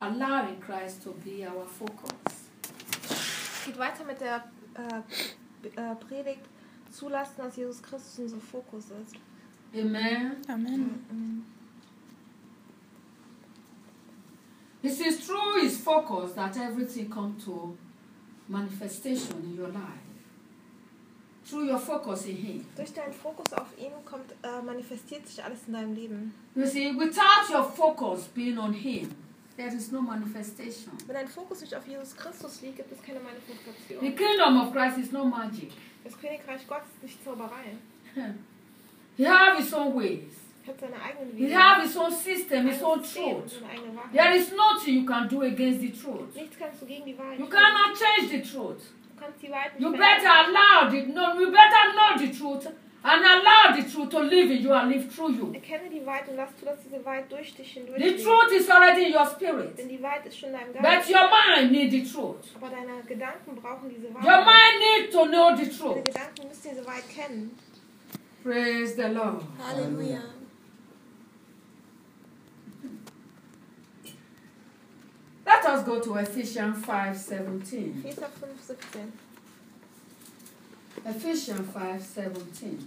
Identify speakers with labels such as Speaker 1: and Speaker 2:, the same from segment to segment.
Speaker 1: allowing Christ to be our focus.
Speaker 2: Geht weiter mit der Predigt. Zulassen, dass Jesus Christus unser Fokus ist.
Speaker 1: Amen.
Speaker 3: Amen.
Speaker 1: It is through his focus that everything comes to manifestation in your life. Through your focus in him.
Speaker 2: Durch deinen Fokus auf ihn manifestiert sich alles in deinem Leben.
Speaker 1: You see, without your focus being on him, there is no manifestation.
Speaker 2: Wenn dein Fokus nicht auf Jesus Christus liegt, gibt es keine Manifestation.
Speaker 1: The kingdom of Christ is no magic.
Speaker 2: Das Königreich Gottes ist nicht Zauberei.
Speaker 1: He has his own ways.
Speaker 2: Er hat seine eigenen
Speaker 1: He
Speaker 2: Wege.
Speaker 1: has his own system, his own truth.
Speaker 2: Seine eigene Wahrheit.
Speaker 1: There is nothing you can do against the truth.
Speaker 2: Nichts kannst du gegen die Wahrheit
Speaker 1: You
Speaker 2: tun.
Speaker 1: cannot change the truth.
Speaker 2: Du kannst die Wahrheit nicht
Speaker 1: You
Speaker 2: verändern.
Speaker 1: you better know the truth and allow the truth to live in you and live through you.
Speaker 2: Erkenne die Wahrheit und lass zu, dass diese Wahrheit durch dich hindurch
Speaker 1: The
Speaker 2: lebt.
Speaker 1: truth is already in your spirit.
Speaker 2: Denn die Wahrheit ist schon in deinem
Speaker 1: But
Speaker 2: Geist.
Speaker 1: your mind needs the truth.
Speaker 2: Aber deine Gedanken brauchen diese Wahrheit.
Speaker 1: Your mind needs to know the
Speaker 2: Deine
Speaker 1: truth.
Speaker 2: Gedanken müssen diese Wahrheit kennen.
Speaker 1: Praise the Lord.
Speaker 2: Halleluja.
Speaker 1: Let us go to Ephesians 5:17.
Speaker 2: Epheser 5,17.
Speaker 1: Ephesians 5:17.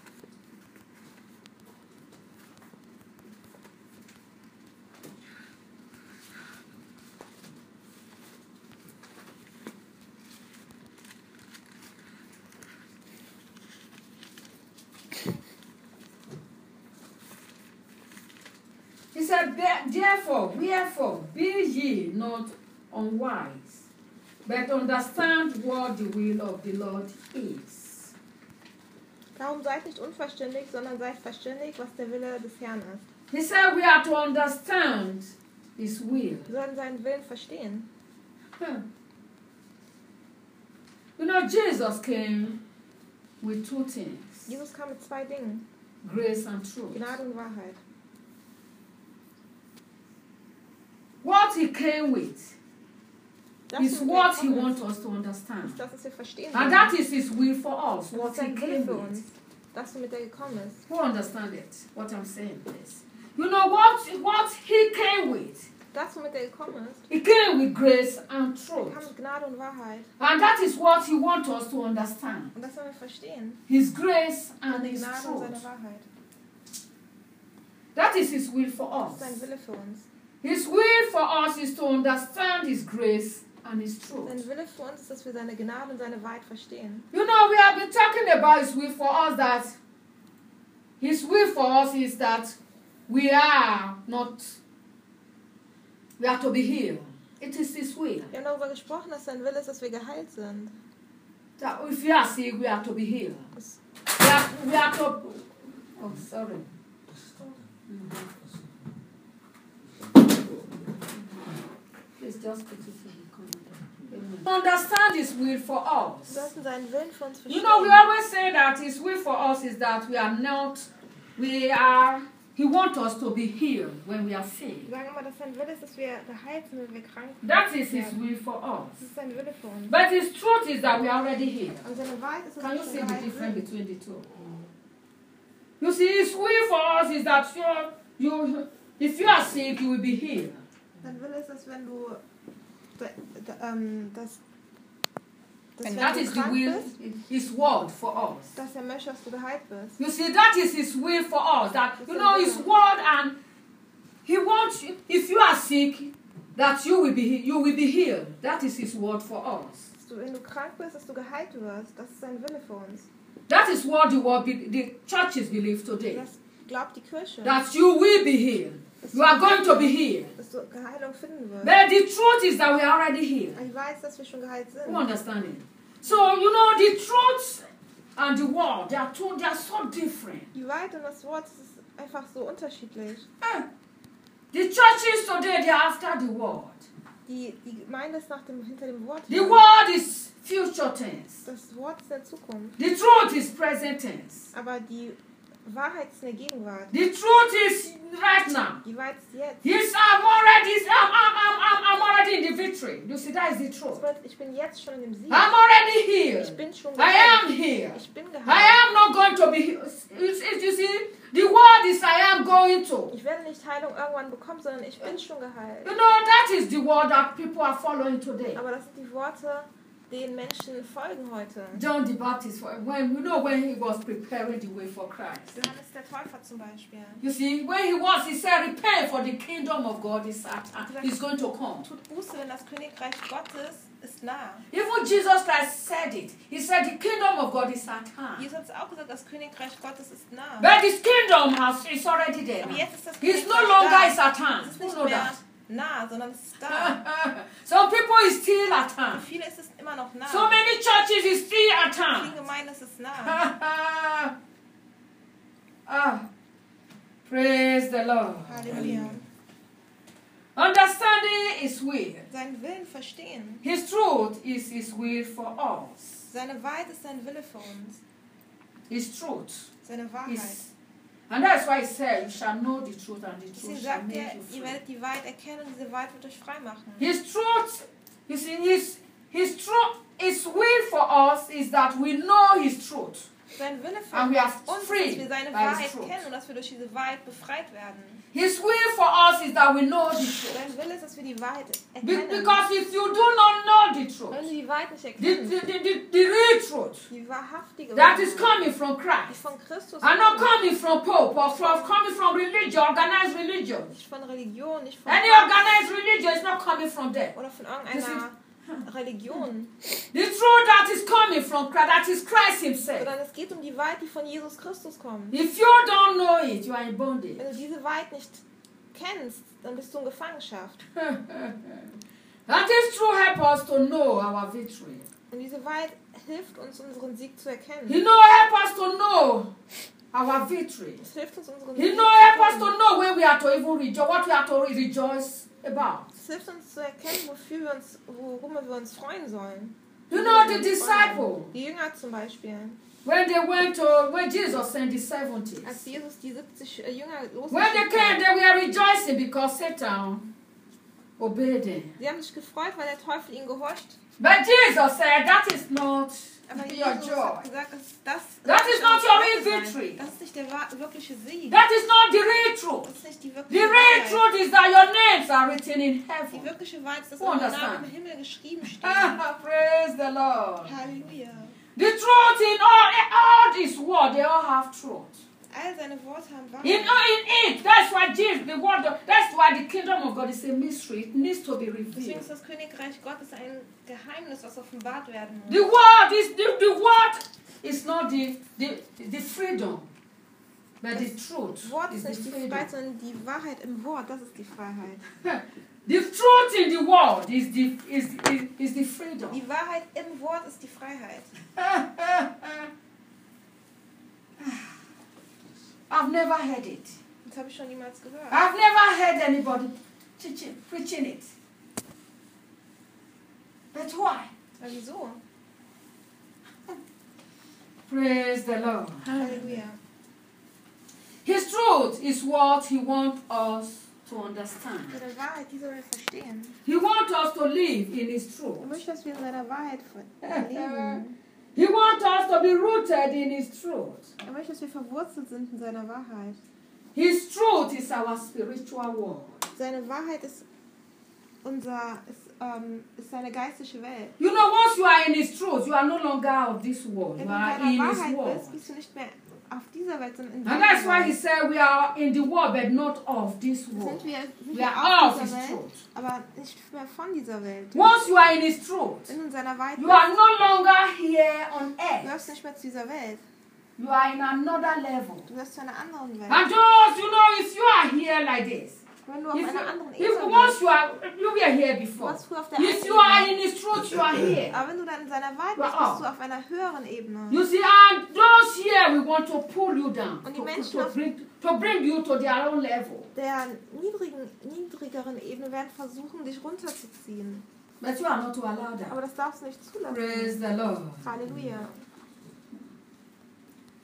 Speaker 1: He said, wherefore, be ye not unwise, but understand what the will of the Lord is.
Speaker 2: Darum seid nicht unverständig, sondern seid verständig, was der Wille des Herrn ist.
Speaker 1: He said we are to understand his will.
Speaker 2: Wir sollen seinen Willen verstehen.
Speaker 1: You know, Jesus came with two things,
Speaker 2: Jesus kam mit zwei Dingen.
Speaker 1: grace and truth.
Speaker 2: Gnade und Wahrheit.
Speaker 1: What he came with
Speaker 2: Das
Speaker 1: is
Speaker 2: ist mit
Speaker 1: what
Speaker 2: der
Speaker 1: he
Speaker 2: Kommen.
Speaker 1: wants us to understand.
Speaker 2: Das, was wir verstehen
Speaker 1: And
Speaker 2: sollen.
Speaker 1: that is his will for us,
Speaker 2: Das
Speaker 1: what
Speaker 2: ist
Speaker 1: he
Speaker 2: sein Wille
Speaker 1: came
Speaker 2: für uns.
Speaker 1: with.
Speaker 2: Dass du mit der gekommen ist.
Speaker 1: Who understand it? What I'm saying, please. You know what he came with?
Speaker 2: Das, womit er gekommen ist.
Speaker 1: He came with grace and
Speaker 2: Er
Speaker 1: truth.
Speaker 2: kam mit Gnade und Wahrheit.
Speaker 1: And that is what he wants us to understand.
Speaker 2: Und das sollen wir verstehen.
Speaker 1: His grace and
Speaker 2: Seine
Speaker 1: his
Speaker 2: Gnade und seine
Speaker 1: truth.
Speaker 2: Wahrheit.
Speaker 1: That is his will for
Speaker 2: Das
Speaker 1: us.
Speaker 2: ist sein Wille für uns.
Speaker 1: His will for us is to understand his grace and his truth.
Speaker 2: Sein Wille für uns ist, dass wir seine Gnade und seine Wahrheit verstehen.
Speaker 1: You know, we have been talking about his will for us, that his will for us is that we are to be healed. It is his will.
Speaker 2: Wir haben darüber gesprochen, dass sein Wille ist, dass wir geheilt sind.
Speaker 1: That if we are sick, we are to be healed.
Speaker 2: Das-
Speaker 1: We are to... Oh, sorry. Please just put it in the corner. Understand his will for
Speaker 2: Wir
Speaker 1: us.
Speaker 2: sollten seinen Willen für uns
Speaker 1: You
Speaker 2: verstehen.
Speaker 1: know, we always say that his will for us is that he wants us to be healed when we are sick.
Speaker 2: Wir sagen immer, dass sein Wille ist, dass wir geheilt sind, wenn wir krank sind.
Speaker 1: That is his will for us.
Speaker 2: Das ist sein Wille für uns.
Speaker 1: But his truth is that we are already healed.
Speaker 2: Und seine Wahrheit ist, dass
Speaker 1: Can you
Speaker 2: wir
Speaker 1: see
Speaker 2: schon
Speaker 1: the
Speaker 2: geheilt
Speaker 1: difference
Speaker 2: sind.
Speaker 1: between the two? You see, his will for us is that if you are sick, you will be healed.
Speaker 2: Sein Wille ist, dass wenn du
Speaker 1: And
Speaker 2: wenn
Speaker 1: that
Speaker 2: du
Speaker 1: is the
Speaker 2: krank
Speaker 1: will,
Speaker 2: bist,
Speaker 1: his word for us.
Speaker 2: dass er möchte, dass du geheilt bist.
Speaker 1: You see, that is his will for us. That, you know, his word, and he wants you, if you are sick, that you will be healed. That is his word for us.
Speaker 2: Dass du, wenn du krank bist, dass du geheilt wirst. Das ist sein Wille für uns.
Speaker 1: That is what the churches believe today.
Speaker 2: Das glaubt die Kirche.
Speaker 1: That you will be healed. You are going to be healed.
Speaker 2: Dass du Heilung finden wirst.
Speaker 1: But the truth is that we are already healed.
Speaker 2: Ich weiß, dass wir schon geheilt sind.
Speaker 1: You understand it? So, you know, the truth and the word, they are so different.
Speaker 2: Die Wahrheit und das Wort, das ist einfach so unterschiedlich.
Speaker 1: The churches today, they are after the word.
Speaker 2: Die Gemeinde ist hinter dem Wort.
Speaker 1: The word is future tense.
Speaker 2: Das Wort ist in der Zukunft.
Speaker 1: The truth is present tense.
Speaker 2: Aber die Wahrheit ist in der Gegenwart.
Speaker 1: The truth is right now.
Speaker 2: Die Wahrheit ist jetzt.
Speaker 1: Yes, I'm already in the victory. You see, that is the truth.
Speaker 2: Ich bin jetzt schon in dem Sieg.
Speaker 1: I'm already
Speaker 2: Ich
Speaker 1: here.
Speaker 2: bin schon
Speaker 1: I
Speaker 2: geheilt.
Speaker 1: am here.
Speaker 2: Ich bin
Speaker 1: I
Speaker 2: geheilt.
Speaker 1: am not going to be. You see, The word is I am going to.
Speaker 2: Ich werde nicht Heilung irgendwann bekommen, sondern ich bin schon geheilt.
Speaker 1: You know, that is the word that people are following today.
Speaker 2: Aber das sind die Worte, denen Menschen folgen heute.
Speaker 1: John the Baptist, when he was preparing the way for Christ.
Speaker 2: Johannes der Täufer zum Beispiel.
Speaker 1: You see, he said, repent for the kingdom of God is going to come.
Speaker 2: Tut Buße, denn das Königreich Gottes ist nah.
Speaker 1: Even Jesus Christ said it. He said the kingdom of God is at hand.
Speaker 2: Jesus hat auch gesagt, das Königreich Gottes ist nah.
Speaker 1: But this kingdom is already there.
Speaker 2: Aber jetzt ist das
Speaker 1: He's no
Speaker 2: Königreich
Speaker 1: longer
Speaker 2: da.
Speaker 1: is at hand.
Speaker 2: Es ist
Speaker 1: Who
Speaker 2: nicht
Speaker 1: know
Speaker 2: mehr
Speaker 1: that?
Speaker 2: nah, sondern es ist da.
Speaker 1: Some people is still at
Speaker 2: Für
Speaker 1: hand.
Speaker 2: viele ist es immer noch nah.
Speaker 1: So many churches is still at
Speaker 2: Für viele
Speaker 1: hand.
Speaker 2: Gemeinden ist es nah.
Speaker 1: Praise the Lord.
Speaker 2: Halleluja.
Speaker 1: Understanding His will.
Speaker 2: Seinen Willen verstehen.
Speaker 1: His truth is His will for us.
Speaker 2: Seine Wahrheit ist sein Wille für uns.
Speaker 1: His truth
Speaker 2: Seine Wahrheit.
Speaker 1: is, and that's why He said, "You shall know the truth, and the
Speaker 2: Deswegen
Speaker 1: truth shall
Speaker 2: sagt
Speaker 1: make
Speaker 2: er,
Speaker 1: you
Speaker 2: ihr
Speaker 1: free."
Speaker 2: werdet die Wahrheit erkennen und diese Wahrheit wird euch frei machen.
Speaker 1: His truth, you see, His truth, His will for us is that we know His truth.
Speaker 2: Sein Wille für
Speaker 1: And we are
Speaker 2: uns ist,
Speaker 1: free
Speaker 2: dass wir seine
Speaker 1: by His
Speaker 2: Wahrheit
Speaker 1: truth.
Speaker 2: kennen und dass wir durch diese Wahrheit befreit werden.
Speaker 1: His will for us is that we know the truth.
Speaker 2: Sein Wille ist, dass wir die Wahrheit
Speaker 1: Be-
Speaker 2: erkennen.
Speaker 1: Because if you do not know the
Speaker 2: Wenn
Speaker 1: truth,
Speaker 2: du die Wahrheit nicht
Speaker 1: the
Speaker 2: erkennst,
Speaker 1: real truth
Speaker 2: die wahrhaftige
Speaker 1: that
Speaker 2: Wahrheit,
Speaker 1: is coming from
Speaker 2: die
Speaker 1: Christ,
Speaker 2: von Christus
Speaker 1: and not
Speaker 2: kommt,
Speaker 1: coming from Pope or coming from religion, organized religion.
Speaker 2: nicht von Religion, nicht von
Speaker 1: Any organized religion is not coming from there.
Speaker 2: oder von irgendeiner Religion,
Speaker 1: The truth that is coming from Christ, that is Christ Himself.
Speaker 2: sondern es geht um die Wahrheit, die von Jesus Christus kommt.
Speaker 1: If you don't know it, you are in bondage.
Speaker 2: Wenn du diese Wahrheit nicht kennst, dann bist du in Gefangenschaft.
Speaker 1: That is true, help us to know our victory.
Speaker 2: Und diese Wahrheit hilft uns, unseren Sieg zu erkennen.
Speaker 1: You know, help us to know our victory.
Speaker 2: Es hilft uns, unseren
Speaker 1: You
Speaker 2: Sieg
Speaker 1: know,
Speaker 2: zu
Speaker 1: help us to
Speaker 2: erkennen.
Speaker 1: know when we are to even rejoice, what we are to rejoice about.
Speaker 2: Es hilft uns zu erkennen, worum wir uns freuen sollen.
Speaker 1: You know, the disciple,
Speaker 2: Die Jünger zum Beispiel.
Speaker 1: when Jesus sent the 70,
Speaker 2: Als Jesus die 70 Jünger
Speaker 1: when they
Speaker 2: losgeschickt
Speaker 1: came,
Speaker 2: hat,
Speaker 1: they were rejoicing because Satan obeyed them.
Speaker 2: sie haben sich gefreut, weil der Teufel ihnen gehorcht.
Speaker 1: But Jesus said, that is not
Speaker 2: Aber
Speaker 1: your
Speaker 2: Jesus
Speaker 1: joy.
Speaker 2: hat gesagt, das
Speaker 1: That is not your real
Speaker 2: sein.
Speaker 1: victory.
Speaker 2: Das ist nicht der wirkliche Sieg.
Speaker 1: That is not the real truth.
Speaker 2: Das ist nicht die
Speaker 1: The
Speaker 2: wirkliche
Speaker 1: real
Speaker 2: Wahrheit.
Speaker 1: truth is that your names are written in
Speaker 2: Die
Speaker 1: heaven.
Speaker 2: wirkliche Wahrheit ist, dass
Speaker 1: Who
Speaker 2: eure
Speaker 1: understand?
Speaker 2: Namen im Himmel geschrieben stehen.
Speaker 1: Praise the Lord.
Speaker 2: Halleluja.
Speaker 1: The truth in all this world, they all have truth.
Speaker 2: All seine Worte haben Wahrheit.
Speaker 1: In it, that's why Jesus, the word, that's why the kingdom of God is a mystery. It needs to be
Speaker 2: Deswegen
Speaker 1: revealed.
Speaker 2: ist das Königreich Gottes ein Geheimnis, was offenbart werden muss.
Speaker 1: The word is not the freedom, but the truth
Speaker 2: Das Wort
Speaker 1: is
Speaker 2: ist
Speaker 1: the
Speaker 2: nicht die
Speaker 1: freedom.
Speaker 2: Freiheit, sondern die Wahrheit im Wort, das ist die Freiheit.
Speaker 1: The truth in the world is the freedom.
Speaker 2: Die Wahrheit im Wort ist die Freiheit.
Speaker 1: I've never heard it.
Speaker 2: Das habe ich schon niemals gehört.
Speaker 1: I've never heard anybody preaching it. But why?
Speaker 2: Aber wieso?
Speaker 1: Praise the Lord.
Speaker 2: Halleluja.
Speaker 1: His truth is what He wants us to understand.
Speaker 2: Seine Wahrheit, die sollen wir verstehen.
Speaker 1: He wants us to live in His
Speaker 2: Er
Speaker 1: truth.
Speaker 2: möchte, dass wir in seiner Wahrheit leben.
Speaker 1: He wants us to be rooted in His truth.
Speaker 2: Er möchte, dass wir verwurzelt sind in seiner Wahrheit.
Speaker 1: His truth is our spiritual world.
Speaker 2: Seine Wahrheit ist seine geistliche Welt.
Speaker 1: You know, once you are in His truth, you are no longer of this world.
Speaker 2: Wenn
Speaker 1: You
Speaker 2: du in
Speaker 1: are
Speaker 2: seiner
Speaker 1: in His
Speaker 2: Wahrheit
Speaker 1: world.
Speaker 2: bist, bist du nicht mehr auf dieser Welt, sondern in
Speaker 1: And
Speaker 2: seiner
Speaker 1: that's why He
Speaker 2: Welt.
Speaker 1: said we are in the world, but not of this world.
Speaker 2: Sind
Speaker 1: We
Speaker 2: wir
Speaker 1: are
Speaker 2: auf
Speaker 1: of His
Speaker 2: dieser Welt,
Speaker 1: truth.
Speaker 2: aber nicht mehr von dieser Welt.
Speaker 1: Once you are in His truth,
Speaker 2: Wenn du in seiner Wahrheit
Speaker 1: you
Speaker 2: bist,
Speaker 1: are no longer here on earth.
Speaker 2: gehörst du nicht mehr zu dieser Welt.
Speaker 1: You are in another level.
Speaker 2: Du gehörst zu einer anderen Welt.
Speaker 1: And those, you know, if you are here like this,
Speaker 2: Wenn du auf
Speaker 1: if
Speaker 2: einer anderen
Speaker 1: you,
Speaker 2: Ebene
Speaker 1: if once
Speaker 2: bist,
Speaker 1: you were here
Speaker 2: du
Speaker 1: before.
Speaker 2: warst früher auf der
Speaker 1: If
Speaker 2: einen
Speaker 1: you are
Speaker 2: Ebene.
Speaker 1: in His truth, you are here.
Speaker 2: Aber wenn du dann in seiner Wahrheit
Speaker 1: You
Speaker 2: bist,
Speaker 1: are
Speaker 2: bist du auf einer höheren Ebene.
Speaker 1: You see, and those here, we want to pull you down,
Speaker 2: Und die Menschen auf
Speaker 1: to bring you to their own level.
Speaker 2: der niedrigeren Ebene werden versuchen, dich runterzuziehen.
Speaker 1: But you are not to allow
Speaker 2: Aber
Speaker 1: that.
Speaker 2: das darfst du nicht zulassen.
Speaker 1: Praise the Lord.
Speaker 2: Halleluja.
Speaker 1: He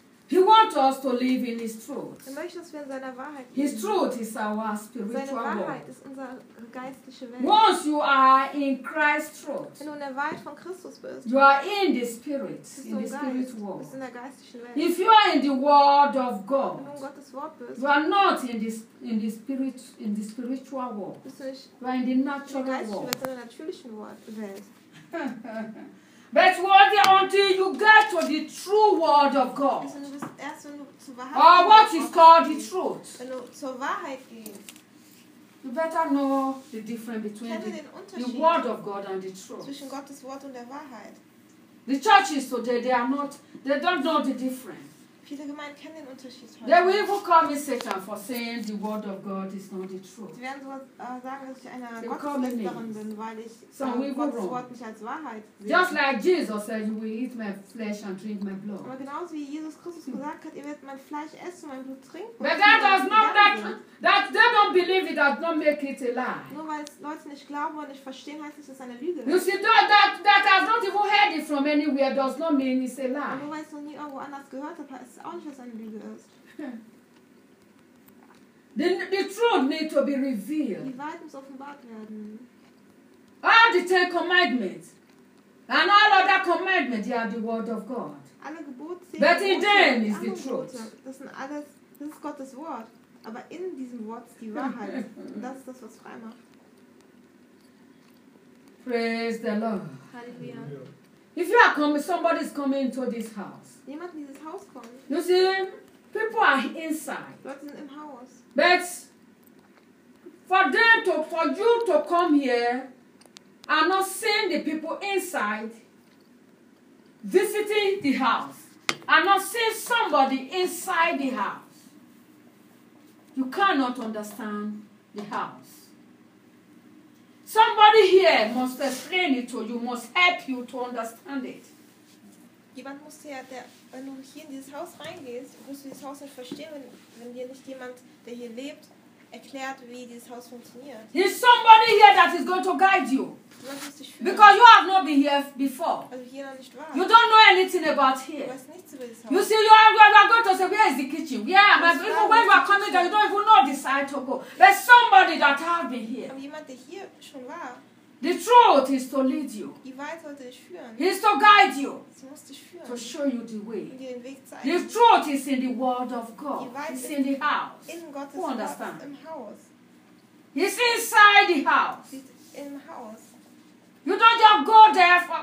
Speaker 1: wants us to live in His truth.
Speaker 2: Er möchte, dass wir in seiner Wahrheit leben.
Speaker 1: His truth is our
Speaker 2: Seine
Speaker 1: spiritual
Speaker 2: Wahrheit
Speaker 1: world.
Speaker 2: ist unsere geistliche Welt.
Speaker 1: Once you are in Christ's truth,
Speaker 2: Wenn du in der Wahrheit von Christus bist,
Speaker 1: you are in the Spirit,
Speaker 2: bist du
Speaker 1: in the
Speaker 2: im
Speaker 1: Spirit
Speaker 2: Geist,
Speaker 1: world.
Speaker 2: bist in der geistlichen Welt.
Speaker 1: If you are in the Word of
Speaker 2: Wenn
Speaker 1: God,
Speaker 2: du in Gottes Wort bist,
Speaker 1: you are not in the spiritual world.
Speaker 2: bist du nicht
Speaker 1: You are in the
Speaker 2: in der
Speaker 1: natural
Speaker 2: geistlichen
Speaker 1: world.
Speaker 2: Welt, sondern in der natürlichen Welt.
Speaker 1: But until you get to the true Word of God,
Speaker 2: Also du bist erst, wenn du zur
Speaker 1: or
Speaker 2: Wahrheit
Speaker 1: what is called the truth,
Speaker 2: wenn du zur Wahrheit gehst,
Speaker 1: you better know the difference between
Speaker 2: kenne den
Speaker 1: the
Speaker 2: Unterschied
Speaker 1: Word of God and the truth.
Speaker 2: zwischen Gottes Wort und der Wahrheit.
Speaker 1: The churches today, they don't know the difference.
Speaker 2: Viele Gemeinden kennen den Unterschied
Speaker 1: They will
Speaker 2: heute.
Speaker 1: even call me Satan for saying the Word of God is not the truth.
Speaker 2: Sie werden sowas sagen, dass ich eine
Speaker 1: They call me
Speaker 2: Gotteslästerin
Speaker 1: names.
Speaker 2: bin, weil ich
Speaker 1: Some will go
Speaker 2: Gottes
Speaker 1: wrong.
Speaker 2: Wort nicht als Wahrheit sehe.
Speaker 1: Just like Jesus said, you will eat my flesh and drink my blood.
Speaker 2: Aber genauso wie Jesus Christus gesagt hat, ihr werdet mein Fleisch essen und mein Blut trinken.
Speaker 1: But that does not, that they don't believe it, does not make it a lie.
Speaker 2: Nur weil es Leute nicht glauben und nicht verstehen, heißt nicht, dass es eine Lüge
Speaker 1: You
Speaker 2: ist.
Speaker 1: see, that has not even heard it from anywhere does not mean it's a
Speaker 2: Und
Speaker 1: lie.
Speaker 2: nur weil es noch nie irgendwo anders gehört hat, heißt es auch nicht, dass es eine Lüge ist.
Speaker 1: The truth needs to be revealed.
Speaker 2: Die Wahrheit muss offenbart werden.
Speaker 1: All the 10 Commandments and all other commandments, they are the Word of God.
Speaker 2: Alle Gebote,
Speaker 1: But in them is
Speaker 2: andere
Speaker 1: the truth.
Speaker 2: Gebote, das sind alles, das ist Gottes Wort. Aber in diesem Wort ist die Wahrheit. Und das ist das, was frei macht.
Speaker 1: Praise the Lord.
Speaker 2: Halleluja.
Speaker 1: If you are coming, somebody is coming into this house.
Speaker 2: Jemand in dieses Haus kommt.
Speaker 1: You see, people are inside.
Speaker 2: Leute sind im Haus.
Speaker 1: But for you to come here and not seeing the people inside, visiting the house, and not seeing somebody inside the house, you cannot understand the house. Somebody here must explain it to you, must help you to understand it.
Speaker 2: Jemand muss dir, wenn du hier in dieses Haus reingehst, wirst du dieses Haus nicht verstehen, wenn dir nicht jemand, der hier lebt, erklärt, wie dieses Haus funktioniert.
Speaker 1: There's somebody here that is going to guide you.
Speaker 2: Jemand muss dich führen,
Speaker 1: Because you have not been here before.
Speaker 2: weil du hier noch nicht warst.
Speaker 1: You don't know anything about
Speaker 2: Du
Speaker 1: here.
Speaker 2: weißt nichts über dieses
Speaker 1: You
Speaker 2: Haus.
Speaker 1: see, you are going to say, where is the kitchen? Yeah, but even when you are coming there, you don't even know the side to go. There's somebody that has been here.
Speaker 2: Aber jemand, der hier schon war,
Speaker 1: The truth is to lead you.
Speaker 2: die Wahrheit sollte dich führen.
Speaker 1: He is to guide you,
Speaker 2: Sie muss dich
Speaker 1: to
Speaker 2: führen
Speaker 1: show you the way.
Speaker 2: und dir den Weg
Speaker 1: The
Speaker 2: zeigen.
Speaker 1: truth is in the word of God. It's in the house.
Speaker 2: In Gottes
Speaker 1: Who
Speaker 2: Wort
Speaker 1: understand?
Speaker 2: im Haus.
Speaker 1: It's inside the house.
Speaker 2: Sie ist im Haus.
Speaker 1: You don't just go there for...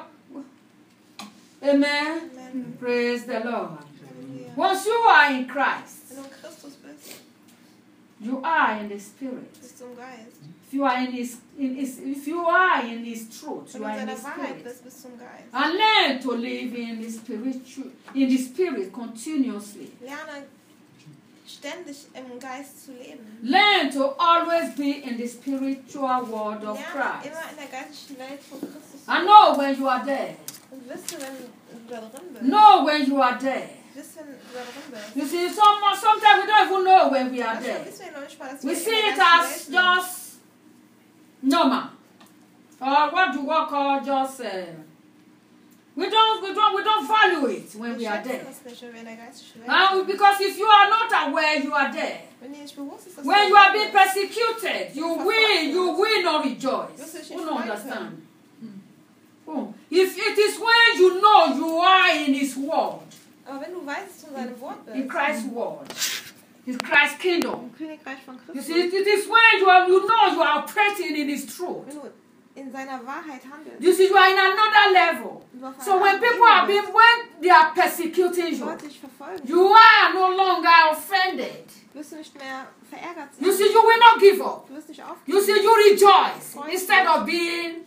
Speaker 1: Amen.
Speaker 2: Amen.
Speaker 1: Praise the Lord.
Speaker 2: Halleluja.
Speaker 1: Once you are in Christ,
Speaker 2: Wenn du in Christus bist,
Speaker 1: you are in the Spirit.
Speaker 2: bist du im Geist.
Speaker 1: If you are in if you are in His truth,
Speaker 2: Wenn
Speaker 1: you
Speaker 2: du
Speaker 1: are
Speaker 2: in
Speaker 1: in the
Speaker 2: seiner Wahrheit
Speaker 1: Spirit.
Speaker 2: bist, bist du im Geist.
Speaker 1: And learn to live in the Spirit continuously.
Speaker 2: Lerne ständig im Geist zu leben.
Speaker 1: Learn to always be in the spiritual world of
Speaker 2: Lerne
Speaker 1: Christ.
Speaker 2: immer in der geistlichen Welt von Christus zu
Speaker 1: And
Speaker 2: leben.
Speaker 1: know when you are there.
Speaker 2: Und wisse, wenn du da drin bist.
Speaker 1: Know when you are there.
Speaker 2: Wisse, wenn du da drin bist.
Speaker 1: You see, sometimes we don't even know when we are
Speaker 2: Manchmal
Speaker 1: there.
Speaker 2: wissen wir noch nicht mal, dass
Speaker 1: We
Speaker 2: wir
Speaker 1: see
Speaker 2: in
Speaker 1: it
Speaker 2: der
Speaker 1: as
Speaker 2: geistlichen Welt sind.
Speaker 1: just normal, or what do we call just. We don't value it when we
Speaker 2: Wir
Speaker 1: are
Speaker 2: schätzen
Speaker 1: there.
Speaker 2: das nicht, wenn wir in der geistlichen Welt
Speaker 1: And
Speaker 2: sind.
Speaker 1: because if you are not aware, you are there.
Speaker 2: Wenn dir nicht bewusst ist, dass
Speaker 1: When
Speaker 2: du
Speaker 1: you are
Speaker 2: da
Speaker 1: being
Speaker 2: bist,
Speaker 1: persecuted, you will not rejoice.
Speaker 2: wirst du dich
Speaker 1: You
Speaker 2: nicht
Speaker 1: don't
Speaker 2: freuen
Speaker 1: understand.
Speaker 2: können.
Speaker 1: Oh. If it is when you know you are in His word,
Speaker 2: Aber wenn du weißt, dass du in seinem Wort
Speaker 1: in
Speaker 2: bist,
Speaker 1: Christ's word, in Christ's kingdom,
Speaker 2: im Königreich von
Speaker 1: you
Speaker 2: Christus,
Speaker 1: see, it is when you know you are operating in His truth.
Speaker 2: wenn du in seiner Wahrheit handelst,
Speaker 1: You see, you are in another level.
Speaker 2: und du auf
Speaker 1: So
Speaker 2: einer
Speaker 1: when
Speaker 2: anderen
Speaker 1: people are
Speaker 2: Ebene
Speaker 1: being, when they are persecuting
Speaker 2: bist,
Speaker 1: you,
Speaker 2: Leute dich verfolgen,
Speaker 1: you are no longer offended.
Speaker 2: wirst du nicht mehr verärgert
Speaker 1: You
Speaker 2: sein.
Speaker 1: see, you will not give up.
Speaker 2: Du wirst nicht
Speaker 1: You
Speaker 2: aufgeben.
Speaker 1: see, you rejoice instead of being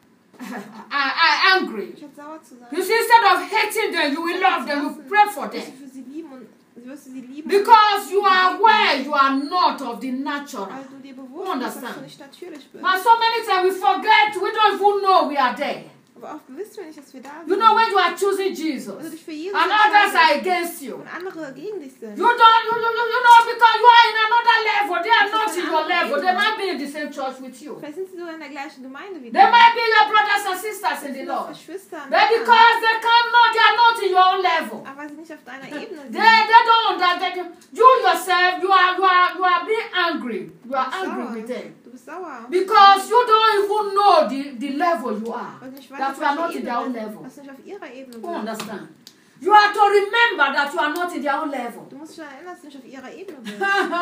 Speaker 1: angry.
Speaker 2: Statt sauer zu sein.
Speaker 1: You see, instead of hating them, you will love them, you pray for
Speaker 2: Wirst
Speaker 1: them.
Speaker 2: du für sie lieben und wirst du sie lieben.
Speaker 1: Because you are aware you are not of the natural.
Speaker 2: Weil du dir bewusst
Speaker 1: You
Speaker 2: bist, dass du
Speaker 1: understand?
Speaker 2: nicht natürlich bist.
Speaker 1: And so many times we forget, we don't even know we are there.
Speaker 2: Aber Aber oft wissen wir nicht, dass wir da sind.
Speaker 1: You know when you are choosing
Speaker 2: Wenn du
Speaker 1: Jesus
Speaker 2: dich für Jesus
Speaker 1: and others are
Speaker 2: entscheidest
Speaker 1: against you.
Speaker 2: und andere gegen dich sind.
Speaker 1: You know, because you are in another level. They are not in your level. They might be in the same church with you.
Speaker 2: Vielleicht sind sie sogar in der gleichen Gemeinde wie du.
Speaker 1: They might be your brothers and sisters in the
Speaker 2: Sind auch
Speaker 1: Lord.
Speaker 2: Geschwister.
Speaker 1: But because they are not in your own level.
Speaker 2: Aber weil sie nicht auf deiner Ebene sind.
Speaker 1: They don't understand. You yourself, you are being angry. You are angry with them.
Speaker 2: Du bist sauer.
Speaker 1: Because you don't even know the level you are.
Speaker 2: Weil du nicht weißt,
Speaker 1: That
Speaker 2: auf
Speaker 1: you are
Speaker 2: welcher
Speaker 1: not in
Speaker 2: Ebene
Speaker 1: their own
Speaker 2: bist,
Speaker 1: level.
Speaker 2: dass du nicht auf ihrer Ebene
Speaker 1: You
Speaker 2: bist.
Speaker 1: understand? You are to remember that you are not in their own level.
Speaker 2: Du musst dich daran erinnern, dass du nicht auf ihrer Ebene bist.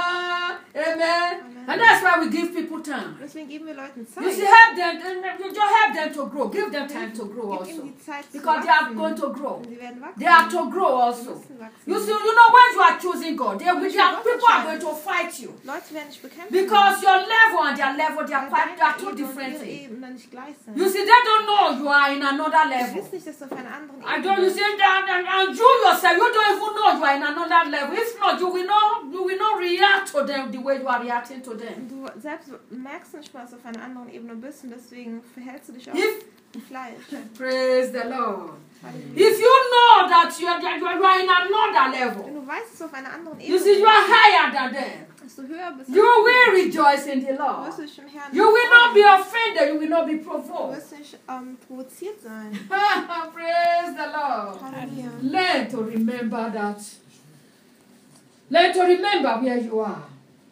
Speaker 1: Amen. And that's why we give people time.
Speaker 2: Deswegen geben wir Leuten Zeit.
Speaker 1: You see, help them. You just help them to grow. Give them time to grow
Speaker 2: Gib ihnen
Speaker 1: also.
Speaker 2: die Zeit zu
Speaker 1: Because they are
Speaker 2: wachsen.
Speaker 1: going to grow.
Speaker 2: Und sie werden wachsen.
Speaker 1: They are to grow
Speaker 2: Sie
Speaker 1: also.
Speaker 2: müssen wachsen.
Speaker 1: You see, you know when you are choosing God, people are going to fight you.
Speaker 2: Leute werden dich bekämpfen.
Speaker 1: Because your level and their level, they are
Speaker 2: Weil
Speaker 1: they are
Speaker 2: deine
Speaker 1: two
Speaker 2: Ebene und
Speaker 1: different
Speaker 2: ihre
Speaker 1: things.
Speaker 2: Ebene nicht gleich sind.
Speaker 1: You see, they don't know you are in another
Speaker 2: Du
Speaker 1: level.
Speaker 2: weißt nicht, dass du auf einer anderen
Speaker 1: I
Speaker 2: Ebene
Speaker 1: don't. You
Speaker 2: bist.
Speaker 1: see that, and you yourself, you don't even know you are in another level. If not, you will not react to them the way you are reacting to them.
Speaker 2: Du selbst merkst nicht mal, dass du auf einer anderen Ebene bist und deswegen verhältst du dich auch
Speaker 1: If
Speaker 2: wie Fleisch.
Speaker 1: praise the Lord.
Speaker 2: Halleluja.
Speaker 1: If you know that you are in another
Speaker 2: Wenn
Speaker 1: level,
Speaker 2: du weißt, dass du auf einer anderen
Speaker 1: you
Speaker 2: Ebene
Speaker 1: see you are
Speaker 2: bist,
Speaker 1: higher than them.
Speaker 2: dass du höher bist,
Speaker 1: You will rejoice in the Lord.
Speaker 2: wirst du dich im Herrn
Speaker 1: You will not be
Speaker 2: freuen.
Speaker 1: offended. You will not be
Speaker 2: Du
Speaker 1: provoked.
Speaker 2: wirst nicht provoziert sein.
Speaker 1: Praise the Lord.
Speaker 2: Halleluja.
Speaker 1: Learn to remember that. Learn to remember where you are.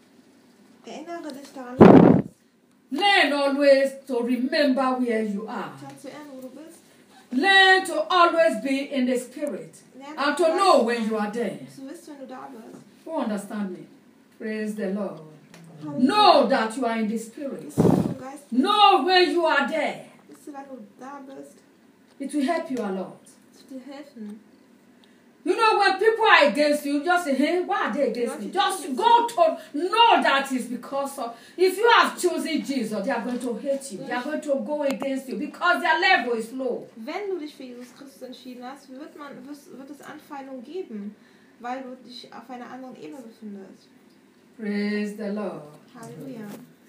Speaker 2: Erinnere dich daran,
Speaker 1: Learn always to remember where you are.
Speaker 2: daran zu erinnern, wo du bist.
Speaker 1: Learn to always be in the spirit
Speaker 2: Lerne
Speaker 1: and to know when you are there.
Speaker 2: Du wirst, wenn du da bist.
Speaker 1: Who understand me? Praise the Lord.
Speaker 2: Halleluja.
Speaker 1: Know that you are in the spirit.
Speaker 2: Bist du, wenn du im Geist bist?
Speaker 1: Know when you are there.
Speaker 2: Bist du, wenn du da bist?
Speaker 1: It will help you a lot.
Speaker 2: Das wird dir helfen.
Speaker 1: You know, when people are against you, just say, hey, why are they against me? Just go to know that is because of, if you have chosen Jesus, they are going to hate you. They are going to go against you because their level is low.
Speaker 2: Wenn du dich für Jesus Christus entschieden hast, wird es Anfeindung geben, weil du dich auf einer anderen Ebene befindest.
Speaker 1: Praise the Lord.
Speaker 2: Halleluja.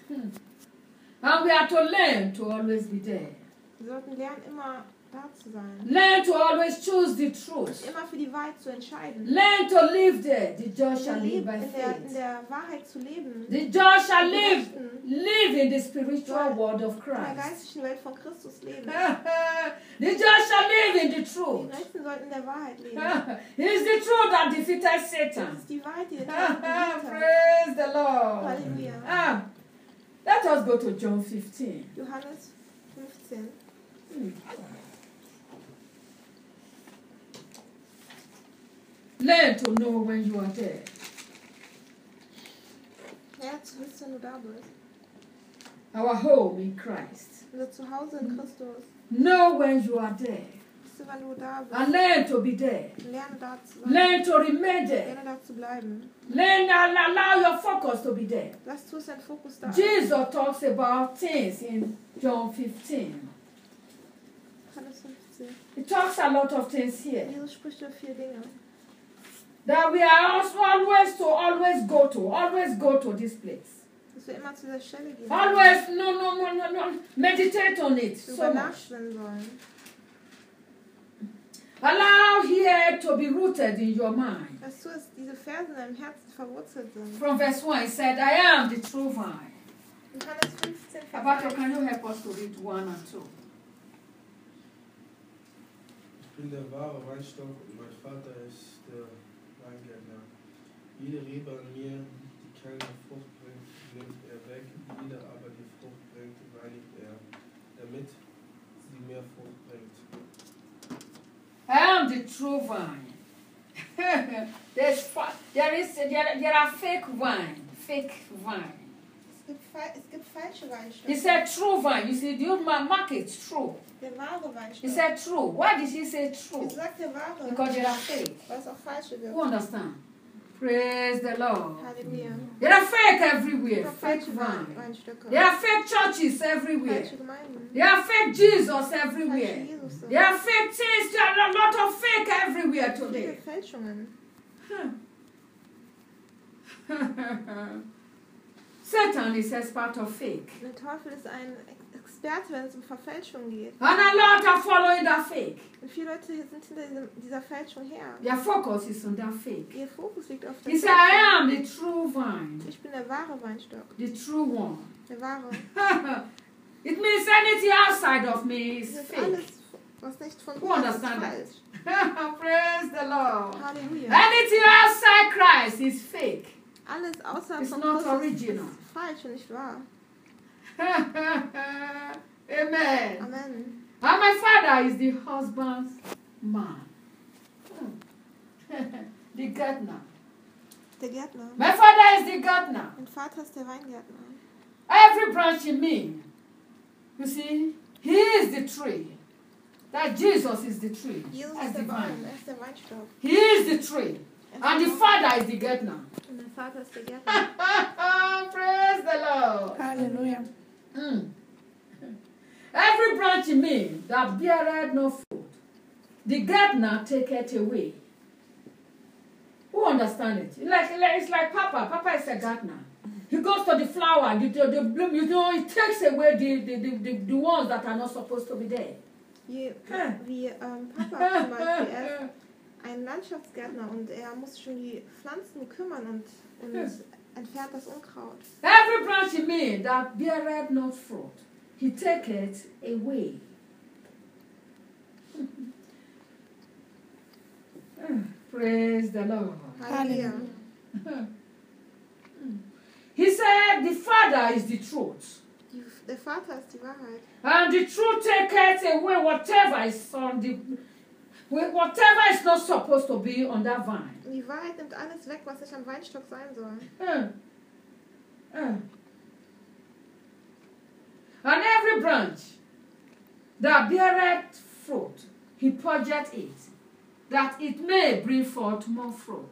Speaker 1: And we are to learn to always be there.
Speaker 2: Wir sollten lernen, immer da zu sein.
Speaker 1: Learn to always choose the truth.
Speaker 2: Immer für die Wahrheit zu entscheiden.
Speaker 1: Learn to live there. The just shall live by
Speaker 2: In
Speaker 1: faith.
Speaker 2: der Wahrheit zu leben.
Speaker 1: The just shall live in the spiritual world of
Speaker 2: In der
Speaker 1: Christ.
Speaker 2: geistigen Welt von Christus leben.
Speaker 1: The just shall live in the
Speaker 2: Die
Speaker 1: truth.
Speaker 2: Rechten sollten in der Wahrheit leben.
Speaker 1: It is the truth that defeated
Speaker 2: Das
Speaker 1: Satan.
Speaker 2: ist die Wahrheit, die den Teufel besiegt hat.
Speaker 1: Praise the Lord.
Speaker 2: Halleluja.
Speaker 1: Let us go to John 15.
Speaker 2: Johannes 15.
Speaker 1: Learn to know when you are there.
Speaker 2: Ja, zu wissen, wenn du da bist.
Speaker 1: Our home in Christ.
Speaker 2: Unser Zuhause in Christus.
Speaker 1: Know when you are there.
Speaker 2: Wisst du, wenn du da bist.
Speaker 1: And learn to be there.
Speaker 2: Lerne da zu sein.
Speaker 1: Learn to remain there.
Speaker 2: Lerne da zu bleiben.
Speaker 1: Learn and allow your focus to be there.
Speaker 2: Lass zu, dass dein Fokus da ist.
Speaker 1: Jesus talks about things in John 15.
Speaker 2: Johannes 15.
Speaker 1: He talks a lot of things here.
Speaker 2: Jesus spricht über 4 Dinge.
Speaker 1: That we are also always go to this place.
Speaker 2: Dass wir immer zu dieser Stelle gehen.
Speaker 1: Always, no, meditate on it
Speaker 2: Wir
Speaker 1: so
Speaker 2: darüber
Speaker 1: much.
Speaker 2: nachsinnen sollen.
Speaker 1: Allow here to be rooted in your mind.
Speaker 2: Lass zu, dass diese Verse in deinem Herzen verwurzelt sind.
Speaker 1: From verse 1, it said, I am the true vine.
Speaker 2: Johannes 15, Vers
Speaker 1: Abato,
Speaker 2: 1.
Speaker 1: can you help us to read 1 and 2?
Speaker 3: Ich bin der wahre Weinstock und mein Vater ist der Weingärtner. Jede Rebe an mir, die keine Frucht bringt, nimmt er weg. Jede aber, die Frucht bringt, reinigt er, damit sie mehr Frucht bringt.
Speaker 1: I am the true vine. there are fake vine.
Speaker 2: Es gibt falsche Weinstöcke.
Speaker 1: He said true vine. You see, the old man mark it true.
Speaker 2: Der wahre
Speaker 1: He
Speaker 2: Weinstock.
Speaker 1: said true. Why did he say true?
Speaker 2: Wieso sagt der wahre?
Speaker 1: Because there are fake.
Speaker 2: Weil es auch falsche gibt.
Speaker 1: Who understand? Praise the Lord.
Speaker 2: Halleluja.
Speaker 1: There are fake
Speaker 2: Es
Speaker 1: everywhere.
Speaker 2: gibt
Speaker 1: Fake
Speaker 2: falsche
Speaker 1: vine.
Speaker 2: Weinstöcke.
Speaker 1: There are fake churches everywhere.
Speaker 2: Falsche Gemeinden.
Speaker 1: There are fake Jesus
Speaker 2: Falsche
Speaker 1: everywhere.
Speaker 2: Jesus.
Speaker 1: There are fake things. There are a lot of fake everywhere
Speaker 2: Viele
Speaker 1: today.
Speaker 2: Fälschungen.
Speaker 1: Satan is expert of fake.
Speaker 2: Der Teufel ist ein Experte, wenn es um Verfälschung geht.
Speaker 1: And a lot are following that fake.
Speaker 2: Und viele Leute sind hinter dieser Fälschung her.
Speaker 1: Their focus is on that fake.
Speaker 2: Ihr Fokus liegt auf der
Speaker 1: He said, I
Speaker 2: Fälschung.
Speaker 1: am the true vine,
Speaker 2: Ich bin der wahre Weinstock.
Speaker 1: the true one.
Speaker 2: Der wahre.
Speaker 1: It means anything outside of me
Speaker 2: Das
Speaker 1: is
Speaker 2: ist
Speaker 1: fake.
Speaker 2: alles, was nicht von
Speaker 1: Who
Speaker 2: mir ist,
Speaker 1: understand that?
Speaker 2: falsch.
Speaker 1: Praise the Lord.
Speaker 2: Halleluja.
Speaker 1: Anything outside Christ is fake.
Speaker 2: Alles außerhalb
Speaker 1: It's
Speaker 2: von
Speaker 1: not
Speaker 2: Christus
Speaker 1: original.
Speaker 2: ist falsch und nicht wahr.
Speaker 1: Amen.
Speaker 2: Amen.
Speaker 1: And my father is the husband's man. The gardener.
Speaker 2: Der Gärtner.
Speaker 1: My father is the gardener.
Speaker 2: Mein Vater ist der Weingärtner.
Speaker 1: Every branch in me, you see, he is the tree. That Jesus is the tree.
Speaker 2: Jesus
Speaker 1: That's
Speaker 2: ist
Speaker 1: the
Speaker 2: der Baum,
Speaker 1: vine.
Speaker 2: er ist der Weinstock.
Speaker 1: He is the tree. And the father is the gardener.
Speaker 2: Und mein Vater ist der Gärtner.
Speaker 1: Praise the Lord.
Speaker 2: Halleluja.
Speaker 1: Every branch in me that beareth no fruit, the gardener taketh away. Who understand it? It's like Papa. Papa is a gardener. He goes to the flower, the bloom, he takes away the ones that are not supposed to be there.
Speaker 2: Wie Papa zum Beispiel, er ist ein Landschaftsgärtner und er muss sich um die Pflanzen kümmern und entfernt das Unkraut.
Speaker 1: Every branch in me that beareth no fruit, he taketh away. Praise the Lord.
Speaker 2: Halleluja.
Speaker 1: He said, the Father is the truth.
Speaker 2: Der Vater ist die Wahrheit.
Speaker 1: And the truth taketh away whatever is not supposed to be on that vine.
Speaker 2: Und die Wahrheit nimmt alles weg, was nicht am Weinstock sein soll.
Speaker 1: And every branch that beareth fruit, he purgeth it, that it may bring forth more fruit.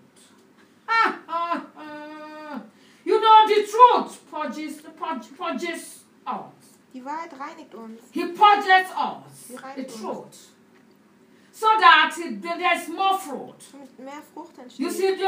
Speaker 1: You know, the truth purges us.
Speaker 2: Die Wahrheit reinigt uns.
Speaker 1: He purges us,
Speaker 2: Sie
Speaker 1: the
Speaker 2: reinigt uns.
Speaker 1: truth, so that there's more fruit.
Speaker 2: Damit mehr Frucht
Speaker 1: You
Speaker 2: entsteht.
Speaker 1: see,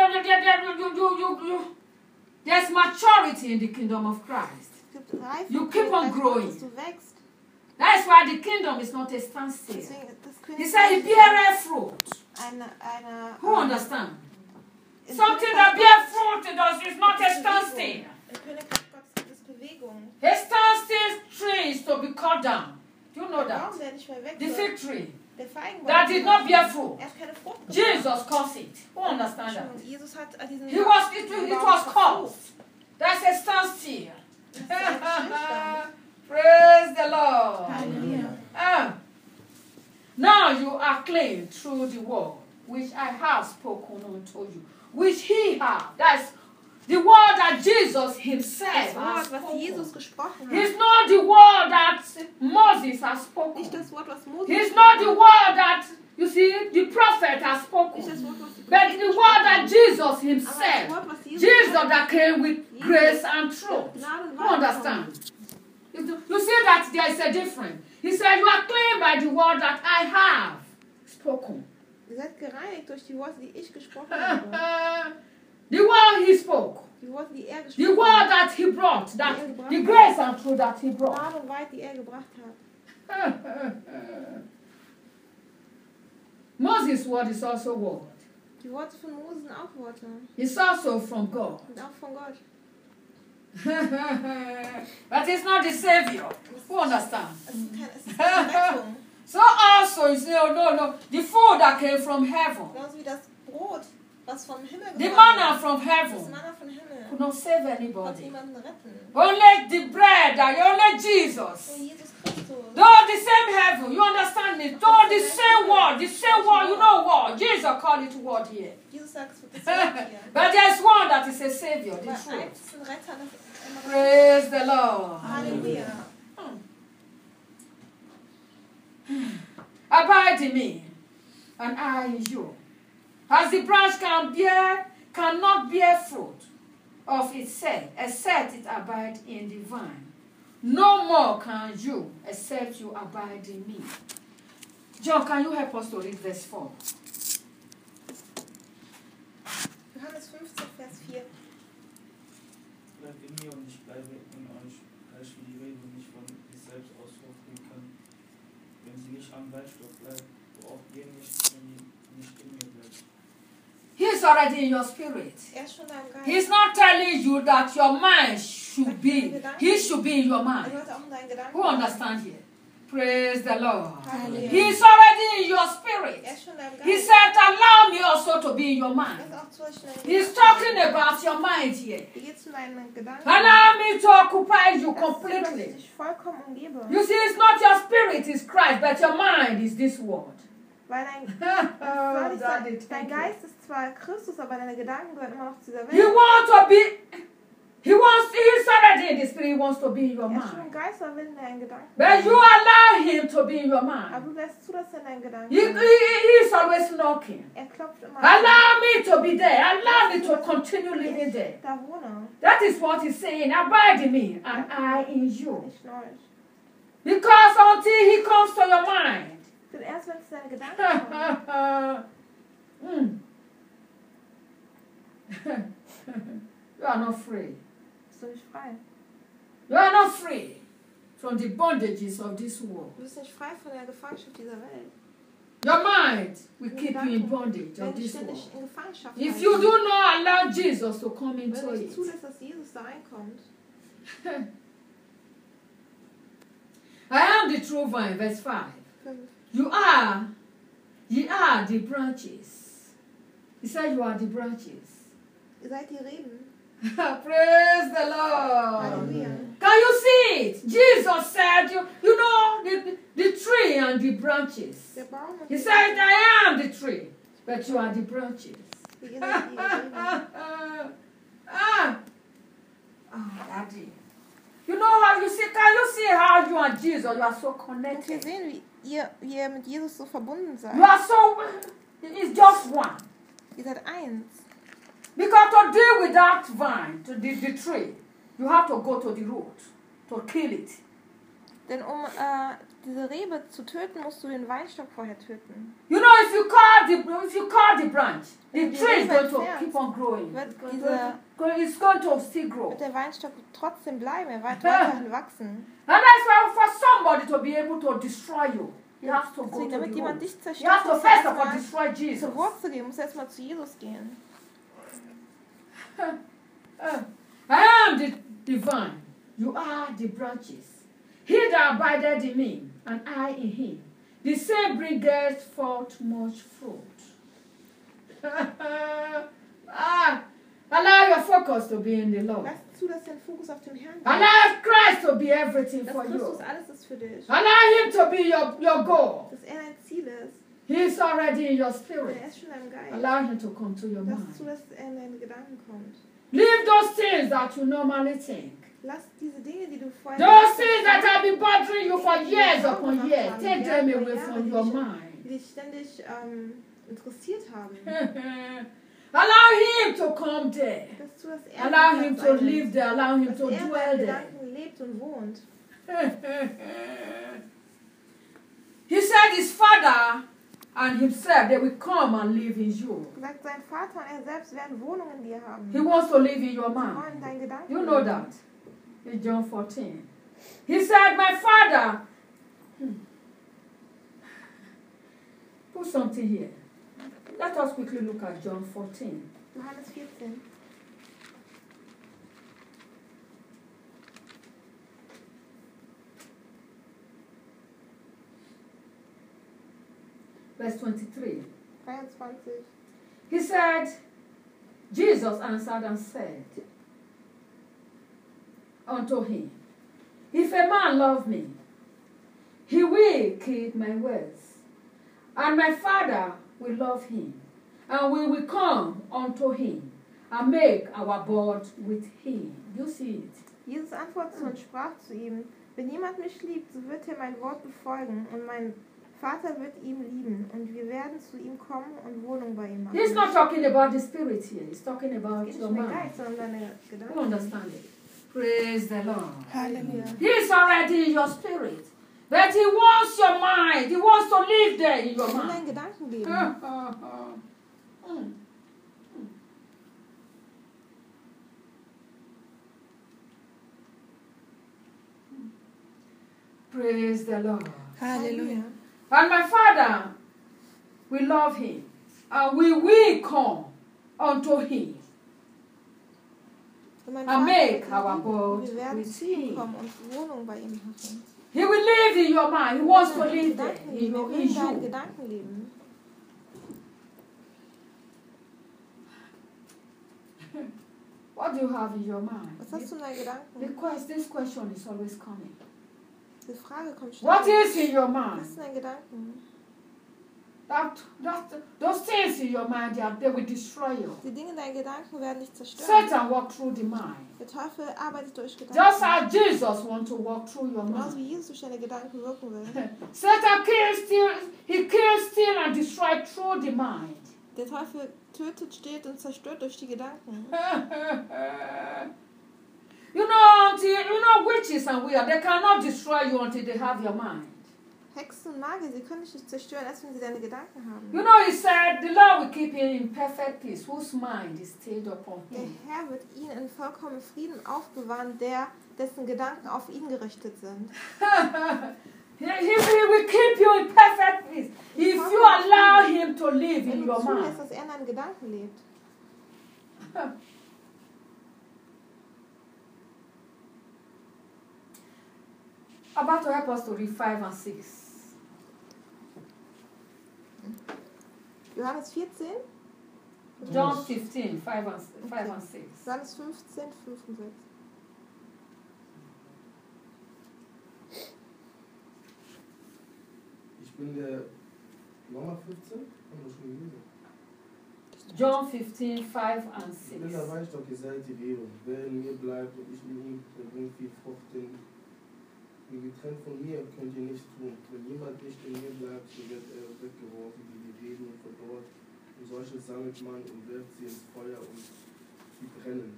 Speaker 1: there's maturity in the kingdom of Christ.
Speaker 2: Es gibt Reife.
Speaker 1: You keep on growing.
Speaker 2: Dass du wächst.
Speaker 1: That's why the kingdom is not a standstill.
Speaker 2: Deswegen, das
Speaker 1: He
Speaker 2: Königreich
Speaker 1: said he
Speaker 2: ist
Speaker 1: beareth fruit.
Speaker 2: eine
Speaker 1: Who understand?
Speaker 2: im
Speaker 1: Something
Speaker 2: Königreich
Speaker 1: that bears fruit is not a
Speaker 2: Gottes
Speaker 1: standstill.
Speaker 2: Bewegung. Im Königreich Gottes gibt es Bewegung.
Speaker 1: A standstill tree is to be cut down. Do you know
Speaker 2: Der
Speaker 1: that?
Speaker 2: Baum, der nicht mehr wächst.
Speaker 1: The fig tree
Speaker 2: Der Feigenbaum.
Speaker 1: that did not bear fruit.
Speaker 2: Er hat keine Frucht gebracht.
Speaker 1: Jesus caused it. Who understand that?
Speaker 2: Und Jesus hat diesen
Speaker 1: It was
Speaker 2: Baum
Speaker 1: caused. That's a standstill.
Speaker 2: Das ist ein Stillstand.
Speaker 1: Praise the Lord.
Speaker 2: Halleluja.
Speaker 1: Now you are clean through the word which I have spoken unto you, which he had. That's the word that Jesus himself
Speaker 2: Das
Speaker 1: has
Speaker 2: Wort, was Jesus
Speaker 1: spoken.
Speaker 2: gesprochen hat.
Speaker 1: He's not the word that Moses has
Speaker 2: Nicht
Speaker 1: spoken.
Speaker 2: das Wort, was Moses
Speaker 1: He's not the word that, you see, the prophet has
Speaker 2: Nicht das
Speaker 1: spoken.
Speaker 2: Wort, was die
Speaker 1: But
Speaker 2: Propheten
Speaker 1: the word that Jesus
Speaker 2: Aber das
Speaker 1: himself,
Speaker 2: Wort, was Jesus
Speaker 1: Jesus
Speaker 2: sagt,
Speaker 1: that came with grace and truth.
Speaker 2: Gnade und
Speaker 1: You understand? You see that there is a difference. He said, you are clean by the word that I have spoken.
Speaker 2: Ihr seid gereinigt durch die Worte, die ich gesprochen habe.
Speaker 1: The word he spoke.
Speaker 2: Die Worte, die er
Speaker 1: The
Speaker 2: gesprochen
Speaker 1: word
Speaker 2: hat.
Speaker 1: that he brought. That the grace and truth that he brought.
Speaker 2: Gnade und Wahrheit, die er gebracht hat.
Speaker 1: Moses' word is also word.
Speaker 2: Die Worte von Mose sind auch Worte.
Speaker 1: It's also from God.
Speaker 2: Und auch von Gott.
Speaker 1: But it's not the Savior. Who understands?
Speaker 2: Es ist keine Rettung.
Speaker 1: So also, you say, oh no, the food that came from heaven,
Speaker 2: Genauso wie das Brot, was vom Himmel
Speaker 1: the
Speaker 2: gefallen
Speaker 1: manna
Speaker 2: ist.
Speaker 1: from
Speaker 2: Das
Speaker 1: heaven,
Speaker 2: Manna von Himmel.
Speaker 1: could not save
Speaker 2: Konnte
Speaker 1: anybody.
Speaker 2: niemanden retten.
Speaker 1: Only the bread, only Jesus.
Speaker 2: Nur Jesus Christus.
Speaker 1: Though the same heaven, you understand me? Though the same word, you know what? Jesus called it word here.
Speaker 2: Jesus sagt, es wird das Wort hier.
Speaker 1: But there's one that is a Savior, the
Speaker 2: Aber
Speaker 1: truth.
Speaker 2: eins ist ein Retter, das ist immer
Speaker 1: Praise the Lord.
Speaker 2: Halleluja.
Speaker 1: Abide in me, and I in you. As the branch cannot bear fruit of itself, except it abide in the vine. No more can you, except you abide in me. John, can you help us to read verse 4?
Speaker 2: Johannes 15, Vers 4.
Speaker 3: Bleibt in mir und ich bleibe in euch, gleich wie die Rebe nicht von sich selbst ausfruchtet, Weinstock bleibt, wo auch ihr nicht in mir bleibt.
Speaker 1: He's already in your spirit.
Speaker 2: Ist schon in deinem Geist.
Speaker 1: He's not telling you that your mind should be. He should be in your mind.
Speaker 2: sollte auch in deinen Gedanken
Speaker 1: Who understand here? Praise the Lord.
Speaker 2: Halleluja.
Speaker 1: He's already in your spirit.
Speaker 2: Ist schon in deinem
Speaker 1: He
Speaker 2: Geist.
Speaker 1: said, allow me also to be in your
Speaker 2: Das
Speaker 1: mind.
Speaker 2: ist auch zu schnell.
Speaker 1: He's talking about your mind here.
Speaker 2: Wie geht's in deinen Gedanken?
Speaker 1: Allow me to occupy you
Speaker 2: Das ist, dass ich
Speaker 1: completely.
Speaker 2: dich vollkommen umgebe.
Speaker 1: You see, it's not your spirit is Christ, but your mind is this world.
Speaker 2: Weil dein,
Speaker 1: Oh,
Speaker 2: soll ich sagen,
Speaker 1: Daddy,
Speaker 2: dein
Speaker 1: thank you.
Speaker 2: Geist ist zwar Christus, aber deine Gedanken gehören immer noch zu dieser
Speaker 1: He
Speaker 2: Welt.
Speaker 1: wants to be, he's already in the spirit, he wants to be in your
Speaker 2: Er ist schon im
Speaker 1: mind.
Speaker 2: Geist, aber will in deinen Gedanken.
Speaker 1: But you allow him to be in your
Speaker 2: Aber
Speaker 1: mind.
Speaker 2: du lässt zu, dass er in deinen Gedanken
Speaker 1: He is always knocking.
Speaker 2: Er klopft immer
Speaker 1: Allow me to be there. Allow me to continue living there.
Speaker 2: da wohne.
Speaker 1: That is what he's saying. Abide in me and I in you.
Speaker 2: Nicht neulich.
Speaker 1: Because until he comes to your mind,
Speaker 2: Denn erst wenn es deine Gedanken kommen,
Speaker 1: you are not free.
Speaker 2: bist du nicht frei.
Speaker 1: You are not free from the bondages of this world.
Speaker 2: Du bist nicht frei von der Gefangenschaft dieser Welt.
Speaker 1: Your mind will keep you in bondage
Speaker 2: Wenn
Speaker 1: of
Speaker 2: du
Speaker 1: this
Speaker 2: ständig
Speaker 1: world.
Speaker 2: in Gefangenschaft
Speaker 1: If
Speaker 2: halten.
Speaker 1: you do not allow Jesus to come
Speaker 2: Wenn
Speaker 1: into
Speaker 2: du nicht
Speaker 1: it,
Speaker 2: zulässt, dass Jesus da reinkommt.
Speaker 1: I am the true vine, verse 5.
Speaker 2: 5.
Speaker 1: Ye are the branches. He said you are the branches.
Speaker 2: Ihr seid die Reben.
Speaker 1: Praise the Lord.
Speaker 2: Halleluja.
Speaker 1: Can you see it? Jesus said, you know, the tree and the branches.
Speaker 2: Der Baum und
Speaker 1: He
Speaker 2: die
Speaker 1: said,
Speaker 2: Reben.
Speaker 1: I am the tree, but you are the branches.
Speaker 2: Ihr seid die Reben.
Speaker 1: Daddy. You know how you see, can you see how you and Jesus, you are so
Speaker 2: Und wir
Speaker 1: connected?
Speaker 2: sehen, wie ihr mit Jesus so verbunden seid.
Speaker 1: You are so, it's just one.
Speaker 2: Ihr seid eins.
Speaker 1: Because to deal with that vine, to the tree, you have to go to the root, to kill it.
Speaker 2: Denn um diese Rebe zu töten, musst du den Weinstock vorher töten.
Speaker 1: You know, if you cut the branch, the tree is going to keep on growing. It's going to still grow.
Speaker 2: Wird der Weinstock trotzdem bleiben, er wird weiterhin wachsen.
Speaker 1: And that's why for somebody to be able to destroy you, he has to go
Speaker 2: Deswegen,
Speaker 1: to
Speaker 2: damit
Speaker 1: the
Speaker 2: jemand
Speaker 1: root.
Speaker 2: dich
Speaker 1: You
Speaker 2: zerstört,
Speaker 1: have to
Speaker 2: musst du
Speaker 1: first of all
Speaker 2: erstmal
Speaker 1: destroy Jesus.
Speaker 2: zur Wurzel gehen, musst erstmal zu Jesus gehen.
Speaker 1: I am the vine, you are the branches. He that abideth in me, and I in him, the same bringeth forth much fruit. Allow your focus to be in the Lord.
Speaker 2: Lass zu, dass dein Fokus auf dem Herrn liegt.
Speaker 1: Allow Christ to be everything
Speaker 2: Dass
Speaker 1: for
Speaker 2: Christus
Speaker 1: you.
Speaker 2: alles ist für dich.
Speaker 1: Allow him to be your goal.
Speaker 2: Dass er dein Ziel ist.
Speaker 1: He is already in your
Speaker 2: Und
Speaker 1: spirit.
Speaker 2: er ist schon in deinem Geist.
Speaker 1: Allow him to come to your
Speaker 2: Lass
Speaker 1: mind.
Speaker 2: zu, dass er in deine Gedanken kommt.
Speaker 1: Leave those things that you normally think.
Speaker 2: Lass diese Dinge, die du vorher
Speaker 1: Those things that have been bothering you for years upon years, take them away from your
Speaker 2: die
Speaker 1: mind.
Speaker 2: dich ständig interessiert haben.
Speaker 1: Allow him to come there.
Speaker 2: Lass zu, dass er
Speaker 1: Allow
Speaker 2: dein
Speaker 1: him
Speaker 2: Platz
Speaker 1: to
Speaker 2: einnimmt.
Speaker 1: live there. Allow him
Speaker 2: Dass
Speaker 1: to
Speaker 2: er in
Speaker 1: dwell
Speaker 2: deinen
Speaker 1: there.
Speaker 2: Gedanken lebt und wohnt.
Speaker 1: He said his father and himself, they will come and live in you.
Speaker 2: Sagt sein Vater und er selbst werden Wohnungen in dir haben.
Speaker 1: He wants to live in your
Speaker 2: Sie wollen
Speaker 1: mind.
Speaker 2: deinen Gedanken.
Speaker 1: You know that. In John 14. He said, my father. Put something here. Let us quickly look at John 14.
Speaker 2: Johannes 14.
Speaker 1: Verse 23.
Speaker 2: 23.
Speaker 1: He said, Jesus answered and said unto him, if a man love me, he will keep my words, and my Father will love him, and we will come unto him and make our abode with him. You see it?
Speaker 2: Jesus antwortete und sprach zu ihm, wenn jemand mich liebt, so wird er mein Wort befolgen, und mein Vater wird ihn lieben, und wir werden zu ihm kommen und Wohnung bei ihm machen.
Speaker 1: He's not talking about the spirit here. He's talking about
Speaker 2: Es geht
Speaker 1: your
Speaker 2: nicht um den
Speaker 1: mind.
Speaker 2: Geist, sondern deine
Speaker 1: You
Speaker 2: Gedanken.
Speaker 1: understand it? Praise the Lord.
Speaker 2: Halleluja.
Speaker 1: He's already in your spirit. But he wants your mind. He wants to live there in your
Speaker 2: In deinen
Speaker 1: mind.
Speaker 2: Gedanken leben.
Speaker 1: Praise the Lord.
Speaker 2: Halleluja.
Speaker 1: And my Father will love him, and we will come unto him
Speaker 2: Und mein
Speaker 1: and
Speaker 2: Vater
Speaker 1: make
Speaker 2: wird ihn
Speaker 1: our
Speaker 2: lieben.
Speaker 1: abode
Speaker 2: Wir werden
Speaker 1: with
Speaker 2: zu ihm
Speaker 1: him.
Speaker 2: kommen und Wohnung bei ihm machen.
Speaker 1: He will live in your mind. He wants to
Speaker 2: Deine
Speaker 1: live there
Speaker 2: Gedanken
Speaker 1: in
Speaker 2: leben.
Speaker 1: your
Speaker 2: Er will in deinen
Speaker 1: you.
Speaker 2: Gedanken leben.
Speaker 1: What do you have in your mind?
Speaker 2: Was hast du in deinen Gedanken?
Speaker 1: This question is always coming.
Speaker 2: Die Frage kommt
Speaker 1: What
Speaker 2: ständig.
Speaker 1: is in your
Speaker 2: Was
Speaker 1: mind?
Speaker 2: ist in deinen Gedanken?
Speaker 1: Those things in your mind, they will destroy you.
Speaker 2: Die Dinge in deinen Gedanken werden dich zerstören.
Speaker 1: Satan walks through the mind.
Speaker 2: Der Teufel arbeitet durch
Speaker 1: Just
Speaker 2: Gedanken.
Speaker 1: as Jesus wants to walk through your
Speaker 2: Genauso
Speaker 1: mind.
Speaker 2: wie Jesus durch deine Gedanken wirken will.
Speaker 1: Satan kills, steals, and destroys through the mind.
Speaker 2: Der Teufel tötet, stiehlt und zerstört durch die Gedanken.
Speaker 1: You know witches and weird, they cannot destroy you until they have your mind.
Speaker 2: Hexen und Magier, sie können dich nicht zerstören, erst wenn sie deine Gedanken haben.
Speaker 1: You know, he said, the Lord will keep him in perfect peace, whose mind is stayed upon
Speaker 2: Der
Speaker 1: him.
Speaker 2: Herr wird ihn in vollkommenem Frieden aufbewahren, dessen Gedanken auf ihn gerichtet sind.
Speaker 1: He will keep you in perfect peace if you allow him to live
Speaker 2: Wenn
Speaker 1: in
Speaker 2: du
Speaker 1: your
Speaker 2: zulässt,
Speaker 1: mind.
Speaker 2: dass er in deinen Gedanken lebt.
Speaker 1: About to help us to read 5 and 6.
Speaker 2: Johannes 14,
Speaker 1: John 15, 5 and 6.
Speaker 2: Johannes 15, 5 und 6.
Speaker 3: Ich bin der Nummer 15, haben wir schon gelesen.
Speaker 1: John 15, 5 and
Speaker 3: Ich bin der
Speaker 1: 6.
Speaker 3: Weinstock, ihr seid die Rebe. Wer in mir bleibt und ich in ihm, der bringt viel Frucht. Denn getrennt von mir könnt ihr nichts tun. Wenn jemand nicht in mir bleibt, so wird er weggeworfen wie die Reben und verdorrt. Und solche sammelt man und wirft sie ins Feuer und sie brennen.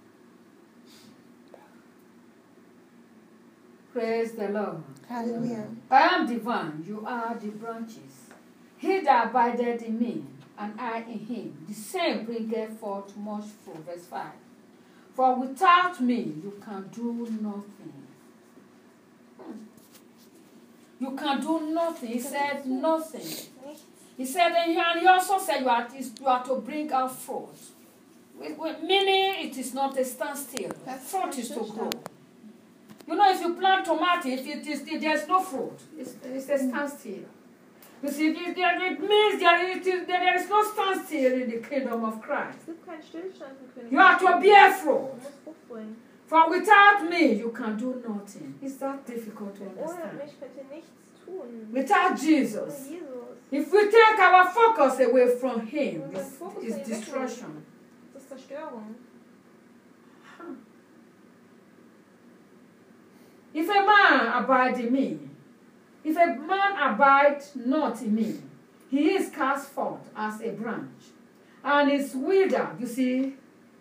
Speaker 1: Praise the Lord.
Speaker 2: Halleluja.
Speaker 1: I am the vine, you are the branches. He that abideth in me, and I in him, the same bringeth forth much fruit. Verse 5. For without me you can do nothing. You can do nothing. He said nothing.
Speaker 2: Nichts.
Speaker 1: He said, and he also said you are to bring out fruit. Meaning it is not a standstill. Fruit is to grow. You know, if you plant tomato, there's no fruit. It's a standstill. You see, it means there is no standstill in the kingdom of Christ.
Speaker 2: Es gibt keinen Stillstand im Königreich.
Speaker 1: You have to bear
Speaker 2: Du
Speaker 1: fruit.
Speaker 2: musst Frucht bringen.
Speaker 1: For without me, you can do nothing. It's that difficult to
Speaker 2: Ohne
Speaker 1: understand.
Speaker 2: mich könnt ihr nichts tun.
Speaker 1: Without
Speaker 2: Ohne
Speaker 1: Jesus,
Speaker 2: Jesus.
Speaker 1: if we take our focus away from Him,
Speaker 2: Wenn wir den Fokus
Speaker 1: it's
Speaker 2: von ihm
Speaker 1: destruction.
Speaker 2: wegnehmen, das ist Zerstörung.
Speaker 1: If a man abide in me, if a man abide not in me, he is cast forth as a branch, and is withered. You see,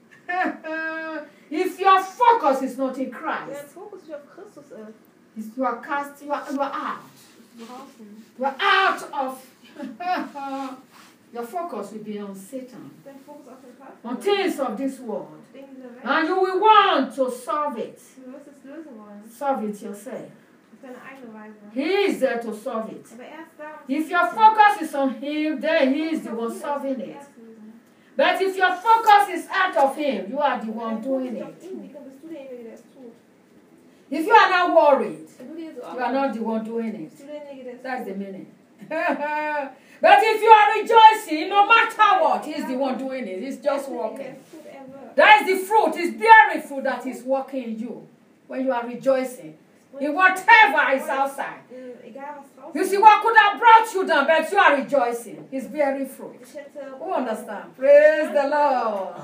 Speaker 1: if your focus is not in
Speaker 2: Wenn
Speaker 1: Christ,
Speaker 2: dein Fokus nicht auf Christus ist,
Speaker 1: you are cast, you are out.
Speaker 2: draußen.
Speaker 1: You are out of. Your focus will be on Satan,
Speaker 2: Dein Fokus auf den Teufel.
Speaker 1: on things of this world,
Speaker 2: Wegen dieser Welt.
Speaker 1: and you will want to solve it.
Speaker 2: Du wirst es lösen wollen.
Speaker 1: Solve it yourself.
Speaker 2: Auf deine eigene Weise.
Speaker 1: He is there to solve it.
Speaker 2: Aber erst da.
Speaker 1: If your focus is on Him, then He is the one solving it. But if your focus is out of Him, you are the one doing it.
Speaker 2: Dann bist du derjenige, der es tut.
Speaker 1: If you are not worried,
Speaker 2: Wenn du dir so
Speaker 1: you are not the one doing it.
Speaker 2: bist du derjenige, der es
Speaker 1: That's the
Speaker 2: tut.
Speaker 1: meaning. But if you are rejoicing, no matter what, He's the one doing it. He's just working. That is the fruit. It's bearing fruit that is working in you when you are rejoicing. In whatever is outside.
Speaker 2: Egal was draußen
Speaker 1: You see, what could have brought you down, but you are rejoicing. He's bearing fruit.
Speaker 2: Ich hätte.
Speaker 1: Who understand? Praise the Lord.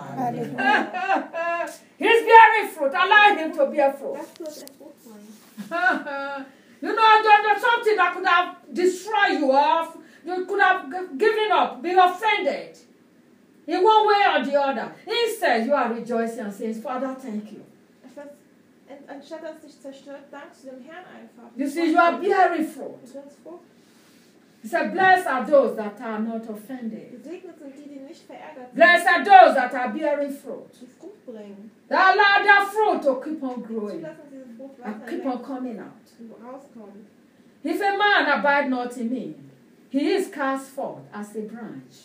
Speaker 1: He's bearing fruit. Allow Him to bear fruit.
Speaker 2: Lass du es Frucht bringen.
Speaker 1: You know, there's something that could have destroyed you off. You could have given up, been offended. In one way or the other. Instead, you are rejoicing and saying, Father, thank you.
Speaker 2: Anstatt dass dich zerstört, dankst du dem Herrn einfach.
Speaker 1: You see, you are bearing fruit.
Speaker 2: Du bringst Frucht.
Speaker 1: He said, blessed are those that are not offended.
Speaker 2: Gesegnet sind die, die nicht verärgert sind.
Speaker 1: Blessed are those that are bearing fruit.
Speaker 2: Die Frucht bringen.
Speaker 1: That allow that fruit to keep on growing
Speaker 2: Zulassen diese Frucht
Speaker 1: and
Speaker 2: weiter
Speaker 1: keep on coming out.
Speaker 2: rauskommen.
Speaker 1: If a man abide not in me, he is cast forth as a branch.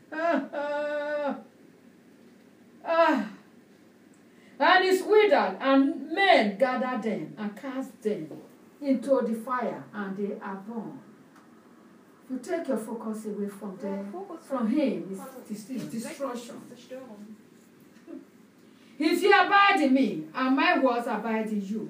Speaker 1: And is withered, and men gather them and cast them into the fire, and they are burned. You take your focus away from from him, it's destruction. If you abide in me, and my words abide in you,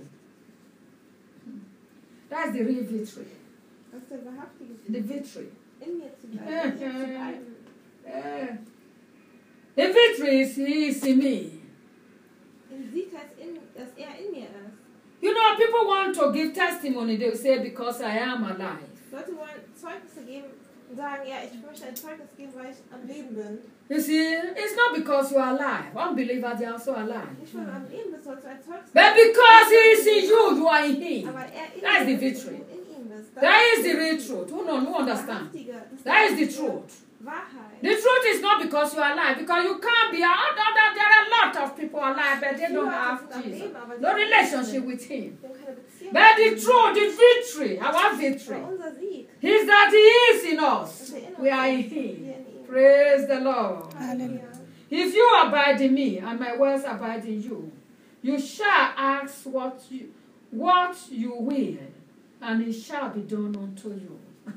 Speaker 1: that's the real victory.
Speaker 2: Das ist der wahrhaftige Sieg.
Speaker 1: The victory.
Speaker 2: In mir zu bleiben. In ihm zu bleiben.
Speaker 1: The victory is in me.
Speaker 2: Den Sieg heißt, dass in mir ist.
Speaker 1: You know, people want to give testimony. They say, because I am alive.
Speaker 2: Leute wollen Zeugnisse geben und sagen, ja, ich möchte ein Zeugnis geben, weil ich am Leben bin.
Speaker 1: You see, it's not because you are alive. Unbelievers, they are also alive.
Speaker 2: Nicht weil du am Leben bist, sollst du ein Zeugnis
Speaker 1: But because he is in you, you are in him.
Speaker 2: Aber in
Speaker 1: That's the
Speaker 2: dir ist,
Speaker 1: victory.
Speaker 2: du in ihm bist.
Speaker 1: That is the real truth. Who understand? That is the truth.
Speaker 2: Wahrheit.
Speaker 1: The truth is not because you are alive, because you can't be. There are a lot of people alive, but they don't have Jesus. No relationship with him.
Speaker 2: Wir haben keine Beziehung.
Speaker 1: But the truth, the victory, our victory,
Speaker 2: Aber unser Sieg
Speaker 1: is that he is in us. We are in
Speaker 2: wir
Speaker 1: him.
Speaker 2: in ihm.
Speaker 1: Praise the Lord.
Speaker 2: Halleluja.
Speaker 1: If you abide in me and my words abide in you, you shall ask what you will, and it shall be done unto you.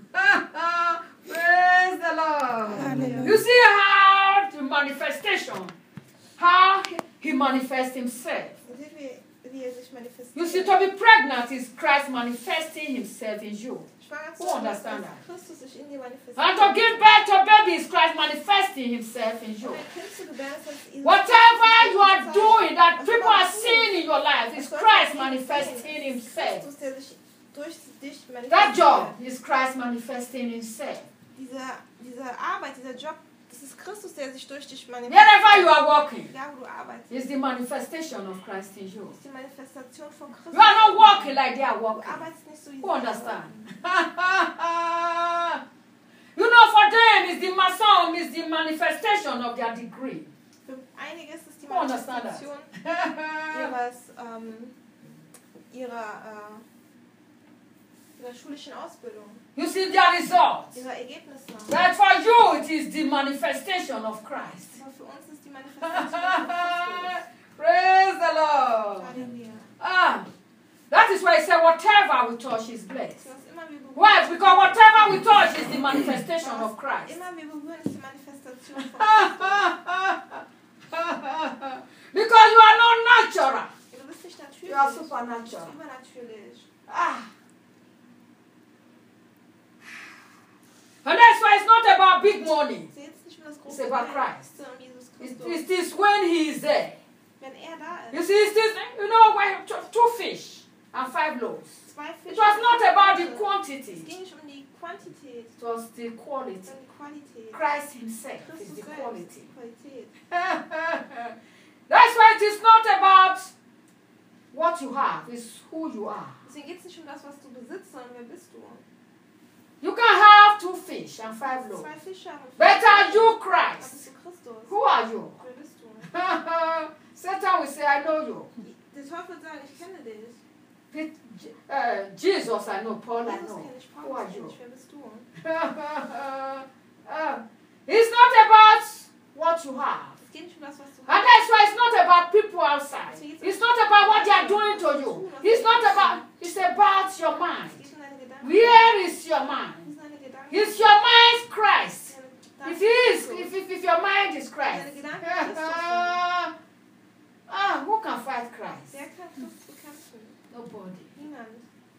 Speaker 1: Praise the Lord.
Speaker 2: Hallelujah.
Speaker 1: You see how the manifestation, how he manifests himself.
Speaker 2: Und seht, wie sich manifestiert.
Speaker 1: You see, to be pregnant is Christ manifesting himself in you.
Speaker 2: Schwanger zu
Speaker 1: Who
Speaker 2: sein,
Speaker 1: understand
Speaker 2: dass
Speaker 1: that?
Speaker 2: Christus sich in dir manifestiert.
Speaker 1: And to give birth to baby is Christ manifesting himself in you.
Speaker 2: Und ein Kind zu gebären, ist das Jesus
Speaker 1: Whatever you are
Speaker 2: Christus.
Speaker 1: doing that
Speaker 2: Was
Speaker 1: people
Speaker 2: immer
Speaker 1: are
Speaker 2: du
Speaker 1: seeing
Speaker 2: tust,
Speaker 1: in your life is
Speaker 2: was
Speaker 1: Christ
Speaker 2: Leute
Speaker 1: manifesting
Speaker 2: sehen, ist
Speaker 1: himself.
Speaker 2: Christus, der sich durch dich
Speaker 1: That
Speaker 2: manifestiert.
Speaker 1: job is Christ manifesting himself.
Speaker 2: Diese Arbeit, dieser Job, das ist Christus, der sich durch dich manifestiert.
Speaker 1: Wherever you are walking
Speaker 2: Da, wo du arbeitest,
Speaker 1: is the manifestation of Christ in you.
Speaker 2: ist die Manifestation von Christus.
Speaker 1: You are not walking like they are
Speaker 2: Du
Speaker 1: walking.
Speaker 2: arbeitest nicht so wie
Speaker 1: Who
Speaker 2: sie
Speaker 1: understand?
Speaker 2: arbeiten.
Speaker 1: You know, for them is the mason is the manifestation of their degree.
Speaker 2: Für einige ist es die
Speaker 1: Who understand that?
Speaker 2: Manifestation ihrer schulischen Ausbildung,
Speaker 1: You see their results.
Speaker 2: ihrer Ergebnisse.
Speaker 1: But for you, it is the manifestation of Christ.
Speaker 2: Aber für uns ist die Manifestation von Christus.
Speaker 1: Praise the Lord.
Speaker 2: Halleluja.
Speaker 1: That is why I say whatever we touch is blessed.
Speaker 2: Was immer wir berühren,
Speaker 1: Why? Because whatever we touch is the manifestation of Christ.
Speaker 2: immer wir berühren, ist die Manifestation von Christus.
Speaker 1: Because you are not natural.
Speaker 2: Du bist nicht natürlich.
Speaker 1: You are
Speaker 2: Du bist
Speaker 1: supernatural.
Speaker 2: übernatürlich.
Speaker 1: And that's why it's not about big money.
Speaker 2: Es geht jetzt nicht um das
Speaker 1: It's
Speaker 2: große
Speaker 1: about
Speaker 2: Geld,
Speaker 1: Christ.
Speaker 2: sondern um Jesus
Speaker 1: It
Speaker 2: Christus.
Speaker 1: is when he is there.
Speaker 2: Wenn da
Speaker 1: You
Speaker 2: ist,
Speaker 1: see, it's this, you know, when 2 fish and 5 loaves.
Speaker 2: 2 Fische.
Speaker 1: It was not about the
Speaker 2: Es
Speaker 1: quantity.
Speaker 2: ging nicht um die Quantität,
Speaker 1: It was the quality.
Speaker 2: sondern die Qualität.
Speaker 1: Christ himself is
Speaker 2: Christus
Speaker 1: the
Speaker 2: selbst,
Speaker 1: quality.
Speaker 2: die Qualität.
Speaker 1: That's why it is not about what you have, it's who you are.
Speaker 2: Deswegen geht es nicht um das, was du besitzt, sondern wer bist du?
Speaker 1: You can have 2 fish and 5 loaves.
Speaker 2: 2 Fische und
Speaker 1: But are you
Speaker 2: Aber
Speaker 1: Christ?
Speaker 2: bist du Christus?
Speaker 1: Who are you?
Speaker 2: Wer bist du?
Speaker 1: Satan will say, I know you.
Speaker 2: Der Teufel sagt, ich kenne dich.
Speaker 1: Jesus, I know. Paul, I
Speaker 2: Jesus
Speaker 1: know.
Speaker 2: kenne ich,
Speaker 1: Who
Speaker 2: Paulus
Speaker 1: are
Speaker 2: kenne
Speaker 1: you?
Speaker 2: ich. Wer bist du?
Speaker 1: It's not about what you have.
Speaker 2: Es geht nicht um das, was du
Speaker 1: And
Speaker 2: hast.
Speaker 1: that's why it's not about people outside. It's not about what they are doing to you. It's about your
Speaker 2: Es
Speaker 1: mind.
Speaker 2: geht um deine Gedanken.
Speaker 1: Where is your
Speaker 2: Wo
Speaker 1: mind?
Speaker 2: sind deine Gedanken?
Speaker 1: Is your mind Christ?
Speaker 2: Deine
Speaker 1: If
Speaker 2: Gedanken
Speaker 1: your mind is Christ,
Speaker 2: Deine Gedanken Christus sind.
Speaker 1: who can fight Christ?
Speaker 2: Wer kann Christus bekämpfen?
Speaker 1: Nobody.
Speaker 2: Niemand.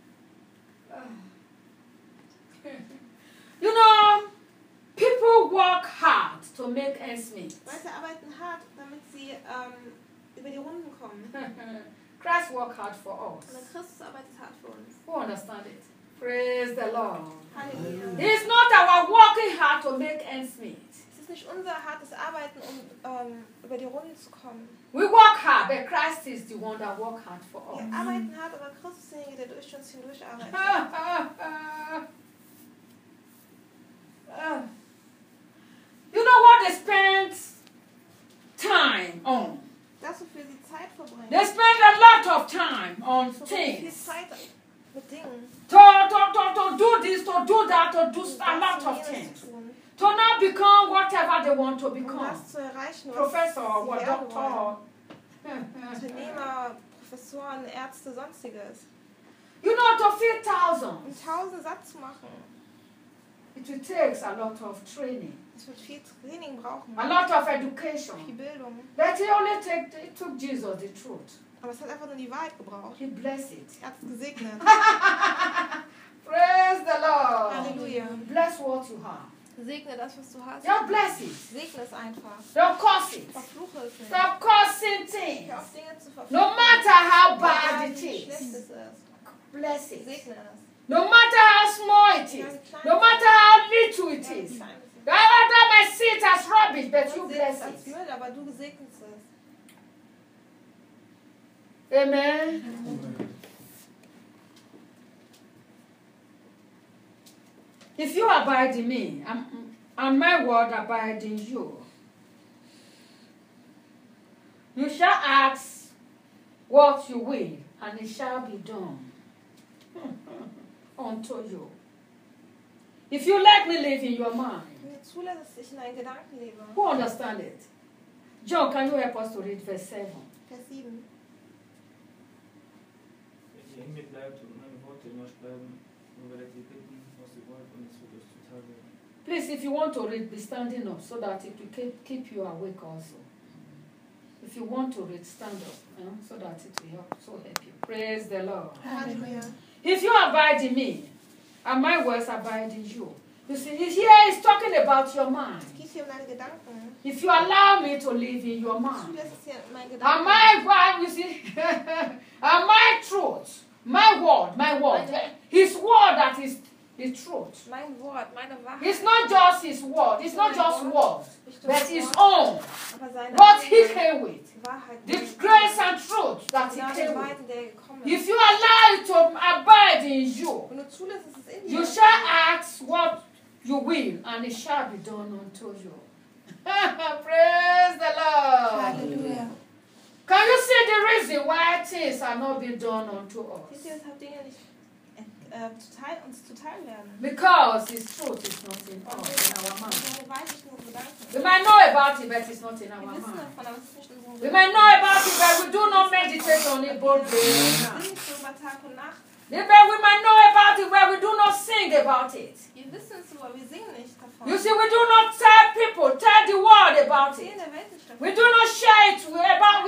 Speaker 1: You know, people work hard to make ends meet.
Speaker 2: Leute arbeiten hart, damit sie über die Runden kommen.
Speaker 1: Christ worked hard for
Speaker 2: Und
Speaker 1: us.
Speaker 2: Christus arbeitet hart für uns.
Speaker 1: Who understand it? Praise the Lord.
Speaker 2: Halleluja.
Speaker 1: It's not our working hard to make ends meet.
Speaker 2: Es ist nicht unser hartes Arbeiten, um über die Runden zu kommen.
Speaker 1: We work hard, but Christ is the one that worked hard for
Speaker 2: Wir
Speaker 1: us.
Speaker 2: arbeiten hart, aber Christus ist derjenige, der durch uns hindurch arbeitet.
Speaker 1: You know what they spend time on?
Speaker 2: Das, wofür sie Zeit verbringen.
Speaker 1: They spend a lot of time on
Speaker 2: Verbringen viel
Speaker 1: things.
Speaker 2: Zeit mit Dingen.
Speaker 1: To do this, to to do that, to do
Speaker 2: um
Speaker 1: a lot
Speaker 2: das
Speaker 1: of
Speaker 2: und jenes
Speaker 1: things.
Speaker 2: zu tun,
Speaker 1: To not become whatever they want to
Speaker 2: um
Speaker 1: become.
Speaker 2: das zu erreichen, was
Speaker 1: Professor
Speaker 2: sie
Speaker 1: or
Speaker 2: werden
Speaker 1: doctor.
Speaker 2: wollen. Unternehmer, Professoren, Ärzte, sonstiges.
Speaker 1: You know, to feed
Speaker 2: Um
Speaker 1: thousands,
Speaker 2: 1000 satt zu machen,
Speaker 1: it will take a lot of training,
Speaker 2: es wird viel Training brauchen,
Speaker 1: a lot of
Speaker 2: viel
Speaker 1: education.
Speaker 2: Bildung.
Speaker 1: But it took Jesus the truth.
Speaker 2: Aber es hat einfach nur die Wahrheit gebraucht.
Speaker 1: He blessed it.
Speaker 2: Er hat es gesegnet.
Speaker 1: Praise the Lord.
Speaker 2: Halleluja.
Speaker 1: Bless what you have.
Speaker 2: Segne das, was du hast.
Speaker 1: Don't bless it.
Speaker 2: Segne es einfach.
Speaker 1: Don't curse it.
Speaker 2: Verfluche es nicht.
Speaker 1: Stop cursing things.
Speaker 2: Hör auf, Dinge zu verfluchen.
Speaker 1: No matter how bad
Speaker 2: Egal,
Speaker 1: it
Speaker 2: wie schlecht
Speaker 1: is.
Speaker 2: es ist.
Speaker 1: Bless it.
Speaker 2: Segne es.
Speaker 1: No matter how small it is. No matter how little it
Speaker 2: Egal, wie
Speaker 1: is.
Speaker 2: klein es ist.
Speaker 1: The other might see it as rubbish, but you
Speaker 2: Man sieht
Speaker 1: bless
Speaker 2: es als
Speaker 1: it.
Speaker 2: Müll, aber du segnest es.
Speaker 1: Amen.
Speaker 3: Amen.
Speaker 1: If you abide in me, and my word abide in you, you shall ask what you will, and it shall be done unto you. If you let me live in your mind,
Speaker 2: Wenn du zulässt, dass ich in deinen Gedanken lebe.
Speaker 1: who understand it? John, can you help us to read verse 7?
Speaker 2: Vers 7.
Speaker 4: Wenn ihr in mir bleibt und meine Worte in euch bleiben, nur werdet ihr bitten, was ihr wollt, und es wird euch zuteil werden.
Speaker 1: Please, if you want to read, be standing up so that it will keep you awake also. If you want to read, stand up so that it will help you. Praise the Lord.
Speaker 2: Halleluja.
Speaker 1: If you abide in me, and my words abide in you. You see, here he's talking about your mind.
Speaker 2: Es geht hier um deine Gedanken.
Speaker 1: If you allow me to live in your
Speaker 2: Du
Speaker 1: mind,
Speaker 2: zulässt es hier in meinen
Speaker 1: and
Speaker 2: Gedanken.
Speaker 1: my word, you see, and my truth, my word, his word that is the truth.
Speaker 2: Mein Wort, meine Wahrheit.
Speaker 1: It's not just his word, it's not just words,
Speaker 2: Nicht
Speaker 1: but
Speaker 2: das
Speaker 1: his
Speaker 2: Wort,
Speaker 1: own,
Speaker 2: aber seine
Speaker 1: what he
Speaker 2: eigene
Speaker 1: came with,
Speaker 2: Wahrheit.
Speaker 1: the grace and truth that he
Speaker 2: Genau die
Speaker 1: came with.
Speaker 2: Wahrheit, in der er gekommen
Speaker 1: If
Speaker 2: ist.
Speaker 1: you allow it to abide in you,
Speaker 2: Wenn du zulässt, dass es in dir
Speaker 1: you
Speaker 2: ist,
Speaker 1: shall ask what you will, and it shall be done unto you. Praise the Lord.
Speaker 2: Halleluja.
Speaker 1: Can you see the reason why things are not being done unto us?
Speaker 2: Wisst ihr, weshalb Dinge nicht uns zuteil werden?
Speaker 1: Because his truth is not in us, in our mind.
Speaker 2: Seine Wahrheit ist in unseren Gedanken.
Speaker 1: We might know about it, but it's not in our
Speaker 2: Wir wissen
Speaker 1: mind.
Speaker 2: davon, aber es ist nicht in unseren
Speaker 1: We might know about it, but we do not meditate on it both day and
Speaker 2: Wir
Speaker 1: night.
Speaker 2: singen es über Tag und Nacht.
Speaker 1: We might know about it, but we do not sing about it.
Speaker 2: Wir wissen es so, aber wir singen nicht davon.
Speaker 1: You see, we do not tell people, tell the world about
Speaker 2: Wir
Speaker 1: it.
Speaker 2: sehen der Welt nicht davon.
Speaker 1: We do not share it about.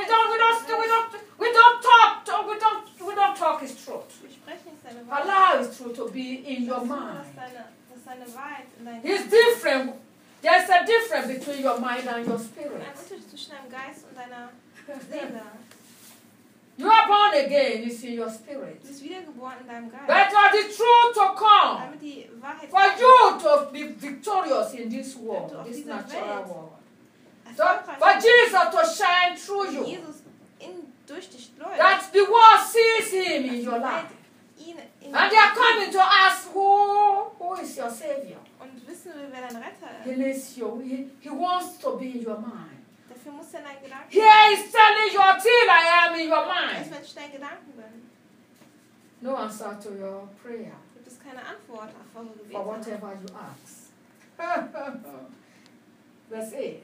Speaker 1: We don't talk his truth.
Speaker 2: Wir sprechen nicht seine Wahrheit.
Speaker 1: Allow his truth to be in your
Speaker 2: Dass
Speaker 1: mind.
Speaker 2: seine Wahrheit in deinem
Speaker 1: It's different. There's a difference between your mind and your
Speaker 2: Ein
Speaker 1: spirit.
Speaker 2: Unterschied zwischen deinem Geist und deiner Seele.
Speaker 1: You are born again. It's in your spirit.
Speaker 2: Du bist wiedergeboren in deinem Geist.
Speaker 1: But for the truth to come,
Speaker 2: Damit die Wahrheit
Speaker 1: for you to be victorious in this world,
Speaker 2: Auf
Speaker 1: this
Speaker 2: dieser
Speaker 1: natural
Speaker 2: Welt.
Speaker 1: world. So,
Speaker 2: erfolgreich
Speaker 1: for
Speaker 2: ist,
Speaker 1: Jesus to shine through you,
Speaker 2: Jesus durch dich läuft.
Speaker 1: that the world sees him in your life.
Speaker 2: Ihn in
Speaker 1: And they are coming to ask who is your savior.
Speaker 2: und wissen will, wer dein Retter
Speaker 1: He
Speaker 2: ist.
Speaker 1: needs you. He wants to be in your mind.
Speaker 2: Dafür musst du in deinen Gedanken
Speaker 1: Here is telling you until I am in your
Speaker 2: Erst
Speaker 1: mind.
Speaker 2: wenn ich in deinen Gedanken bin,
Speaker 1: No answer to your prayer
Speaker 2: gibt es keine Antwort auf eure
Speaker 1: for
Speaker 2: Gebete.
Speaker 1: whatever you ask. Verse 8.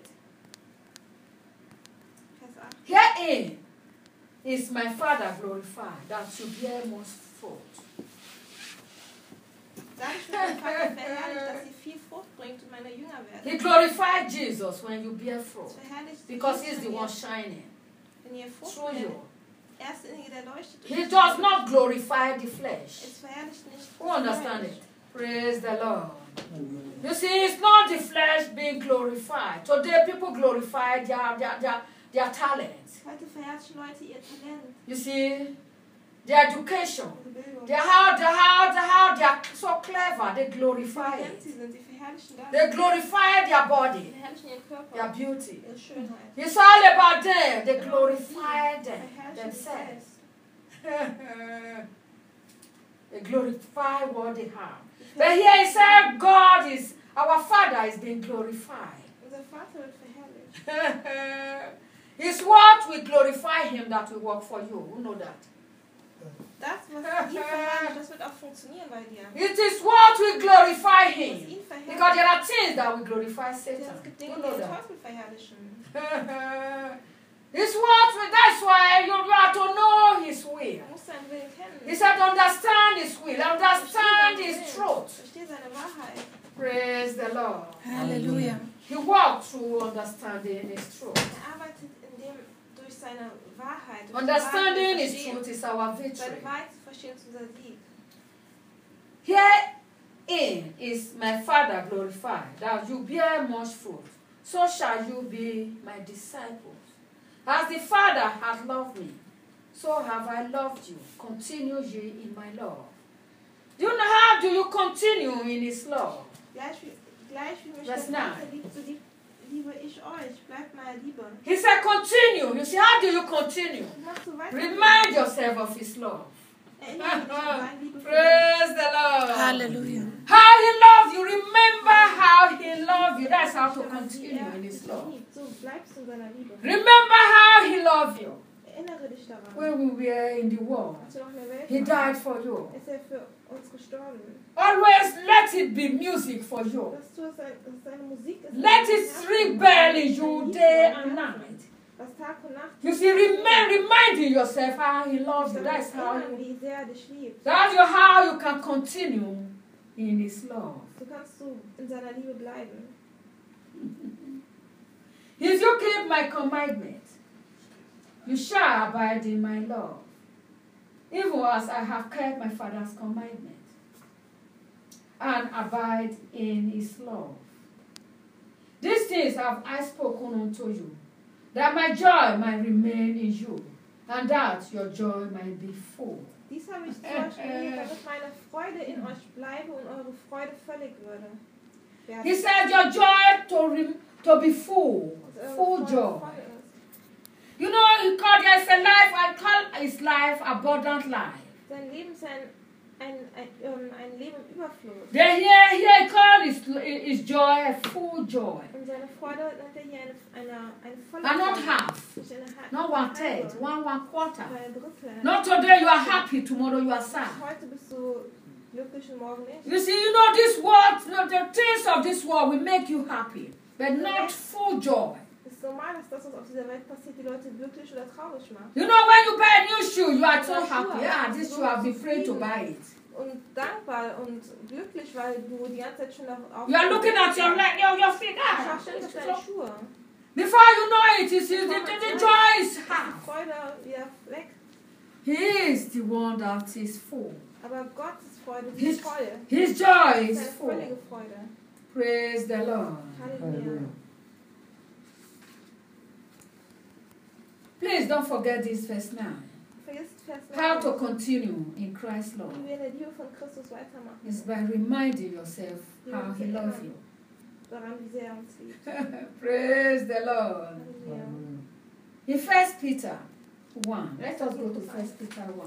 Speaker 2: Vers 8.
Speaker 1: Herein is my Father glorified, that you bear much fruit.
Speaker 2: Dadurch wird mein Vater verherrlicht, dass ihr viel Frucht bringt und meine Jünger
Speaker 1: He
Speaker 2: werdet.
Speaker 1: glorified Jesus when you bear fruit,
Speaker 2: Es verherrlicht
Speaker 1: because
Speaker 2: Jesus,
Speaker 1: he's the one shining
Speaker 2: wenn ihr Frucht
Speaker 1: through
Speaker 2: bringt.
Speaker 1: you.
Speaker 2: Er ist derjenige, der leuchtet.
Speaker 1: He does not glorify the flesh.
Speaker 2: Es verherrlicht nicht.
Speaker 1: Who understand it? Praise the Lord.
Speaker 3: Amen.
Speaker 1: You see, it's not the flesh being glorified. Today, people glorify their talents.
Speaker 2: Heute verherrlichen Leute ihr Talent,
Speaker 1: You see, their education.
Speaker 2: ihre Bildung.
Speaker 1: They are so clever. They glorify
Speaker 2: Wie
Speaker 1: it.
Speaker 2: sie sind, sie verherrlichen das.
Speaker 1: They glorify their
Speaker 2: Sie
Speaker 1: body,
Speaker 2: verherrlichen ihren Körper,
Speaker 1: their beauty.
Speaker 2: ihre Schönheit.
Speaker 1: It's all about them. They glorify them
Speaker 2: Verherrlichen sich
Speaker 1: themselves.
Speaker 2: selbst.
Speaker 1: They glorify what they have. But here it said, our Father is being glorified.
Speaker 2: Unser Vater wird verherrlicht.
Speaker 1: It's what we glorify Him that we work for you. Who know that?
Speaker 2: Das, was ihr verherrlicht, das wird auch funktionieren bei dir.
Speaker 1: It is what we glorify that will glorify
Speaker 2: Denn
Speaker 1: Satan.
Speaker 2: es gibt
Speaker 1: You
Speaker 2: Dinge, die
Speaker 1: know
Speaker 2: den
Speaker 1: that.
Speaker 2: Teufel verherrlichen.
Speaker 1: It's what, that's why you have to know his will.
Speaker 2: Man muss seinen Willen kennen.
Speaker 1: He said, understand his will, understand his truth.
Speaker 2: Verstehe seine Wahrheit.
Speaker 1: Praise the Lord.
Speaker 2: Halleluja.
Speaker 1: He walked through understanding his truth.
Speaker 2: Arbeitet durch seine Wahrheit. Durch
Speaker 1: Understanding
Speaker 2: die
Speaker 1: his
Speaker 2: Wahrheit
Speaker 1: truth
Speaker 2: zu
Speaker 1: is our
Speaker 2: verstehen.
Speaker 1: victory.
Speaker 2: Seine Wahrheit zu verstehen ist unser Sieg.
Speaker 1: Herein is my Father glorified, that you bear much fruit. So shall you be my disciples. As the Father hath loved me, so have I loved you. Continue ye in my love. Do you know how do you continue in his love?
Speaker 2: Gleich wie mich
Speaker 1: Vers
Speaker 2: der
Speaker 1: 9.
Speaker 2: Vater liebt, so liebe ich euch. Bleibt meiner Liebe.
Speaker 1: He said continue. You see, how do you continue?
Speaker 2: Mach so weiter.
Speaker 1: Remind yourself of his love.
Speaker 2: Erinnere dich an seine Liebe für dich.
Speaker 1: Praise the Lord.
Speaker 2: Hallelujah.
Speaker 1: How he loved you. Remember how he loved you. That's how to continue in his love.
Speaker 2: So bleibst du in seiner Liebe.
Speaker 1: Remember how he loved you.
Speaker 2: Erinnere dich daran.
Speaker 1: When we were in the world,
Speaker 2: Als du noch in der Welt
Speaker 1: he
Speaker 2: warst,
Speaker 1: died for you.
Speaker 2: ist er für uns gestorben.
Speaker 1: Always let it be music for you.
Speaker 2: Dass du seine Musik ist.
Speaker 1: Let it rebel in you day and night.
Speaker 2: Was Tag und Nacht.
Speaker 1: You see, reminding yourself how he loves you. That's how
Speaker 2: Erinnern,
Speaker 1: you.
Speaker 2: wie sehr er dich liebt.
Speaker 1: That's how you can continue in his love.
Speaker 2: So kannst du in seiner Liebe bleiben.
Speaker 1: If you keep my commandment, you shall abide in my love, even as I have kept my Father's commandment, and abide in his love. These things have I spoken unto you, that my joy might remain in you, and that your joy might be full.
Speaker 2: Dies habe ich zu euch geredet, damit meine Freude in euch bleibe und eure Freude völlig würde.
Speaker 1: He said your joy to be full, full joy. You know, he called there's a life, I call his life abundant life.
Speaker 2: Sein Leben ist ein Leben im Überfluss.
Speaker 1: Then here he called his joy a full joy.
Speaker 2: Und seine Freude nennt er hier eine volle
Speaker 1: And not
Speaker 2: Freude.
Speaker 1: half,
Speaker 2: Nicht eine
Speaker 1: not one third, one quarter.
Speaker 2: Aber ein Drittel.
Speaker 1: Not today you are happy, tomorrow you are sad.
Speaker 2: Heute bist du glücklich und morgen nicht.
Speaker 1: You see, you know this world, the things of this world will make you happy, but not full joy.
Speaker 2: Es ist normal, dass das, was auf dieser Welt passiert, die Leute glücklich oder traurig macht.
Speaker 1: You know, when you buy a new shoe, you are so happy. Yeah, this shoe I've been praying to buy it.
Speaker 2: Und dankbar und glücklich, weil du die ganze Zeit schon auf
Speaker 1: You are looking at your leg, your feet.
Speaker 2: Schau ständig auf deine Schuhe.
Speaker 1: Before you know it, you see the joy is
Speaker 2: Die
Speaker 1: half.
Speaker 2: Freude wieder weg.
Speaker 1: He is the one that is full.
Speaker 2: Aber Gottes Freude, die ist voll.
Speaker 1: His joy is
Speaker 2: Seine
Speaker 1: full.
Speaker 2: völlige Freude.
Speaker 1: Praise the Lord.
Speaker 2: Halleluja.
Speaker 1: Please don't forget this verse 9.
Speaker 2: Vergiss Vers 9.
Speaker 1: How to continue in Christ's love
Speaker 2: Wie wir in der Liebe von Christus weitermachen.
Speaker 1: is by reminding yourself how he loves you.
Speaker 2: Daran, wie sehr er uns liebt.
Speaker 1: Praise the Lord.
Speaker 2: Halleluja.
Speaker 1: In 1 Peter 1, let us go to 1 Peter 1.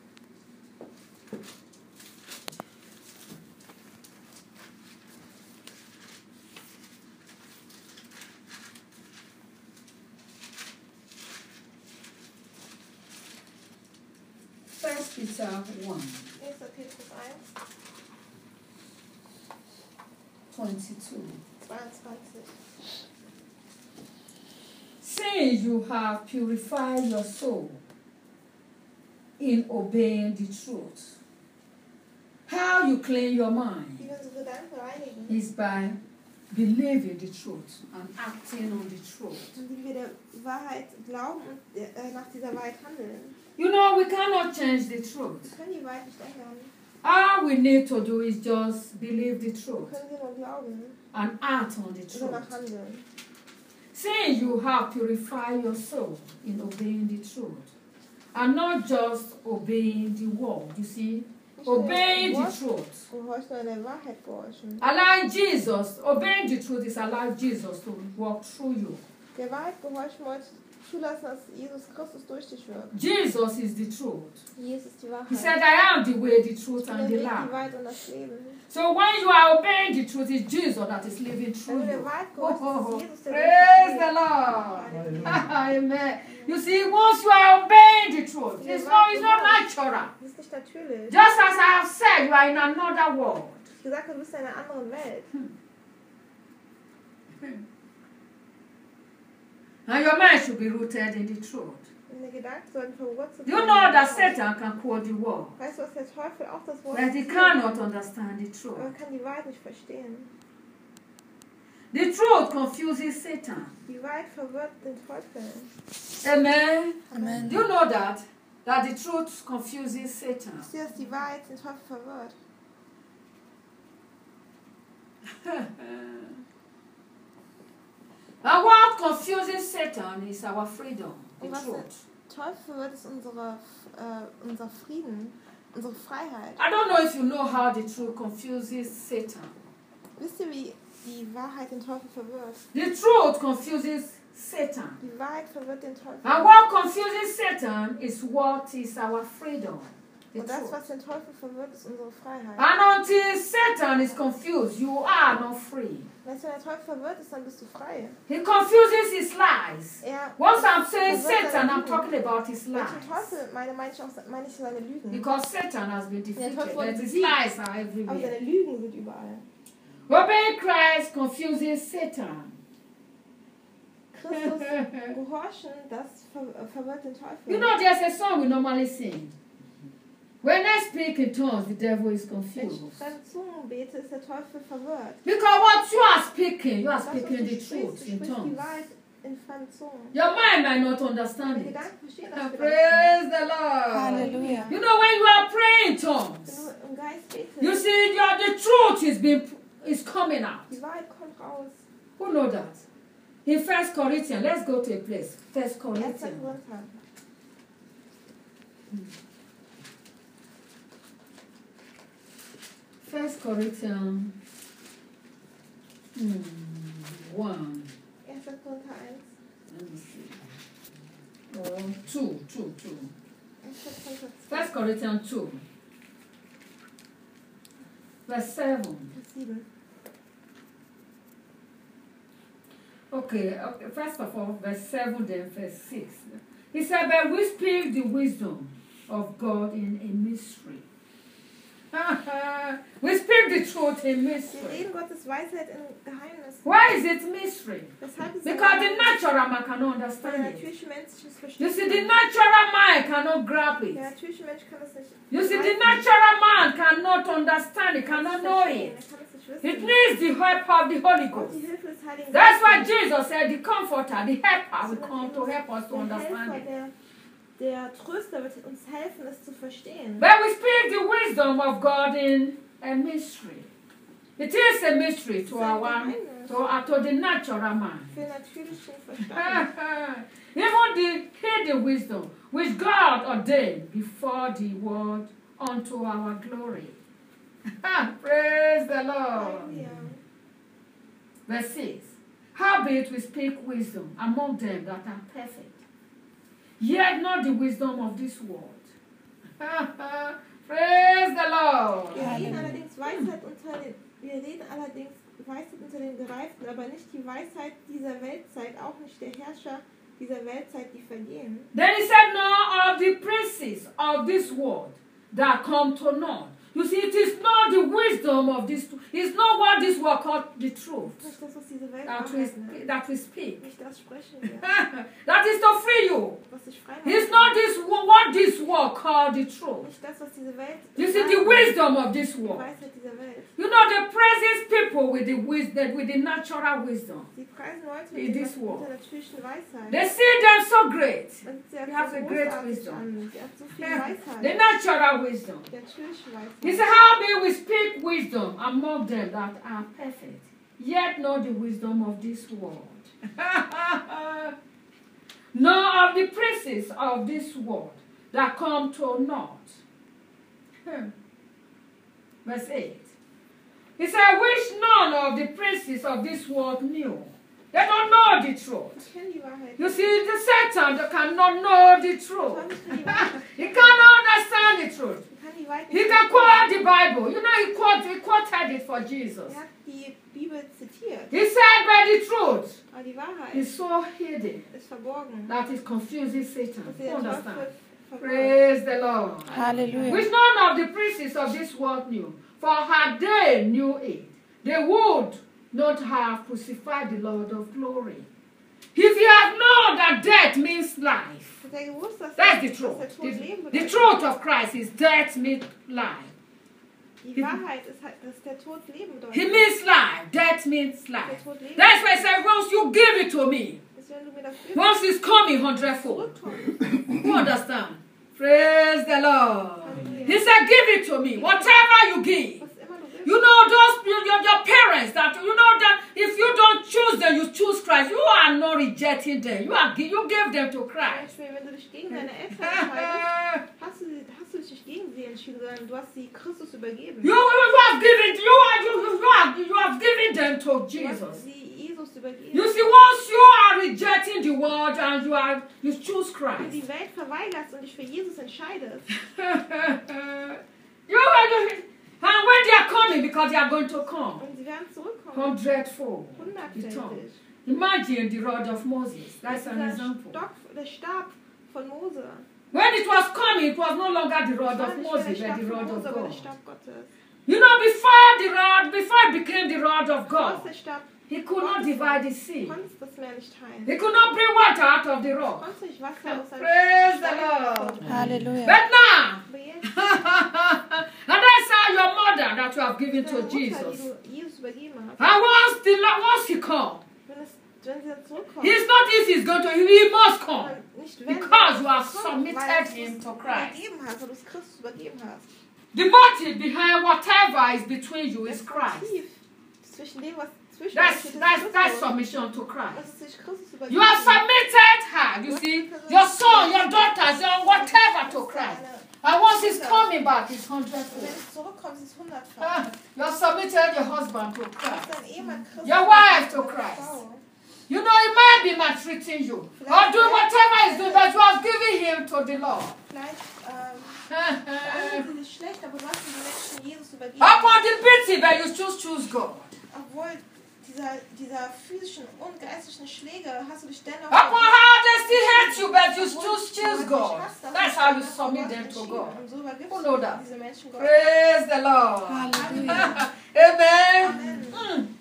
Speaker 1: First Peter 1,
Speaker 2: 1. Petrus 1,
Speaker 1: 22.
Speaker 2: 22.
Speaker 1: Since you have purified your soul in obeying the truth, how you clean your mind
Speaker 2: Wie wir unsere Gedanken reinigen.
Speaker 1: is by believing the truth and acting on the truth.
Speaker 2: Und wie wir der Wahrheit glauben und nach dieser Wahrheit handeln.
Speaker 1: You know, we cannot change the truth.
Speaker 2: Wir können die Wahrheit nicht ändern.
Speaker 1: All we need to do is just believe the
Speaker 2: Wir
Speaker 1: truth
Speaker 2: können sie nur glauben
Speaker 1: and act on the
Speaker 2: und
Speaker 1: truth.
Speaker 2: danach handeln.
Speaker 1: Since you have purified your soul in obeying the truth and not just obeying the word, you see,
Speaker 2: Nicht nur
Speaker 1: obeying
Speaker 2: im
Speaker 1: the
Speaker 2: Wort
Speaker 1: truth.
Speaker 2: gehorcht, nur in der Wahrheit gehorchen.
Speaker 1: Allowing Jesus, obeying the truth is allowing Jesus to walk through you.
Speaker 2: Der Wahrheit gehorchen wollte zulassen, dass Jesus Christus durch dich wirkt.
Speaker 1: Jesus is the truth.
Speaker 2: Jesus ist die Wahrheit.
Speaker 1: He said, I am the way, the truth,
Speaker 2: Der
Speaker 1: and the
Speaker 2: Weg, die
Speaker 1: life.
Speaker 2: Wahrheit und das Leben.
Speaker 1: So when you are obeying the truth, it's Jesus that is living
Speaker 2: Wenn
Speaker 1: through
Speaker 2: du der
Speaker 1: you.
Speaker 2: Wahrheit
Speaker 1: Oh,
Speaker 2: gehorchst, ist Jesus, der
Speaker 1: praise
Speaker 2: durch
Speaker 1: the
Speaker 2: dich
Speaker 1: Lord.
Speaker 2: lebt.
Speaker 1: Amen. You see, once you are obeying the truth, it's not natural.
Speaker 2: Das ist nicht natürlich.
Speaker 1: Just as I have said, you are in another world.
Speaker 2: Ich gesagt habe, du bist in einer anderen Welt.
Speaker 1: And your mind should be rooted in the truth.
Speaker 2: Deine Gedanken sollten verwurzelt
Speaker 1: Do you
Speaker 2: sein
Speaker 1: know
Speaker 2: in der
Speaker 1: that
Speaker 2: Wahrheit.
Speaker 1: Satan can quote the word,
Speaker 2: Weißt du, was der Teufel auch das Wort
Speaker 1: but he
Speaker 2: zitiert?
Speaker 1: cannot understand the
Speaker 2: Aber man
Speaker 1: truth?
Speaker 2: kann die Wahrheit nicht verstehen.
Speaker 1: The truth confuses Satan.
Speaker 2: Die Wahrheit verwirrt den Teufel.
Speaker 1: Amen.
Speaker 5: Amen.
Speaker 1: Do you know that? That the truth confuses Satan.
Speaker 2: Ich sehe, dass die Wahrheit den Teufel verwirrt.
Speaker 1: And what confuses Satan is our freedom, the
Speaker 2: Und was
Speaker 1: truth.
Speaker 2: der Teufel verwirrt, ist unser Frieden, unsere Freiheit.
Speaker 1: I don't know if you know how the truth confuses Satan.
Speaker 2: Wisst ihr, wie die Wahrheit den Teufel verwirrt?
Speaker 1: The truth confuses Satan.
Speaker 2: Die Wahrheit verwirrt den Teufel.
Speaker 1: And what confuses Satan is what is our freedom, the
Speaker 2: Und das,
Speaker 1: truth.
Speaker 2: was den Teufel verwirrt, ist unsere Freiheit.
Speaker 1: And until Satan is confused, you are not free.
Speaker 2: Weißt du, wenn der Teufel verwirrt ist, dann bist du frei.
Speaker 1: He confuses his lies.
Speaker 2: Er
Speaker 1: Once I'm saying
Speaker 2: verwirrt
Speaker 1: Satan,
Speaker 2: seine
Speaker 1: I'm
Speaker 2: Lügen.
Speaker 1: talking about his
Speaker 2: Wenn ich
Speaker 1: lies.
Speaker 2: den Teufel meine ich seine Lügen.
Speaker 1: Because Satan has been defeated,
Speaker 2: Teufel wurde
Speaker 1: but his
Speaker 2: besiegt.
Speaker 1: lies are
Speaker 2: Aber
Speaker 1: everywhere.
Speaker 2: seine Lügen sind überall.
Speaker 1: Obeying Christ confuses Satan.
Speaker 2: Christus gehorchen, das verwirrt den Teufel.
Speaker 1: You know, there's a song we normally sing. When I speak in tongues, the devil is
Speaker 2: Wenn
Speaker 1: confused.
Speaker 2: ich fremde Zungen bete, ist der Teufel verwirrt.
Speaker 1: Because what you are speaking
Speaker 2: Das, was
Speaker 1: the
Speaker 2: du sprichst,
Speaker 1: truth
Speaker 2: du
Speaker 1: in
Speaker 2: sprichst die
Speaker 1: tongues.
Speaker 2: Wahrheit in fremden Zungen.
Speaker 1: Your mind might not understand
Speaker 2: Deine
Speaker 1: it.
Speaker 2: Gedanken verstehen das vielleicht nicht.
Speaker 1: Praise the Lord.
Speaker 5: Hallelujah.
Speaker 1: You know, when you are praying in
Speaker 2: Wenn
Speaker 1: tongues,
Speaker 2: du im Geist betest,
Speaker 1: you see the truth is coming out.
Speaker 2: die Wahrheit kommt raus.
Speaker 1: Who know that? In 1 Corinthians, let's go to a place. 1
Speaker 2: 1.
Speaker 1: Corinthians.
Speaker 2: Korinther.
Speaker 1: 1 Corinthians 1.
Speaker 2: 1. Korinther 1.
Speaker 1: Let me see. Oh, 2.
Speaker 2: 1. Korinther 2.
Speaker 1: 1 Corinthians 2. Verse 7.
Speaker 2: Vers 7.
Speaker 1: Okay, first of all, verse 7, then verse 6. He said, but we speak the wisdom of God in a mystery. We speak the truth in
Speaker 2: Wir
Speaker 1: mystery.
Speaker 2: reden Gottes Weisheit in Geheimnissen.
Speaker 1: Why is it mystery?
Speaker 2: Weshalb ist
Speaker 1: Because the
Speaker 2: es
Speaker 1: natural man cannot
Speaker 2: weil der
Speaker 1: understand it.
Speaker 2: natürliche Mensch es
Speaker 1: You
Speaker 2: versteht.
Speaker 1: see, the natural mind cannot grab
Speaker 2: Der
Speaker 1: it.
Speaker 2: natürliche Mensch kann es nicht.
Speaker 1: You see, the
Speaker 2: greifen.
Speaker 1: natural man cannot understand it,
Speaker 2: Er kann es
Speaker 1: cannot
Speaker 2: nicht
Speaker 1: know
Speaker 2: verstehen,
Speaker 1: it.
Speaker 2: er kann es nicht
Speaker 1: It
Speaker 2: wissen.
Speaker 1: needs the help of the Holy
Speaker 2: Und
Speaker 1: Ghost.
Speaker 2: die Hilfe des Heiligen
Speaker 1: That's why
Speaker 2: Geistes.
Speaker 1: Jesus said the comforter, the helper will come to help us to
Speaker 2: Der
Speaker 1: understand
Speaker 2: Helfer,
Speaker 1: it.
Speaker 2: der Tröster wird uns helfen, es zu verstehen.
Speaker 1: But we speak the wisdom of God in a mystery. It is a mystery to to the natural man.
Speaker 2: Für natürlichen Verstand.
Speaker 1: Even the hidden wisdom which God ordained before the world unto our glory. Praise the Lord.
Speaker 2: Halleluja.
Speaker 1: Verse 6. Howbeit we speak wisdom among them that are perfect, yet not the wisdom of this world. Praise the Lord.
Speaker 2: Wir reden allerdings Weisheit unter den Gereiften, aber nicht die Weisheit dieser Weltzeit, auch nicht der Herrscher dieser Weltzeit, die vergehen.
Speaker 1: Then he said, nor of the princes of this world that come to naught. You see, it is not the wisdom of this, it's not what this world called the truth
Speaker 2: Nicht das, was diese Welt
Speaker 1: that
Speaker 2: Wahrheit nennt.
Speaker 1: that we speak.
Speaker 2: Nicht das sprechen wir,
Speaker 1: That is to free you.
Speaker 2: was dich frei
Speaker 1: It's
Speaker 2: macht.
Speaker 1: not this what this world called the truth.
Speaker 2: Nicht das, was diese Welt
Speaker 1: You see, the
Speaker 2: sagt,
Speaker 1: wisdom of this
Speaker 2: die
Speaker 1: world.
Speaker 2: Weisheit dieser Welt.
Speaker 1: You know, they praises people with the wisdom, with the natural wisdom.
Speaker 2: Sie preisen Leute
Speaker 1: In
Speaker 2: mit
Speaker 1: this
Speaker 2: der
Speaker 1: world.
Speaker 2: natürlichen Weisheit.
Speaker 1: They see them so great.
Speaker 2: Und sie hat
Speaker 1: They have
Speaker 2: so
Speaker 1: a great
Speaker 2: großartig
Speaker 1: wisdom.
Speaker 2: an. Sie hat so viel
Speaker 1: The
Speaker 2: Weisheit.
Speaker 1: natural wisdom.
Speaker 2: Die natürliche
Speaker 1: He said,
Speaker 2: Weisheit.
Speaker 1: how may we speak wisdom among them that are perfect, yet not the wisdom of this world, nor of the princes of this world that come to naught. Verse 8. He said, which none of the princes of this world knew. They don't know the truth.
Speaker 2: Ich kenne die Wahrheit.
Speaker 1: You see, the Satan cannot know the truth. He cannot understand the truth.
Speaker 2: Ich kann die Wahrheit
Speaker 1: He
Speaker 2: nicht
Speaker 1: can
Speaker 2: verstehen.
Speaker 1: quote the Bible. You know, he quoted it for Jesus.
Speaker 2: Hat die Bibel zitiert.
Speaker 1: He said, but the truth
Speaker 2: Aber die Wahrheit
Speaker 1: is so hidden
Speaker 2: ist verborgen.
Speaker 1: that it confuses Satan.
Speaker 2: Dass sie
Speaker 1: You
Speaker 2: den
Speaker 1: understand?
Speaker 2: Teufel verwirrt.
Speaker 1: Praise the Lord.
Speaker 5: Hallelujah.
Speaker 1: Which none of the princes of this world knew. For had they knew it, they would not have crucified the Lord of glory. If you have known that death means life,
Speaker 2: Hat er gewusst, dass
Speaker 1: that's the
Speaker 2: dass
Speaker 1: truth.
Speaker 2: der Tod Leben
Speaker 1: The
Speaker 2: bedeutet.
Speaker 1: truth of Christ is death means life.
Speaker 2: Die Wahrheit ist halt, dass der Tod Leben bedeutet.
Speaker 1: He means life. Death means
Speaker 2: Der
Speaker 1: life.
Speaker 2: Tod Leben
Speaker 1: That's why he said, once you give it to me,
Speaker 2: ist, wenn du mir das gibst,
Speaker 1: once it's coming hundredfold.
Speaker 2: zurückkommst.
Speaker 1: You understand? Praise the Lord. He said, give it to me. Whatever you give.
Speaker 2: Was immer du willst.
Speaker 1: You know your parents that you know that if you don't choose them, you choose Christ. You are not rejecting them. You gave them to
Speaker 2: Zum
Speaker 1: Christ.
Speaker 2: Beispiel, wenn du dich gegen deine Eltern entscheidest, hast du dich nicht gegen sie entschieden, sondern du hast sie Christus übergeben.
Speaker 1: You have given them to
Speaker 2: Du hast
Speaker 1: Jesus.
Speaker 2: sie Jesus übergeben.
Speaker 1: You see, once you are rejecting the world and you choose
Speaker 2: Wenn du
Speaker 1: Christ,
Speaker 2: die Welt verweigerst und dich für Jesus entscheidest,
Speaker 1: and when they are coming, because they are going to come,
Speaker 2: und sie werden zurückkommen,
Speaker 1: hundredfold.
Speaker 2: hundertfältig.
Speaker 1: Imagine the rod of Moses. That's an example.
Speaker 2: Der Stab von Mose.
Speaker 1: When it was coming, it was no longer the rod
Speaker 2: Das war
Speaker 1: of
Speaker 2: nicht mehr
Speaker 1: Moses,
Speaker 2: der
Speaker 1: but
Speaker 2: Stab
Speaker 1: the
Speaker 2: von
Speaker 1: rod of
Speaker 2: Mose, aber der
Speaker 1: God.
Speaker 2: Stab Gottes.
Speaker 1: You know, before it became the rod of
Speaker 2: Bevor es
Speaker 1: God,
Speaker 2: der Stab
Speaker 1: he could not divide the sea.
Speaker 2: konntest das Meer nicht teilen.
Speaker 1: He could not bring water out of the rock.
Speaker 2: Konntest nicht Wasser aus seinem
Speaker 1: Praise the
Speaker 2: Stein
Speaker 1: Lord.
Speaker 2: bekommen.
Speaker 5: Hallelujah.
Speaker 1: But now,
Speaker 2: Aber jetzt
Speaker 1: and that's how your mother that you have given
Speaker 2: deine
Speaker 1: to
Speaker 2: Mutter, die
Speaker 1: Jesus.
Speaker 2: du Jesus übergeben hast,
Speaker 1: And once he comes,
Speaker 2: wenn sie dann zurückkommt,
Speaker 1: he's not if he's going to, he must come.
Speaker 2: sondern nicht wenn,
Speaker 1: Because you
Speaker 2: sondern
Speaker 1: have
Speaker 2: kommt,
Speaker 1: submitted
Speaker 2: weil du
Speaker 1: him
Speaker 2: es
Speaker 1: to Christ.
Speaker 2: übergeben hast, weil du es Christus übergeben hast.
Speaker 1: The motive behind whatever is between you is
Speaker 2: Das
Speaker 1: Christ.
Speaker 2: Motiv zwischen dem, was zwischen
Speaker 1: That's
Speaker 2: euch steht, ist
Speaker 1: that's
Speaker 2: Christus.
Speaker 1: submission to
Speaker 2: Das
Speaker 1: Christ.
Speaker 2: ist sich Christus übergeben.
Speaker 1: You have submitted her, you see, your son, your daughters, your whatever to Christ. And once he's coming back, it's
Speaker 2: Und wenn
Speaker 1: hundredfold.
Speaker 2: es zurückkommt, ist es hundertfach.
Speaker 1: You have submitted your husband to
Speaker 2: Du hast
Speaker 1: Christ.
Speaker 2: dein Ehemann Christus.
Speaker 1: Your wife to
Speaker 2: deine
Speaker 1: Christ.
Speaker 2: Frau.
Speaker 1: You know, he might be maltreating you or doing whatever he's doing, but you have given him to the Lord.
Speaker 2: Vielleicht behandeln sie dich schlecht, aber du hast die Menschen Jesus übergeben.
Speaker 1: Upon the pity, but you choose God.
Speaker 2: Obwohl dieser physischen und geistlichen Schläge hast du dich dennoch
Speaker 1: Upon how they still hate you, but you
Speaker 2: Obwohl
Speaker 1: choose
Speaker 2: du dich
Speaker 1: God.
Speaker 2: hasst, hast
Speaker 1: That's
Speaker 2: du
Speaker 1: how
Speaker 2: dich
Speaker 1: you
Speaker 2: dennoch
Speaker 1: submit
Speaker 2: Gott
Speaker 1: them to
Speaker 2: entschieden.
Speaker 1: God.
Speaker 2: Und so übergibst
Speaker 1: Who
Speaker 2: du
Speaker 1: know that?
Speaker 2: diese Menschen Gott.
Speaker 1: Praise the Lord.
Speaker 5: Hallelujah.
Speaker 1: Amen.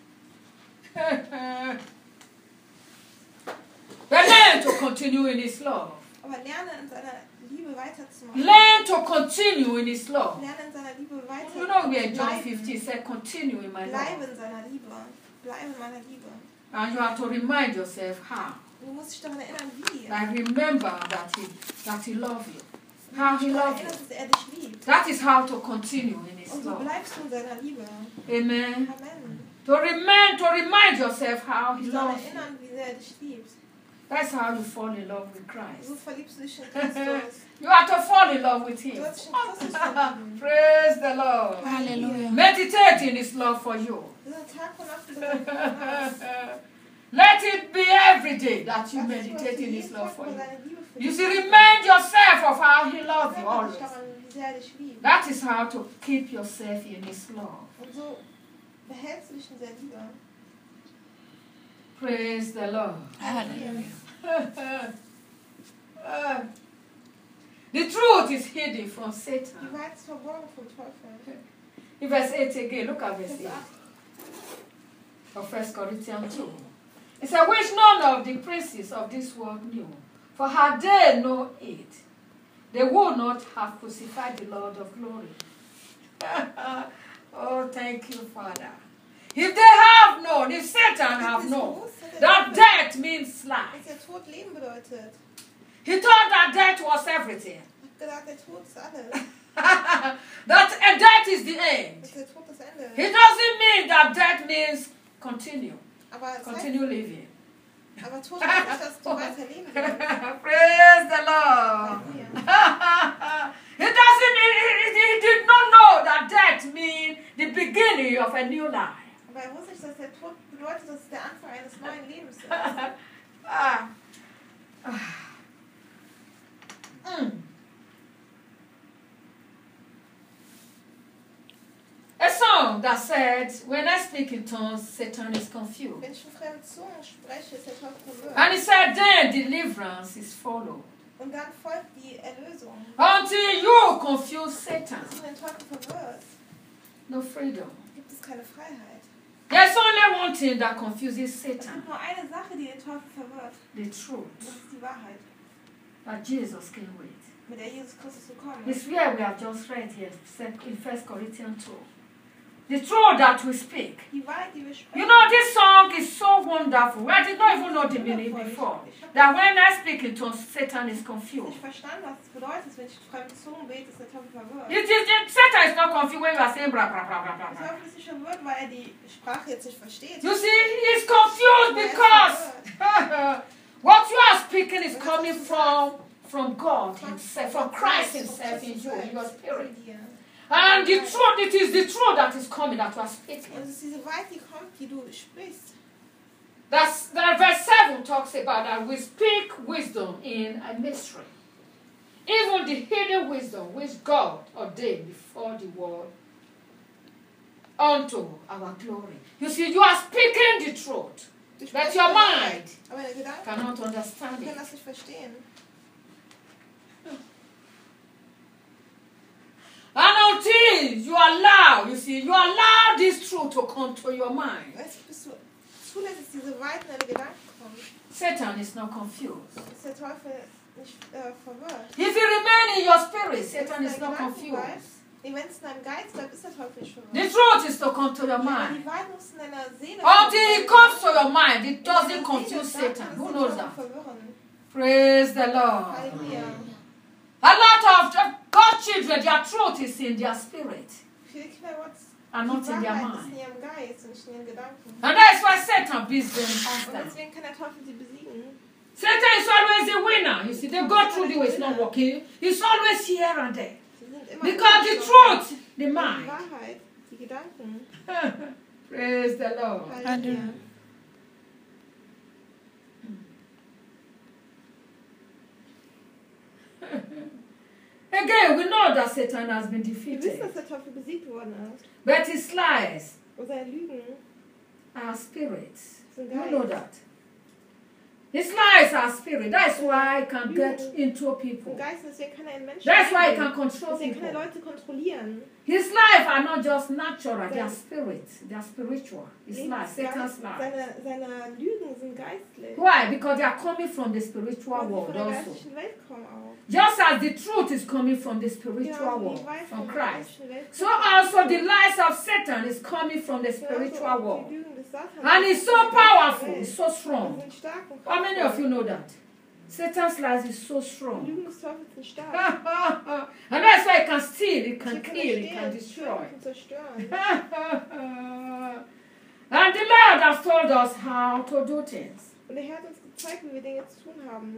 Speaker 1: But learn to continue in His love.
Speaker 2: Aber lerne in seiner Liebe weiterzumachen.
Speaker 1: Learn to continue in His love.
Speaker 2: Lerne in seiner Liebe weiter.
Speaker 1: You know, we are in John
Speaker 2: bleiben.
Speaker 1: 15 said, continue in my
Speaker 2: Bleibe
Speaker 1: love.
Speaker 2: in seiner Liebe. Bleibe in meiner Liebe.
Speaker 1: And you have to remind yourself how.
Speaker 2: Du musst dich daran erinnern, wie.
Speaker 1: Like remember that he loves you. How he loves
Speaker 2: Erinnern,
Speaker 1: you.
Speaker 2: dass er dich liebt.
Speaker 1: That is how to continue in His
Speaker 2: Und so
Speaker 1: love.
Speaker 2: bleibst du in seiner Liebe.
Speaker 1: Amen.
Speaker 2: Amen.
Speaker 1: To remind yourself how He
Speaker 2: Du daran
Speaker 1: loves you.
Speaker 2: erinnern, wie sehr er dich liebt.
Speaker 1: That's how you fall in love with
Speaker 2: So
Speaker 1: Christ.
Speaker 2: verliebst du dich in Christus.
Speaker 1: You have to fall in love with Him.
Speaker 2: Du hast dich in Christus verlieben.
Speaker 1: Praise the Lord.
Speaker 5: Hallelujah.
Speaker 1: Meditate in His love for you.
Speaker 2: Dieser Tag und Nacht über
Speaker 1: Let it be every day that you meditate in His love for you. You see, remind yourself of how He loves you always.
Speaker 2: wie sehr er dich liebt.
Speaker 1: That is how to keep yourself in His love.
Speaker 2: Und so behältst du dich in dieser Liebe.
Speaker 1: Praise the Lord.
Speaker 5: Hallelujah.
Speaker 1: The truth is hidden from
Speaker 2: Die
Speaker 1: Satan.
Speaker 2: Wahrheit ist verborgen vom Teufel.
Speaker 1: In verse 8 again, look at verse
Speaker 2: Vers
Speaker 1: 8
Speaker 2: 8.
Speaker 1: of 1 Corinthians 2. It said, which none of the princes of this world knew. For had they known it, they would not have crucified the Lord of glory. Oh, thank you, Father. If they have known, if Satan have known, that death means life.
Speaker 2: Dass der Tod Leben bedeutet.
Speaker 1: He thought that death was everything.
Speaker 2: Ich habe gedacht, der Tod ist alles.
Speaker 1: That death is the end.
Speaker 2: Dass der Tod das Ende ist.
Speaker 1: It doesn't mean that death means continue.
Speaker 2: Aber es heißt,
Speaker 1: Continue living.
Speaker 2: aber Tod heißt nicht, dass du weiter leben willst.
Speaker 1: Praise the Lord.
Speaker 2: Halleluja.
Speaker 1: He did not know that death means the beginning of a new life.
Speaker 2: Aber er wusste nicht, dass der Tod bedeutet, dass es der Anfang eines neuen Lebens ist.
Speaker 1: Ah. A song that said, when I speak in tongues, Satan is confused.
Speaker 2: Wenn ich in fremden Zungen spreche, ist der Teufel verwirrt.
Speaker 1: And he said, then deliverance is followed.
Speaker 2: Und dann folgt die Erlösung.
Speaker 1: Until you confuse Satan.
Speaker 2: Bis du den Teufel verwirrst,
Speaker 1: No freedom.
Speaker 2: gibt es keine Freiheit.
Speaker 1: There's There's only one thing that confuses
Speaker 2: Es
Speaker 1: Satan,
Speaker 2: gibt nur eine Sache, die den Teufel verwirrt.
Speaker 1: the
Speaker 2: Das
Speaker 1: truth
Speaker 2: ist die Wahrheit,
Speaker 1: that Jesus came with.
Speaker 2: mit der Jesus Christus gekommen
Speaker 1: It's
Speaker 2: ist.
Speaker 1: where we have just read here in 1 Corinthians 2. The truth that we speak.
Speaker 2: Die Wahrheit, die wir sprechen.
Speaker 1: You know, this song is so wonderful. I did not even know the meaning before. That when I speak in tongues, Satan is
Speaker 2: Ich
Speaker 1: confused.
Speaker 2: habe verstanden, was es bedeutet, wenn ich fremde Zungen bete, ist der Teufel verwirrt.
Speaker 1: Satan is not confused when you are saying blah, blah, blah, blah,
Speaker 2: Der
Speaker 1: blah.
Speaker 2: Teufel ist nicht verwirrt, weil er die Sprache jetzt nicht versteht.
Speaker 1: You see, he's confused because what you are speaking is coming from God himself, from Christ himself in you, in your spirit. And the truth, it is the truth that is coming that you are speaking.
Speaker 2: Und es ist diese Wahrheit, die kommt, die du sprichst.
Speaker 1: That verse 7 talks about that we speak wisdom in a mystery. Even the hidden wisdom which God ordained before the world unto our glory. You see, you are speaking the truth,
Speaker 2: Du
Speaker 1: but
Speaker 2: sprichst
Speaker 1: your
Speaker 2: die Wahrheit,
Speaker 1: mind
Speaker 2: aber deine Gedanken
Speaker 1: cannot understand
Speaker 2: können
Speaker 1: it.
Speaker 2: das nicht verstehen.
Speaker 1: And until you allow, you see, you allow this truth to come to your mind,
Speaker 2: Weißt du, bis du zulässt, dass diese Wahrheit in deine Gedanken kommt,
Speaker 1: Satan is not confused.
Speaker 2: ist der Teufel nicht verwirrt.
Speaker 1: If you remain in your spirit, Satan
Speaker 2: Wenn
Speaker 1: is
Speaker 2: es
Speaker 1: not
Speaker 2: in deinem Gedanken bleibt,
Speaker 1: confused.
Speaker 2: wenn es in deinem Geist bleibt, ist der Teufel nicht
Speaker 1: The
Speaker 2: verwirrt.
Speaker 1: truth is to come to your
Speaker 2: Aber
Speaker 1: mind.
Speaker 2: die Wahrheit muss in deiner Seele
Speaker 1: Until it comes to your mind, it
Speaker 2: Wenn
Speaker 1: doesn't
Speaker 2: deine
Speaker 1: confuse
Speaker 2: Seele sagt,
Speaker 1: Satan.
Speaker 2: dann
Speaker 1: Who
Speaker 2: ist der
Speaker 1: knows
Speaker 2: Teufel
Speaker 1: that?
Speaker 2: verwirren.
Speaker 1: Praise the Lord.
Speaker 2: Halleluja.
Speaker 1: A lot of God's children, their truth is in their spirit
Speaker 2: Viele Kinder Gottes,
Speaker 1: and not in
Speaker 2: die
Speaker 1: their
Speaker 2: Wahrheit ist in
Speaker 1: mind.
Speaker 2: ihrem Geist und nicht in ihren Gedanken.
Speaker 1: And that is why Satan beats them
Speaker 2: Und
Speaker 1: often.
Speaker 2: deswegen kann der Teufel sie besiegen.
Speaker 1: Satan is always a winner. You see, they go through the way it's not working. He's always here and there.
Speaker 2: Sie sind immer
Speaker 1: Because the
Speaker 2: Widerstand.
Speaker 1: truth, the
Speaker 2: Die
Speaker 1: mind.
Speaker 2: Wahrheit, die Gedanken.
Speaker 1: Praise the Lord.
Speaker 2: Halleluja.
Speaker 1: Again, we know that Satan has been
Speaker 2: Wir wissen,
Speaker 1: defeated.
Speaker 2: dass der Teufel besiegt worden ist.
Speaker 1: But his lies
Speaker 2: Und seine Lügen
Speaker 1: are spirits.
Speaker 2: sind
Speaker 1: You
Speaker 2: Geist.
Speaker 1: know that. His lies are spirit. That's why he can get into people.
Speaker 2: Und Geist, deswegen kann er in Menschen
Speaker 1: That's why he
Speaker 2: eingehen.
Speaker 1: can control
Speaker 2: Deswegen kann er
Speaker 1: people.
Speaker 2: Leute kontrollieren.
Speaker 1: His life are not just natural, they are spirit, they are spiritual. His life, Satan's life.
Speaker 2: Seine Lügen sind geistlich.
Speaker 1: Why? Because they are coming from the spiritual
Speaker 2: Weil sie
Speaker 1: world
Speaker 2: von der
Speaker 1: also.
Speaker 2: geistlichen Welt kommen auch.
Speaker 1: Just as the truth is coming from the spiritual
Speaker 2: Genau,
Speaker 1: world,
Speaker 2: die Weisheit
Speaker 1: from
Speaker 2: von der
Speaker 1: Christ.
Speaker 2: geistlichen Welt
Speaker 1: So
Speaker 2: kommt.
Speaker 1: also the lies of Satan is coming from the
Speaker 2: Genauso
Speaker 1: spiritual
Speaker 2: auch
Speaker 1: world.
Speaker 2: die Lügen des Satans
Speaker 1: And it's so
Speaker 2: kommen von der
Speaker 1: powerful,
Speaker 2: Welt.
Speaker 1: it's so
Speaker 2: Sie
Speaker 1: strong.
Speaker 2: sind stark und
Speaker 1: How many of you
Speaker 2: kraftvoll.
Speaker 1: know that? Satan's lies is so
Speaker 2: Die
Speaker 1: strong.
Speaker 2: Lügen des Teufels sind stark.
Speaker 1: And that's why it can steal, it can
Speaker 2: Sie können
Speaker 1: kill, it can
Speaker 2: stehlen,
Speaker 1: destroy.
Speaker 2: töten und zerstören.
Speaker 1: And the Lord has told us how to do things.
Speaker 2: Und der Herr hat uns gezeigt, wie wir Dinge zu tun haben.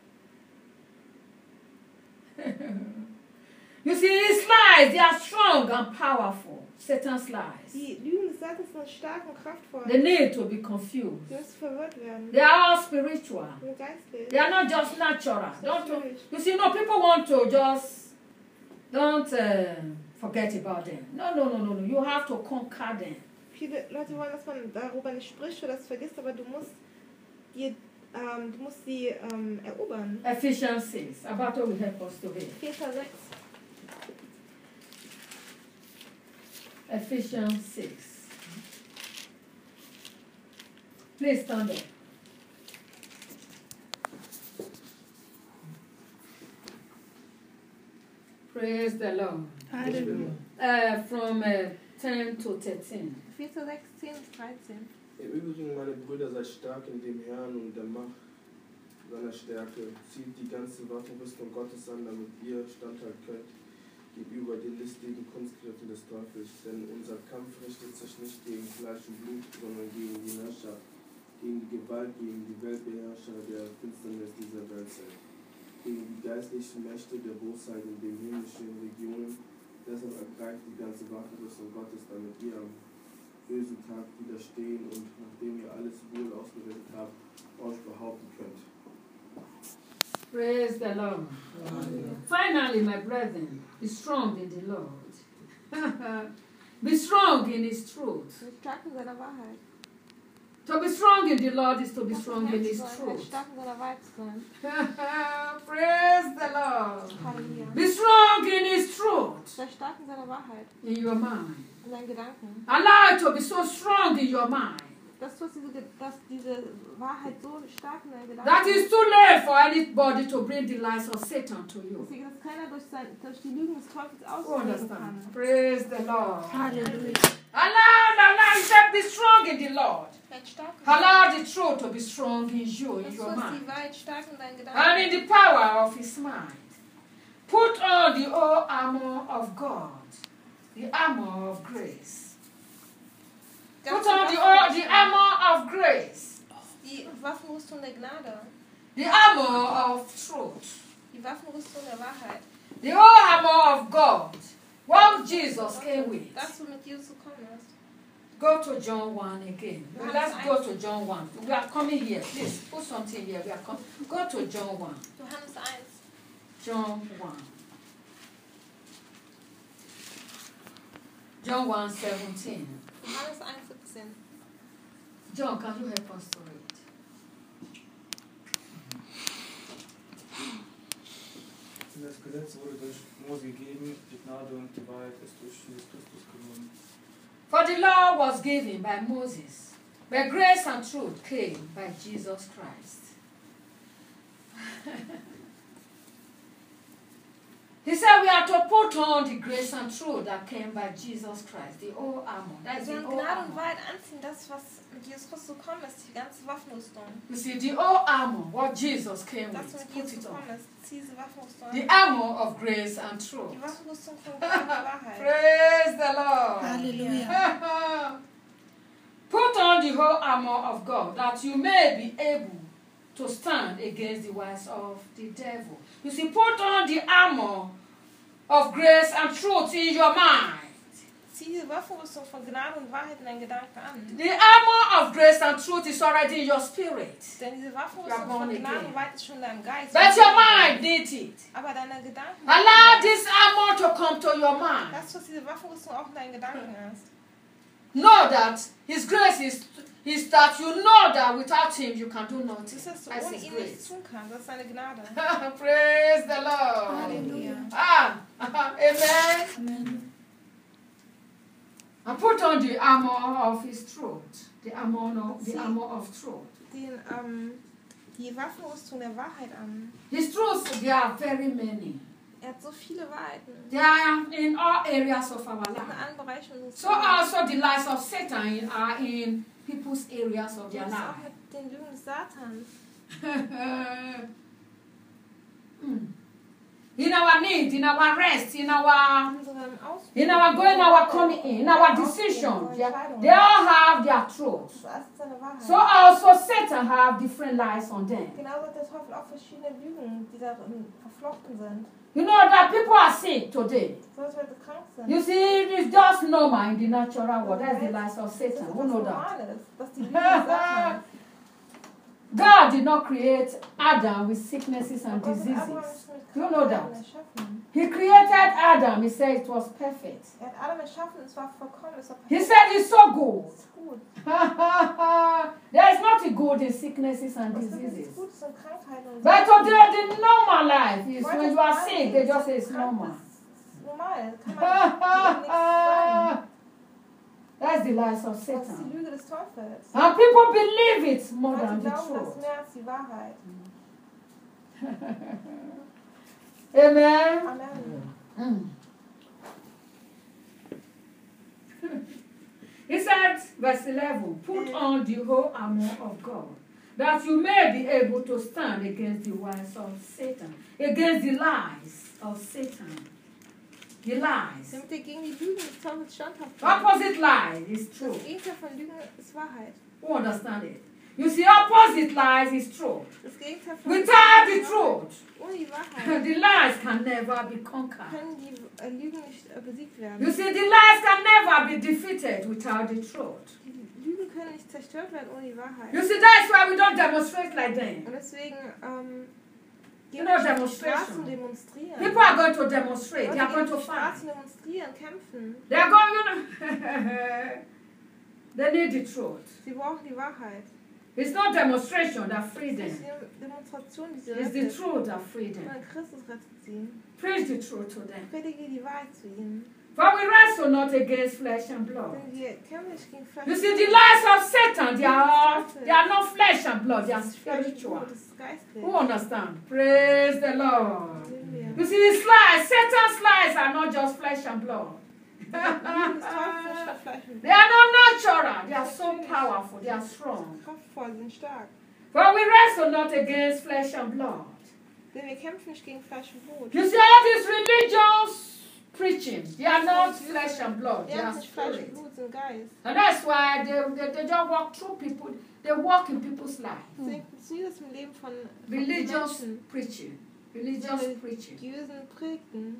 Speaker 1: You see, his lies, they are strong and powerful. Satan's lies.
Speaker 2: Die Lügen des Satans sind stark und kraftvoll.
Speaker 1: They need to be confused.
Speaker 2: Sie müssen verwirrt werden.
Speaker 1: They are all spiritual.
Speaker 2: Sie sind geistlich.
Speaker 1: They are not just natural. Don't
Speaker 2: Natürlich.
Speaker 1: you see, no, people want to just don't forget about them. No. You have to conquer them.
Speaker 2: Viele Leute wollen, dass man darüber nicht spricht oder das vergisst, aber du musst sie erobern.
Speaker 1: Ephesians 6. Abato will help us to read.
Speaker 2: 4. 6.
Speaker 1: Ephesians 6. Please stand up. Praise the Lord.
Speaker 5: Hallelujah.
Speaker 1: From 10 to 13.
Speaker 2: 4. 6, 10 bis 13.
Speaker 3: Im Übrigen, meine Brüder, seid stark in dem Herrn und der Macht seiner Stärke. Zieht die ganze Waffenrüstung Gottes an, damit ihr standhalten könnt gegenüber den listigen Kunstgriffen des Teufels. Denn unser Kampf richtet sich nicht gegen Fleisch und Blut, sondern gegen die Herrschaft, gegen die Gewalt, gegen die Weltbeherrscher der Finsternis dieser Welt, gegen die geistlichen Mächte der Bosheit in den himmlischen Regionen. Deshalb ergreift die ganze Waffenrüstung Gottes, damit ihr am bösen Tag widerstehen und nachdem ihr alles wohl ausgerichtet habt, euch behaupten könnt.
Speaker 1: Praise the Lord. Finally, my brethren, be strong in the Lord. Be strong in his truth.
Speaker 2: Sie sind stark in seiner Wahrheit.
Speaker 1: To be strong in the Lord is to be strong in his truth.
Speaker 2: Stark in seiner Wahrheit zu sein.
Speaker 1: Praise the Lord.
Speaker 2: Halleluja.
Speaker 1: Be strong in his truth
Speaker 2: Sei stark in seiner Wahrheit.
Speaker 1: in your mind.
Speaker 2: In seinen Gedanken.
Speaker 1: Allow it to be so strong in your mind.
Speaker 2: dass diese Wahrheit so stark in deinen Gedanken
Speaker 1: That is too late for anybody to bring the lies of Satan to you.
Speaker 2: Deswegen, dass keiner durch die Lügen des Teufels
Speaker 1: You
Speaker 2: ausreden
Speaker 1: understand?
Speaker 2: kann.
Speaker 1: Praise the Lord.
Speaker 2: Halleluja.
Speaker 1: Allow yourself to be strong in the Lord.
Speaker 2: Werd stark.
Speaker 1: Allow the truth to be strong in you, in
Speaker 2: Dass
Speaker 1: your
Speaker 2: du die
Speaker 1: mind,
Speaker 2: Wahrheit stark in deinen
Speaker 1: and in
Speaker 2: Gedanken.
Speaker 1: the power of His mind. Put on the whole armor of God, the armor of grace. Put on the armor of grace,
Speaker 2: Die Waffenrüstung der Gnade.
Speaker 1: the armor of truth,
Speaker 2: Die Waffenrüstung der Wahrheit.
Speaker 1: the whole armor of God. What Jesus came with.
Speaker 2: Das, womit Jesus gekommen ist.
Speaker 1: Go to John 1 again. Let's go to John 1. We are coming here. Please put something here. We are coming. Go to John 1.
Speaker 2: Johannes 1.
Speaker 1: John 1. John 1:17.
Speaker 2: Johannes 1,17.
Speaker 1: John, can you help us to read?
Speaker 4: Denn das Gesetz wurde durch Mose gegeben, die Gnade und die Wahrheit ist durch Jesus Christus gekommen.
Speaker 1: For the law was given by Moses, but grace and truth came by Jesus Christ. He said we are to put on the grace and truth that came by Jesus Christ, the whole armor. That is
Speaker 2: Wir
Speaker 1: the
Speaker 2: sollen
Speaker 1: whole
Speaker 2: Gnade und
Speaker 1: armor.
Speaker 2: Wahrheit anziehen, das, was mit Jesus Christus gekommen ist, die ganze Waffenrüstung.
Speaker 1: You see, the whole armor, what Jesus came
Speaker 2: Das,
Speaker 1: with,
Speaker 2: womit
Speaker 1: put
Speaker 2: Jesus
Speaker 1: it on.
Speaker 2: gekommen ist, zieh diese Waffenrüstung
Speaker 1: The
Speaker 2: an.
Speaker 1: armor of grace and truth.
Speaker 2: Die Waffenrüstung von Gnade und Wahrheit.
Speaker 1: Praise the Lord.
Speaker 2: Halleluja.
Speaker 1: Put on the whole armor of God, that you may be able to stand against the wiles of the devil. You see, put on the armor of grace and truth in your mind.
Speaker 2: Zieh diese Waffenrüstung von Gnade und Wahrheit in deinen Gedanken an.
Speaker 1: The armor of grace and truth is already in your spirit.
Speaker 2: Denn diese
Speaker 1: You are
Speaker 2: Waffenrüstung
Speaker 1: born
Speaker 2: von Gnade
Speaker 1: again.
Speaker 2: und Wahrheit ist schon in deinem Geist.
Speaker 1: But your mind needs it.
Speaker 2: Aber deine Gedanken.
Speaker 1: Allow this armor to come to your mind.
Speaker 2: Lass, was diese Waffenrüstung auch in deinen Gedanken ist.
Speaker 1: Know that His grace is that you know that without Him you can do
Speaker 2: Das
Speaker 1: nothing.
Speaker 2: ist, dass du
Speaker 1: That's
Speaker 2: ohne
Speaker 1: His
Speaker 2: ihn nichts
Speaker 1: grace.
Speaker 2: tun kannst. Das ist seine Gnade.
Speaker 1: Praise the Lord.
Speaker 2: Halleluja.
Speaker 1: Amen. And put on the armor of His truth, the armor of truth.
Speaker 2: Die Waffenrüstung der Wahrheit an.
Speaker 1: His truths, there are very many.
Speaker 2: Hat so viele Wahrheiten.
Speaker 1: They are in all areas of our
Speaker 2: In
Speaker 1: life.
Speaker 2: allen Bereichen unseres
Speaker 1: So also the lies of Satan are in people's areas of their
Speaker 2: Das ist auch
Speaker 1: life.
Speaker 2: mit den Lügen des Satans.
Speaker 1: In our need, in our rest, in our
Speaker 2: Unserem Ausflug.
Speaker 1: going, our coming in our decisions, they all have their truth.
Speaker 2: Das ist alles seine Wahrheit.
Speaker 1: So also Satan have different lies on them.
Speaker 2: Genauso hat der Teufel auch verschiedene Lügen, die darin verflochten sind.
Speaker 1: You know that people are sick today.
Speaker 2: So dass wir krank sind.
Speaker 1: You see, it's just normal in the natural world. That's the lies of Satan. Who know that?
Speaker 2: Normal ist, dass die Lügen des Satans.
Speaker 1: God did not create Adam with sicknesses and diseases. You know that. He created Adam. He said it was perfect.
Speaker 2: Er hat Adam erschaffen, es war vollkommen, es war
Speaker 1: He
Speaker 2: perfekt.
Speaker 1: said it's so good.
Speaker 2: Es ist gut.
Speaker 1: There is nothing good in sicknesses and
Speaker 2: Es gibt nichts
Speaker 1: diseases.
Speaker 2: Gutes in Krankheiten und
Speaker 1: But today, the normal life is when you are sick, they just say it's normal.
Speaker 2: Das ist normal, kann man nichts sagen.
Speaker 1: That's the lies of
Speaker 2: Das ist die
Speaker 1: Satan.
Speaker 2: Lüge des Teufels.
Speaker 1: And people believe it more
Speaker 2: Leute
Speaker 1: than the
Speaker 2: glauben das
Speaker 1: truth.
Speaker 2: mehr als die Wahrheit.
Speaker 1: Amen.
Speaker 2: Amen.
Speaker 1: He said, verse 11, put on the whole armor of God, that you may be able to stand against the wiles of Satan, against the lies of Satan. The lies.
Speaker 2: Damit ihr gegen die Lügen des Teufels standhaft
Speaker 1: The
Speaker 2: bleibt.
Speaker 1: opposite lie is
Speaker 2: Das
Speaker 1: truth.
Speaker 2: Gegenteil von Lügen ist Wahrheit.
Speaker 1: Who understand it? You see, opposite lies is truth.
Speaker 2: Das Gegenteil von
Speaker 1: Without the
Speaker 2: Lügen ist Wahrheit.
Speaker 1: truth,
Speaker 2: Ohne die Wahrheit
Speaker 1: the lies can never be conquered.
Speaker 2: können die Lügen nicht besiegt
Speaker 1: You
Speaker 2: werden.
Speaker 1: see, the lies can never be defeated without the truth.
Speaker 2: Die Lügen können nicht zerstört werden ohne die Wahrheit.
Speaker 1: You see, that's why we don't demonstrate like them.
Speaker 2: Und deswegen
Speaker 1: You
Speaker 2: gehen
Speaker 1: know,
Speaker 2: wir auf die Straßen
Speaker 1: demonstration.
Speaker 2: demonstrieren.
Speaker 1: People are going to demonstrate. They are
Speaker 2: Leute
Speaker 1: going
Speaker 2: gehen
Speaker 1: to
Speaker 2: auf die Straßen
Speaker 1: fight.
Speaker 2: demonstrieren, kämpfen.
Speaker 1: They are going, you know, they need the truth.
Speaker 2: Sie brauchen die Wahrheit.
Speaker 1: It's not demonstration that
Speaker 2: Es
Speaker 1: free
Speaker 2: ist
Speaker 1: them.
Speaker 2: nicht die Demonstration, die sie
Speaker 1: It's the
Speaker 2: rettet,
Speaker 1: truth that free them.
Speaker 2: sondern Christus rettet sie.
Speaker 1: Preach the truth to them.
Speaker 2: Predige die Wahrheit zu ihnen.
Speaker 1: For we wrestle not against flesh and blood.
Speaker 2: Denn wir kämpfen nicht gegen Fleisch.
Speaker 1: You see, the lies Satan, they are not flesh and blood, they are spiritual.
Speaker 2: Das ist geistlich.
Speaker 1: Who understand? Praise the Lord.
Speaker 2: Halleluja.
Speaker 1: You see, his lies, Satan's lies are not just flesh and blood.
Speaker 2: Die Lügen des Teufels statt Fleisch und
Speaker 1: They are not natural. They are so powerful. They are strong.
Speaker 2: kraftvoll, sind stark.
Speaker 1: For we wrestle not against flesh and blood.
Speaker 2: Denn wir kämpfen nicht gegen Fleisch und Blut.
Speaker 1: You see all these religious preaching. They are not flesh and blood. They
Speaker 2: Wir
Speaker 1: are
Speaker 2: haben nicht Fleisch und
Speaker 1: spirit.
Speaker 2: Blut, sind Geist.
Speaker 1: And that's why they just walk through people. They walk in people's lives.
Speaker 2: Sie funktioniert das im Leben von
Speaker 1: Religious
Speaker 2: Menschen.
Speaker 1: preaching. Religious preaching.
Speaker 2: Religiösen Predigten.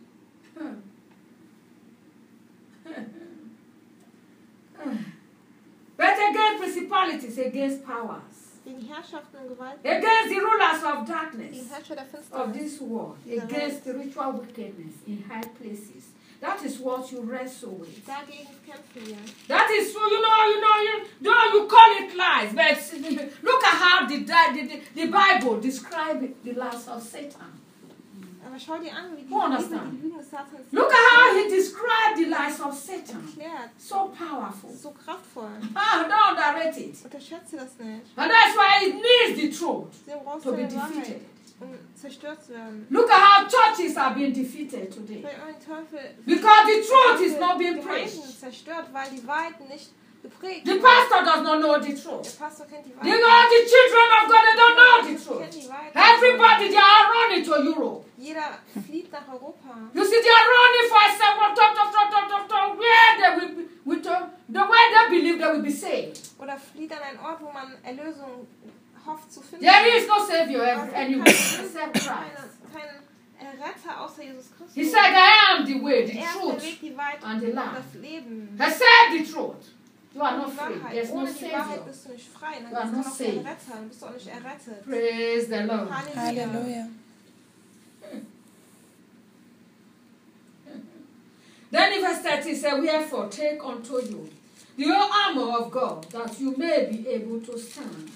Speaker 1: But against principalities, against powers,
Speaker 2: Gegen Herrschaften und Gewalt.
Speaker 1: against the rulers of
Speaker 2: Gegen
Speaker 1: darkness
Speaker 2: Herrscher der
Speaker 1: of
Speaker 2: Finsternis.
Speaker 1: this world, against spiritual wickedness in high places. That is what you wrestle with.
Speaker 2: Dagegen kämpfen wir.
Speaker 1: That is so you call it lies, but look at how the Bible describes the lies of Satan.
Speaker 2: Aber schau dir an, wie die
Speaker 1: Who understand?
Speaker 2: Lügen des Satans
Speaker 1: Look at how he described the lies of Satan.
Speaker 2: erklärt.
Speaker 1: So powerful.
Speaker 2: So kraftvoll.
Speaker 1: Don't underrate it.
Speaker 2: Unterschätze das nicht.
Speaker 1: And that's why it needs the truth
Speaker 2: Sie brauchst
Speaker 1: to be
Speaker 2: eine Wahrheit,
Speaker 1: defeated.
Speaker 2: um zerstört zu werden.
Speaker 1: Look at how churches are being defeated today.
Speaker 2: Weil ein Teufel
Speaker 1: Because the truth is not being
Speaker 2: Gemeinden
Speaker 1: preached.
Speaker 2: zerstört, weil die Wahrheit nicht geprägt
Speaker 1: The
Speaker 2: wird.
Speaker 1: pastor does not know the
Speaker 2: Der
Speaker 1: truth.
Speaker 2: Pastor kennt die
Speaker 1: The
Speaker 2: Wahrheit.
Speaker 1: children of God, they don't know the
Speaker 2: Die kennen
Speaker 1: truth.
Speaker 2: die Wahrheit.
Speaker 1: Everybody, they are running to Europe.
Speaker 2: Jeder flieht nach Europa.
Speaker 1: You see, they are running for someone where they will be, the way they believe they will be saved.
Speaker 2: Oder flieht an einen Ort, wo man Erlösung hofft zu finden.
Speaker 1: There is no Savior
Speaker 2: Aber es gibt
Speaker 1: anywhere
Speaker 2: keinen-
Speaker 1: except Christ.
Speaker 2: keinen Retter außer Jesus Christus.
Speaker 1: He said, I am the way, the
Speaker 2: Er ist der
Speaker 1: truth,
Speaker 2: Weg, die Wahrheit
Speaker 1: and the
Speaker 2: und
Speaker 1: life.
Speaker 2: das Leben.
Speaker 1: He said the truth. You are
Speaker 2: Die
Speaker 1: not free.
Speaker 2: Wahrheit.
Speaker 1: There's no
Speaker 2: Ohne die Wahrheit
Speaker 1: Savior.
Speaker 2: bist du nicht frei. Dann
Speaker 1: You are
Speaker 2: bist du
Speaker 1: not
Speaker 2: auch kein
Speaker 1: saved.
Speaker 2: Retter. Dann bist du auch nicht errettet.
Speaker 1: Praise the Lord.
Speaker 2: Halleluja.
Speaker 5: Halleluja.
Speaker 1: Then in verse 30 it says, wherefore take unto you the whole armor of God, that you may be able to stand.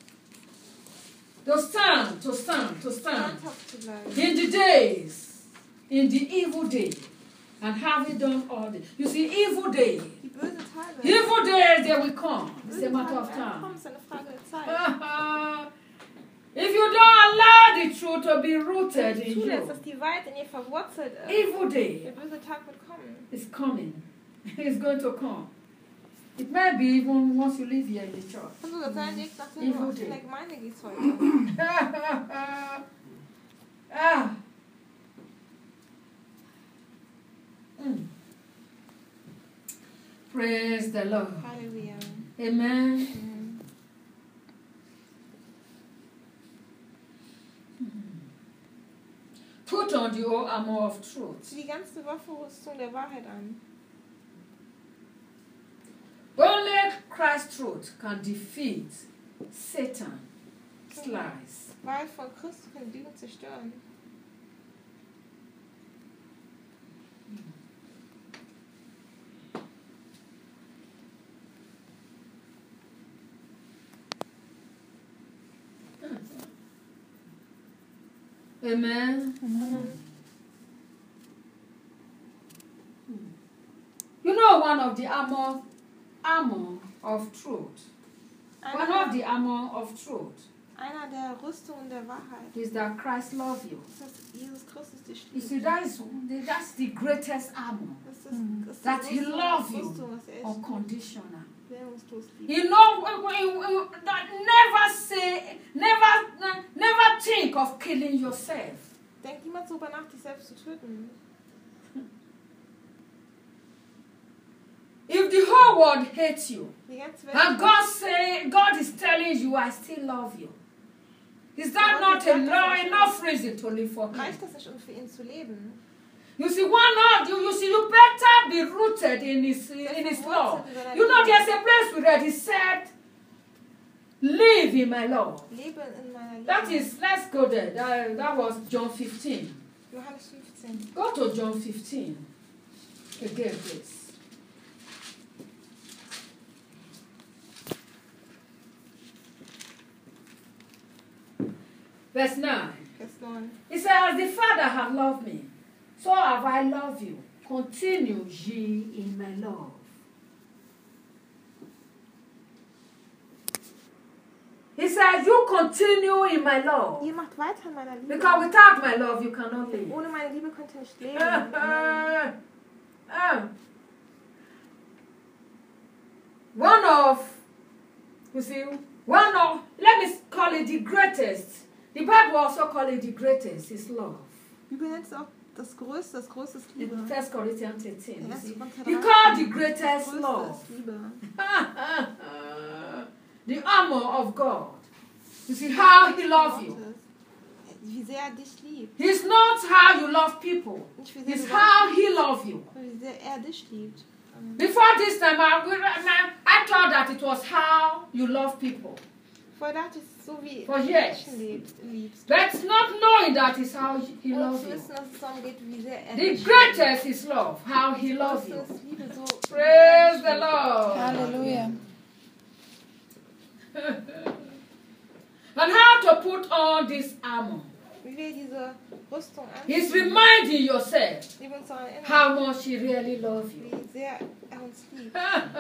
Speaker 1: To stand, to stand, to stand.
Speaker 2: Standhaft zu bleiben.
Speaker 1: In the days, in the evil day, and having done all this. You see, evil day.
Speaker 2: Die bösen Tage.
Speaker 1: Evil days, they will come. It's
Speaker 2: Böse
Speaker 1: a matter
Speaker 2: Tage
Speaker 1: of
Speaker 2: werden kommen.
Speaker 1: time.
Speaker 2: Es ist eine Frage der Zeit.
Speaker 1: If you don't allow the truth to be rooted
Speaker 2: Wenn du
Speaker 1: in
Speaker 2: zulässt,
Speaker 1: you,
Speaker 2: dass die Wahrheit in ihr verwurzelt ist,
Speaker 1: evil day
Speaker 2: der böse Tag wird kommen.
Speaker 1: is coming. It's going to come. It might be even once you live here in the church.
Speaker 2: Kann sogar sein, Nick, nachdem
Speaker 1: Evil
Speaker 2: du aus
Speaker 1: day.
Speaker 2: der Gemeinde gehst heute.
Speaker 1: Ah. Mm. Praise the Lord.
Speaker 2: Halleluja.
Speaker 1: Amen.
Speaker 2: Mhm.
Speaker 1: Put on the whole armor of truth.
Speaker 2: Zieh die ganze Waffenrüstung der Wahrheit an.
Speaker 1: Only Christ's truth can defeat Satan's lies.
Speaker 2: Wahrheit von Christus kann Lügen zerstören.
Speaker 1: Amen. You know one of the armor of truth. One of the armor of truth
Speaker 2: Einer der Rüstungen der Wahrheit
Speaker 1: is that Christ loves you.
Speaker 2: ist, dass Jesus Christus dich
Speaker 1: You
Speaker 2: liebt.
Speaker 1: see, that's the greatest armor.
Speaker 2: Das ist das
Speaker 1: That he loves you
Speaker 2: Rüstung, was er echt
Speaker 1: unconditional.
Speaker 2: bedingungslos liebt.
Speaker 1: You know that never think of killing yourself.
Speaker 2: Denk niemals darüber nach, dich selbst zu töten.
Speaker 1: If the whole world hates you,
Speaker 2: Die ganze Welt
Speaker 1: and God is telling you, I still love you. Is that not enough reason to live for Him?
Speaker 2: reicht das nicht, um für ihn zu leben.
Speaker 1: You see, you better be rooted in His love. You know, there's a place we read. He said, "Live in my love."
Speaker 2: Lebe in meiner Liebe.
Speaker 1: That is, let's go there. That was John 15.
Speaker 2: Johannes 15.
Speaker 1: Go to John 15 again, please. Verse 9.
Speaker 2: Vers 9.
Speaker 1: He said, as the Father hath loved me, so have I loved you. Continue ye in my love. He says, you continue in my love.
Speaker 2: Ihr macht weiter in meiner Liebe.
Speaker 1: Because without my love, you cannot live.
Speaker 2: Ohne meine Liebe könnt ihr nicht leben.
Speaker 1: Let me call it the greatest. The Bible also call it the greatest, is love.
Speaker 2: Die Bibel nennt es auch das Größte ist Liebe.
Speaker 1: In 1 Corinthians 18, you
Speaker 2: Ja,
Speaker 1: see.
Speaker 2: das
Speaker 1: You call the
Speaker 2: das
Speaker 1: greatest
Speaker 2: Größte
Speaker 1: love.
Speaker 2: ist Liebe.
Speaker 1: The armor of God. You see how he loves you.
Speaker 2: Wie sehr er dich liebt.
Speaker 1: It's not how you love people.
Speaker 2: Nicht wie sehr
Speaker 1: It's
Speaker 2: du
Speaker 1: how he loves you.
Speaker 2: wie sehr er dich liebt.
Speaker 1: Before this time, I thought that it was how you love people.
Speaker 2: Vorher dachte ich, so wie
Speaker 1: For
Speaker 2: du
Speaker 1: years.
Speaker 2: Menschen liebst.
Speaker 1: But not knowing that is how he
Speaker 2: Und
Speaker 1: loves
Speaker 2: zu
Speaker 1: you.
Speaker 2: wissen, dass es darum geht, wie sehr er
Speaker 1: The
Speaker 2: dich
Speaker 1: greatest is love, how he
Speaker 2: liebt.
Speaker 1: loves
Speaker 2: Das
Speaker 1: you.
Speaker 2: ist Liebe so.
Speaker 1: Praise the Lord.
Speaker 5: Hallelujah.
Speaker 1: And how to put on this armor.
Speaker 2: Wie wir diese Rüstung
Speaker 1: He's
Speaker 2: anziehen.
Speaker 1: reminding yourself
Speaker 2: Liebe uns daran erinnern,
Speaker 1: how much he really loves you.
Speaker 2: wie sehr er uns liebt.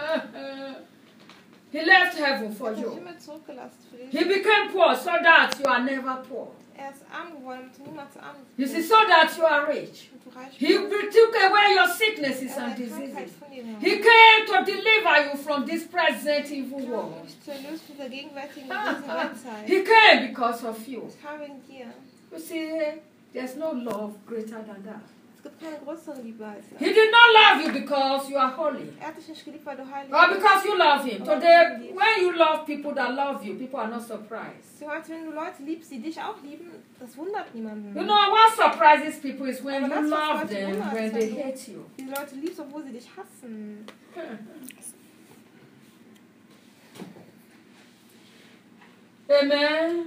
Speaker 1: He left heaven
Speaker 2: Er
Speaker 1: for
Speaker 2: hat den
Speaker 1: you.
Speaker 2: Himmel zurückgelassen für dich.
Speaker 1: He became poor so that you are never poor.
Speaker 2: Er ist arm geworden, damit du niemals arm
Speaker 1: You see,
Speaker 2: bist.
Speaker 1: so that you are rich.
Speaker 2: Und du reich
Speaker 1: He
Speaker 2: bist.
Speaker 1: took away your sicknesses
Speaker 2: Er
Speaker 1: and
Speaker 2: hat die Krankheit
Speaker 1: diseases.
Speaker 2: von dir genommen.
Speaker 1: He came to deliver you from this present evil
Speaker 2: Um
Speaker 1: world.
Speaker 2: dich zu erlösen von der gegenwärtigen bösen Weltzeit.
Speaker 1: He came because of you.
Speaker 2: Ich kam wegen dir.
Speaker 1: You see, there's no love greater than that.
Speaker 2: Es gibt keine größere Liebe als
Speaker 1: He
Speaker 2: das.
Speaker 1: did not love you because you are holy.
Speaker 2: Er hat dich nicht geliebt, weil du heilig
Speaker 1: Or
Speaker 2: bist.
Speaker 1: because you love him. Today, when you love people that love you, people are not surprised.
Speaker 2: So, als wenn du Leute liebst, die dich auch lieben, das wundert niemanden.
Speaker 1: You know, what surprises people is when
Speaker 2: Aber
Speaker 1: you
Speaker 2: das, was
Speaker 1: love
Speaker 2: Leute
Speaker 1: them,
Speaker 2: wundert,
Speaker 1: when
Speaker 2: ist,
Speaker 1: they
Speaker 2: wenn du
Speaker 1: hate you.
Speaker 2: diese Leute liebst, obwohl sie dich hassen.
Speaker 1: Amen.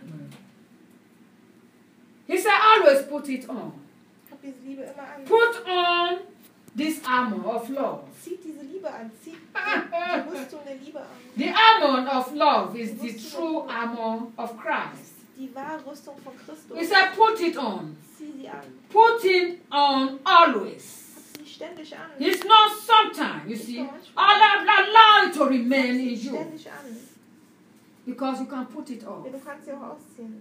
Speaker 1: He said, always put it on.
Speaker 2: Hab diese Liebe immer an.
Speaker 1: Put on this armor of love.
Speaker 2: Zieht diese Liebe an. Zieht die Rüstung der Liebe an.
Speaker 1: The armor of love is the true armor of Christ.
Speaker 2: Die wahre Rüstung von Christus.
Speaker 1: He said, put it on.
Speaker 2: Zieh sie an.
Speaker 1: Put it on always.
Speaker 2: Hab sie ständig an.
Speaker 1: It's not sometimes, you see. Allow it to remain in you.
Speaker 2: Ständig an.
Speaker 1: Because you can put it
Speaker 2: Ja,
Speaker 1: off.
Speaker 2: du kannst sie auch ausziehen.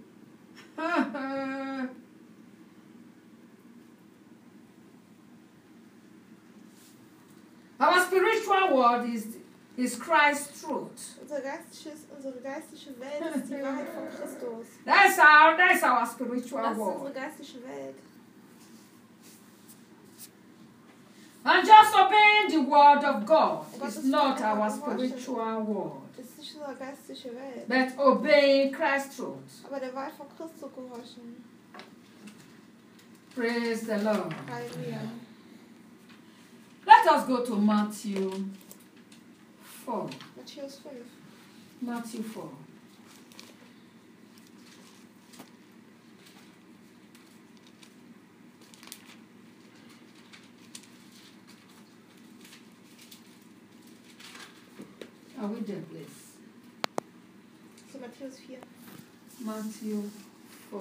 Speaker 1: Our spiritual world is Christ's truth.
Speaker 2: Unsere geistliche Welt ist die Wahrheit von Christus.
Speaker 1: That's our
Speaker 2: Und
Speaker 1: spiritual
Speaker 2: das ist
Speaker 1: world.
Speaker 2: unsere geistliche Welt.
Speaker 1: And just obeying the word of God is not our spiritual world,
Speaker 2: Das ist nicht unsere geistliche Welt.
Speaker 1: but obeying Christ's truth.
Speaker 2: Aber der Wahrheit von Christus gehorchen.
Speaker 1: Praise the Lord.
Speaker 2: Halleluja.
Speaker 1: Let us go to Matthew 4.
Speaker 2: Matthäus 5.
Speaker 1: Matthew 4. Are we there, please?
Speaker 2: So Matthäus 4.
Speaker 1: Matthew 4.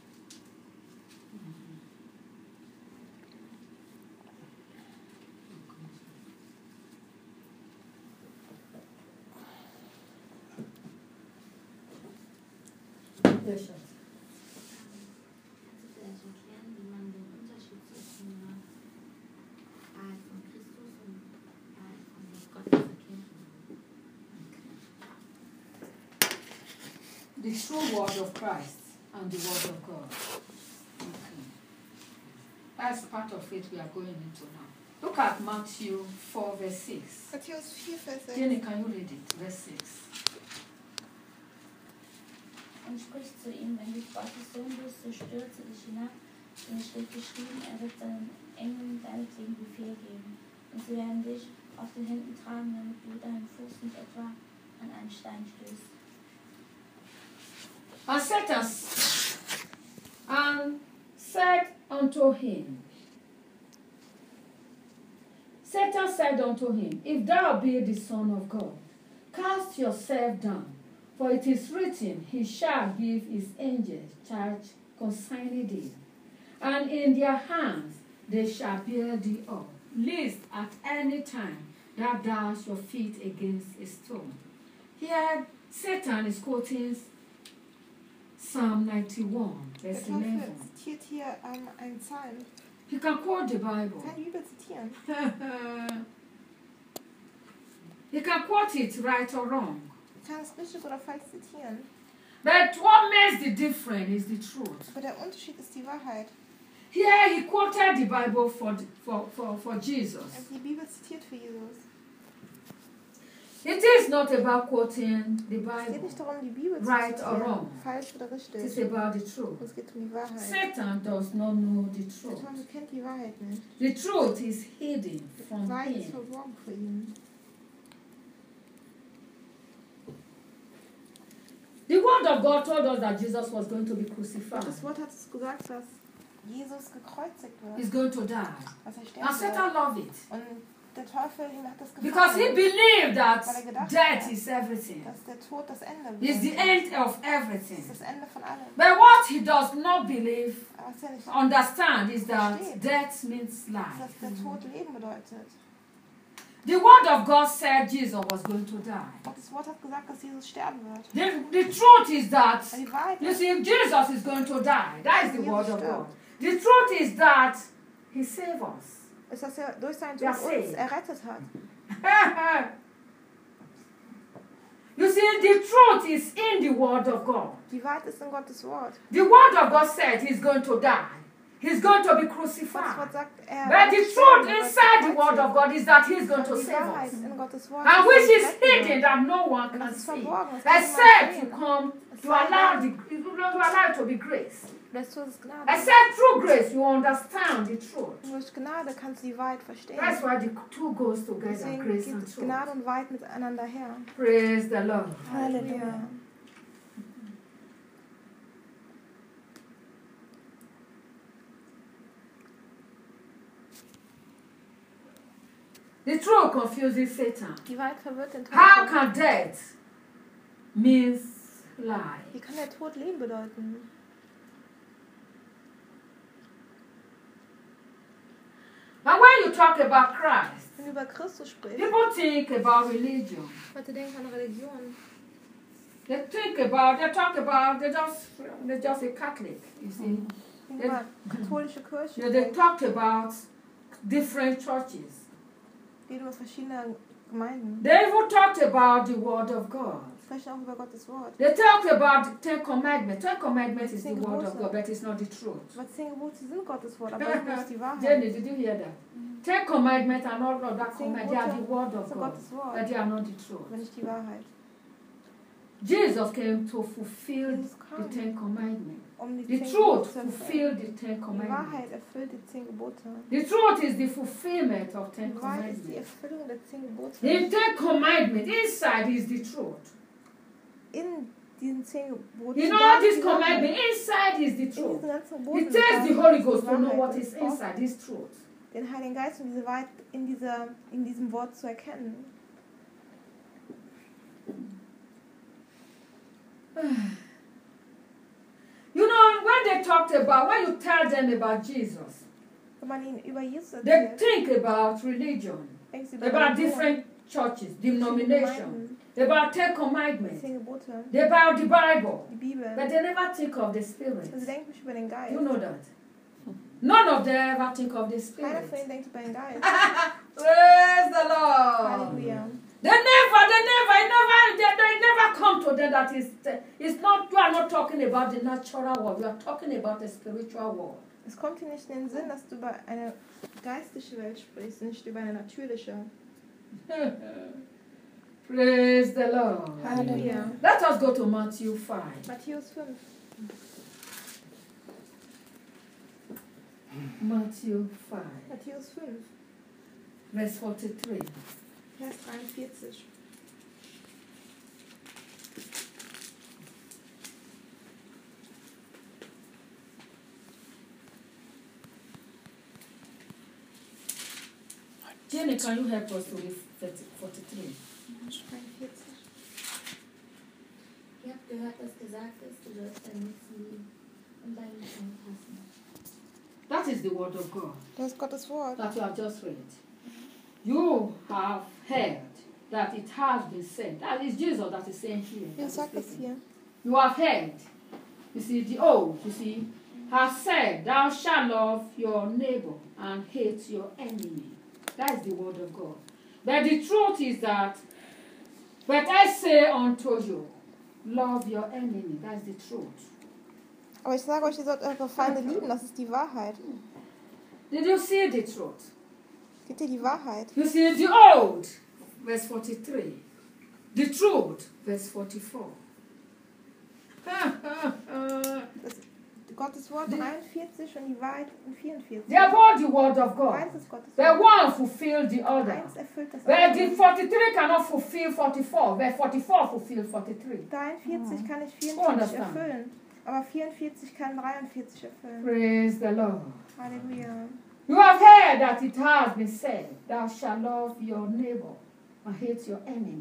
Speaker 1: Yes, sir.
Speaker 6: Vielleicht erklären, wie man den Unterschied zwischen der Wahrheit von Christus und Wahrheit von Gottes erkennt.
Speaker 1: The true word of Christ and the word of God. Okay. That's part of it we are going into now. Look at Matthew 4, verse 6.
Speaker 2: Matthäus 4, Vers 6.
Speaker 1: Jenny, can you read it? Verse 6.
Speaker 6: Und spricht zu ihm, wenn du Gottes Sohn bist, so stürze dich hinab, denn es steht geschrieben, er wird seinen Engeln deinetwegen Befehl geben. Und sie werden dich auf den Händen tragen, damit du deinen Fuß nicht etwa an einen Stein stößt.
Speaker 1: And said unto him, Satan said unto him, If thou be the Son of God, cast yourself down, for it is written, He shall give his angels charge concerning thee, and in their hands they shall bear thee up, lest at any time thou dash your feet against a stone. Here Satan is quoting Psalm 91,
Speaker 2: Der
Speaker 1: verse
Speaker 2: Teufel
Speaker 1: 11.
Speaker 2: zitiert hier einen Psalm.
Speaker 1: You can quote the Bible.
Speaker 2: Kann die Bibel zitieren.
Speaker 1: You can quote it right or wrong.
Speaker 2: Kann es richtig oder falsch zitieren.
Speaker 1: But what makes the difference is the truth.
Speaker 2: Aber der Unterschied ist die Wahrheit.
Speaker 1: Here he quoted the Bible for Jesus.
Speaker 2: Also die Bibel zitiert für Jesus.
Speaker 1: It is not about quoting the
Speaker 2: Es geht
Speaker 1: Bible.
Speaker 2: nicht darum, die Bibel zu
Speaker 1: Right or
Speaker 2: zitieren.
Speaker 1: wrong.
Speaker 2: Falsch oder
Speaker 1: It is
Speaker 2: richtig.
Speaker 1: about the truth.
Speaker 2: Es geht um die Wahrheit.
Speaker 1: Satan does not know the
Speaker 2: Der
Speaker 1: truth.
Speaker 2: Teufel kennt die Wahrheit nicht.
Speaker 1: The truth is hidden
Speaker 2: Die
Speaker 1: from
Speaker 2: Wahrheit ist
Speaker 1: him.
Speaker 2: verborgen für ihn.
Speaker 1: The word of God told us that Jesus was going to be crucified.
Speaker 2: Das Wort hat es gesagt, dass Jesus gekreuzigt
Speaker 1: He's
Speaker 2: wird.
Speaker 1: going to die.
Speaker 2: Dass er
Speaker 1: And
Speaker 2: sterben
Speaker 1: Satan
Speaker 2: wird.
Speaker 1: loved it.
Speaker 2: Und der Teufel, ihm hat das
Speaker 1: Because he
Speaker 2: gefallen.
Speaker 1: believed that
Speaker 2: Weil er gedacht
Speaker 1: death
Speaker 2: hat,
Speaker 1: is everything.
Speaker 2: dass der Tod das Ende
Speaker 1: It's the
Speaker 2: wird.
Speaker 1: end of
Speaker 2: Das
Speaker 1: everything.
Speaker 2: ist das Ende von allem.
Speaker 1: But what he does not believe,
Speaker 2: Aber was er nicht
Speaker 1: understand, is that
Speaker 2: Versteht.
Speaker 1: death means
Speaker 2: ist,
Speaker 1: life.
Speaker 2: dass der Tod Leben bedeutet.
Speaker 1: The word of God said Jesus was going to die.
Speaker 2: Gottes Wort hat gesagt, dass Jesus sterben wird.
Speaker 1: The truth is that,
Speaker 2: Aber die Wahrheit
Speaker 1: you
Speaker 2: ist,
Speaker 1: see, Jesus is going to die. That is the word of God. The truth is that he saved us.
Speaker 2: dass er durch seinen
Speaker 1: Ja,
Speaker 2: Tod
Speaker 1: seh.
Speaker 2: uns errettet hat.
Speaker 1: You see, the truth is in the word of God.
Speaker 2: Die Wahrheit ist in Gottes Wort.
Speaker 1: The word of God said he's going to die. He's going to be
Speaker 2: Gottes Wort
Speaker 1: crucified.
Speaker 2: sagt, er
Speaker 1: But the
Speaker 2: wird
Speaker 1: truth
Speaker 2: sterben,
Speaker 1: inside the
Speaker 2: er wird
Speaker 1: word of God is that he's going to
Speaker 2: Die
Speaker 1: save
Speaker 2: Wahrheit
Speaker 1: us.
Speaker 2: in Gottes Wort
Speaker 1: And which
Speaker 2: dass
Speaker 1: is
Speaker 2: er retten wird.
Speaker 1: hidden that no one
Speaker 2: Und
Speaker 1: can
Speaker 2: das ist
Speaker 1: see.
Speaker 2: verborgen, das kann
Speaker 1: Except
Speaker 2: niemand
Speaker 1: to
Speaker 2: sehen.
Speaker 1: come
Speaker 2: Es
Speaker 1: to
Speaker 2: sei
Speaker 1: allow
Speaker 2: denn,
Speaker 1: it to be grace.
Speaker 2: das Tod ist Gnade.
Speaker 1: Except through grace you understand the truth.
Speaker 2: Und durch Gnade kannst du die Wahrheit verstehen.
Speaker 1: That's why the two goes together,
Speaker 2: Deswegen
Speaker 1: grace
Speaker 2: geht
Speaker 1: and truth.
Speaker 2: Gnade und Wahrheit miteinander her.
Speaker 1: Praise the Lord.
Speaker 2: Halleluja.
Speaker 1: The truth confuses Satan.
Speaker 2: Die Wahrheit verwirrt den
Speaker 1: How
Speaker 2: Teufel.
Speaker 1: can death means lie?
Speaker 2: Wie kann der Tod Leben bedeuten?
Speaker 1: And when you talk about Christ,
Speaker 2: Wenn du über Christus sprichst,
Speaker 1: people think about religion.
Speaker 2: Leute denken an Religion.
Speaker 1: They're just a Catholic, you see.
Speaker 2: Denken über katholische Kirche.
Speaker 1: They talked about different churches.
Speaker 2: Reden über verschiedene Gemeinden.
Speaker 1: They even talked about the Word of God.
Speaker 2: Sprechen auch über Gottes Wort.
Speaker 1: They talked about the Ten Commandments. Ten Commandments is the Word of God, but it's not the truth.
Speaker 2: Aber 10 Gebote sind Gottes Wort, aber das ist nicht die Wahrheit.
Speaker 1: Jenny, did you hear that? Ten Commandments and all of that
Speaker 2: Ten
Speaker 1: command, they are the
Speaker 2: Gebote
Speaker 1: Word of
Speaker 2: sind
Speaker 1: God,
Speaker 2: Gottes Wort,
Speaker 1: but they are not the truth.
Speaker 2: aber nicht die Wahrheit.
Speaker 1: Jesus came to fulfill
Speaker 2: Jesus
Speaker 1: the
Speaker 2: kam,
Speaker 1: Ten Commandments.
Speaker 2: um die
Speaker 1: The
Speaker 2: 10
Speaker 1: truth
Speaker 2: Gebote zu erfüllen.
Speaker 1: fulfilled the Ten
Speaker 2: Die
Speaker 1: Commandments.
Speaker 2: Wahrheit erfüllt die 10 Gebote.
Speaker 1: The truth is the fulfillment of Ten
Speaker 2: Die Wahrheit ist die
Speaker 1: Commandments.
Speaker 2: Erfüllung der 10 Gebote.
Speaker 1: The Ten Commandments, inside is the truth.
Speaker 2: In diesen 10 Geboten.
Speaker 1: You
Speaker 2: da
Speaker 1: know
Speaker 2: ist
Speaker 1: this
Speaker 2: die Wahrheit.
Speaker 1: commandment, inside is the
Speaker 2: In
Speaker 1: truth.
Speaker 2: diesen ganzen Geboten.
Speaker 1: It takes the
Speaker 2: da
Speaker 1: Holy
Speaker 2: ist
Speaker 1: Ghost
Speaker 2: die
Speaker 1: to know
Speaker 2: Wahrheit.
Speaker 1: what
Speaker 2: Und
Speaker 1: is
Speaker 2: es braucht
Speaker 1: inside this truth.
Speaker 2: den Heiligen Geist, um diese Wahrheit in diesem Wort zu erkennen.
Speaker 1: You know, when they talked about, when you tell them about Jesus,
Speaker 2: Wenn man ihnen über Jesus
Speaker 1: they
Speaker 2: erzählt,
Speaker 1: think about religion,
Speaker 2: denkst du über
Speaker 1: about
Speaker 2: Religion,
Speaker 1: different churches,
Speaker 2: verschiedene
Speaker 1: denomination,
Speaker 2: Gemeinden,
Speaker 1: about Ten
Speaker 2: 10
Speaker 1: Commandments,
Speaker 2: Gebote,
Speaker 1: about the Bible,
Speaker 2: die Bibel.
Speaker 1: but they never think of the Spirit.
Speaker 2: Also denkt nicht über den Geist.
Speaker 1: You know that? None of them ever think of the
Speaker 2: Keiner
Speaker 1: Spirit.
Speaker 2: von ihnen denkt über den Geist.
Speaker 1: Praise the Lord.
Speaker 2: Halleluja.
Speaker 1: They never come to them that it's not, you are not talking about the natural world, you are talking about the spiritual world.
Speaker 2: Es kommt dir nicht in den Sinn, dass du über eine geistliche Welt sprichst, nicht über eine natürliche.
Speaker 1: Praise the Lord.
Speaker 2: Halleluja.
Speaker 1: Let us go to Matthew 5.
Speaker 2: Matthäus 5.
Speaker 1: Matthew 5,
Speaker 2: Matthäus 5,
Speaker 1: verse 43.
Speaker 2: Vers 43.
Speaker 1: Jenny, can you help us to read 43?
Speaker 2: 43.
Speaker 6: Ihr habt gehört, dass gesagt ist, du sollst deinen Nächsten lieben und deinen Feind hassen.
Speaker 1: That is the word of God
Speaker 2: Das ist Gottes Wort.
Speaker 1: that you have just read. You have heard that it has been said. That is Jesus that is saying here.
Speaker 2: Jesus sagt das hier.
Speaker 1: You have heard. You see, the old, have said, thou shalt love your neighbor and hate your enemy. That is the word of God. But the truth is that, but I say unto you, love your enemy. That's the truth.
Speaker 2: Aber ich sage euch, ihr sollt eure Feinde lieben, das ist die Wahrheit.
Speaker 1: Did you see the truth?
Speaker 2: Seht ihr die Wahrheit?
Speaker 1: You see, the old, verse 43. The truth, verse 44.
Speaker 2: Gottes Wort 43 und die Wahrheit in 44.
Speaker 1: They are both the word of God.
Speaker 2: Eins ist Gottes
Speaker 1: The
Speaker 2: Wort.
Speaker 1: one fulfilled the other.
Speaker 2: Eins erfüllt das
Speaker 1: But the
Speaker 2: andere.
Speaker 1: 43 cannot fulfill 44. But 44 fulfill 43.
Speaker 2: 43 kann nicht
Speaker 1: Oh,
Speaker 2: 44
Speaker 1: understand.
Speaker 2: erfüllen. Aber 44 kann 43 erfüllen.
Speaker 1: Praise the Lord.
Speaker 2: Halleluja.
Speaker 1: You have heard that it has been said, thou shalt love your neighbor and hate your enemy.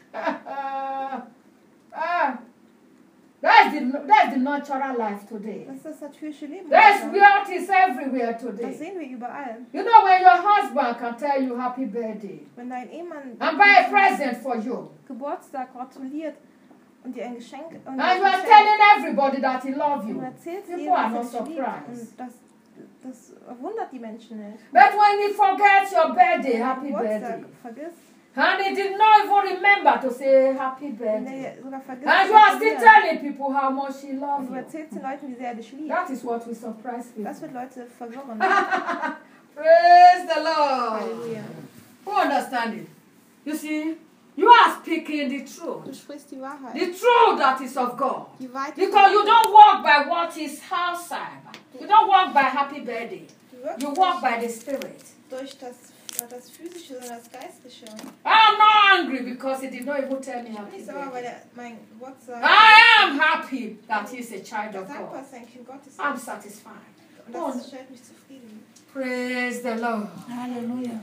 Speaker 1: That's the natural life today.
Speaker 2: Das ist das natürliche Leben.
Speaker 1: That's
Speaker 2: heute.
Speaker 1: where it is everywhere
Speaker 2: Das
Speaker 1: today.
Speaker 2: sehen wir überall.
Speaker 1: You know when your husband can tell you happy birthday
Speaker 2: Wenn dein Ehemann
Speaker 1: and buy a present for you,
Speaker 2: Geburtstag gratuliert und dir ein Geschenk und
Speaker 1: and you are telling everybody that he loves
Speaker 2: und
Speaker 1: you,
Speaker 2: erzählst
Speaker 1: people
Speaker 2: jedem,
Speaker 1: are not
Speaker 2: dass er dich liebt.
Speaker 1: surprised.
Speaker 2: Und das wundert die Menschen nicht.
Speaker 1: But when he forgets your birthday, happy birthday,
Speaker 2: Geburtstag vergisst,
Speaker 1: and he did not even remember to say happy
Speaker 2: wenn
Speaker 1: birthday,
Speaker 2: er sogar vergisst,
Speaker 1: and
Speaker 2: zu
Speaker 1: you are still
Speaker 2: gratulieren.
Speaker 1: telling people how much he
Speaker 2: Und
Speaker 1: loves
Speaker 2: du
Speaker 1: you.
Speaker 2: erzählst den Leuten, wie sehr er dich liebt.
Speaker 1: That is what we surprise people.
Speaker 2: Das wird Leute verwirren.
Speaker 1: Praise the Lord.
Speaker 2: Halleluja.
Speaker 1: Who understand it? You see, you are speaking the
Speaker 2: Du
Speaker 1: truth.
Speaker 2: sprichst die Wahrheit.
Speaker 1: The truth that is of God.
Speaker 2: Die Wahrheit.
Speaker 1: Because you don't walk by what is outside. You don't walk by happy birthday.
Speaker 2: Du wirkst
Speaker 1: You walk
Speaker 2: nicht
Speaker 1: by the Spirit.
Speaker 2: durch das Physische, sondern das Geistliche.
Speaker 1: I'm not angry because he did not even tell me
Speaker 2: Ich bin
Speaker 1: happy
Speaker 2: nicht sauer, weil
Speaker 1: birthday.
Speaker 2: mein Gott sagt,
Speaker 1: I am happy that he's a child of
Speaker 2: dankbar
Speaker 1: God.
Speaker 2: sein Kind Gottes
Speaker 1: I'm
Speaker 2: ist.
Speaker 1: satisfied.
Speaker 2: Und das stellt mich zufrieden.
Speaker 1: Praise the Lord.
Speaker 6: Halleluja.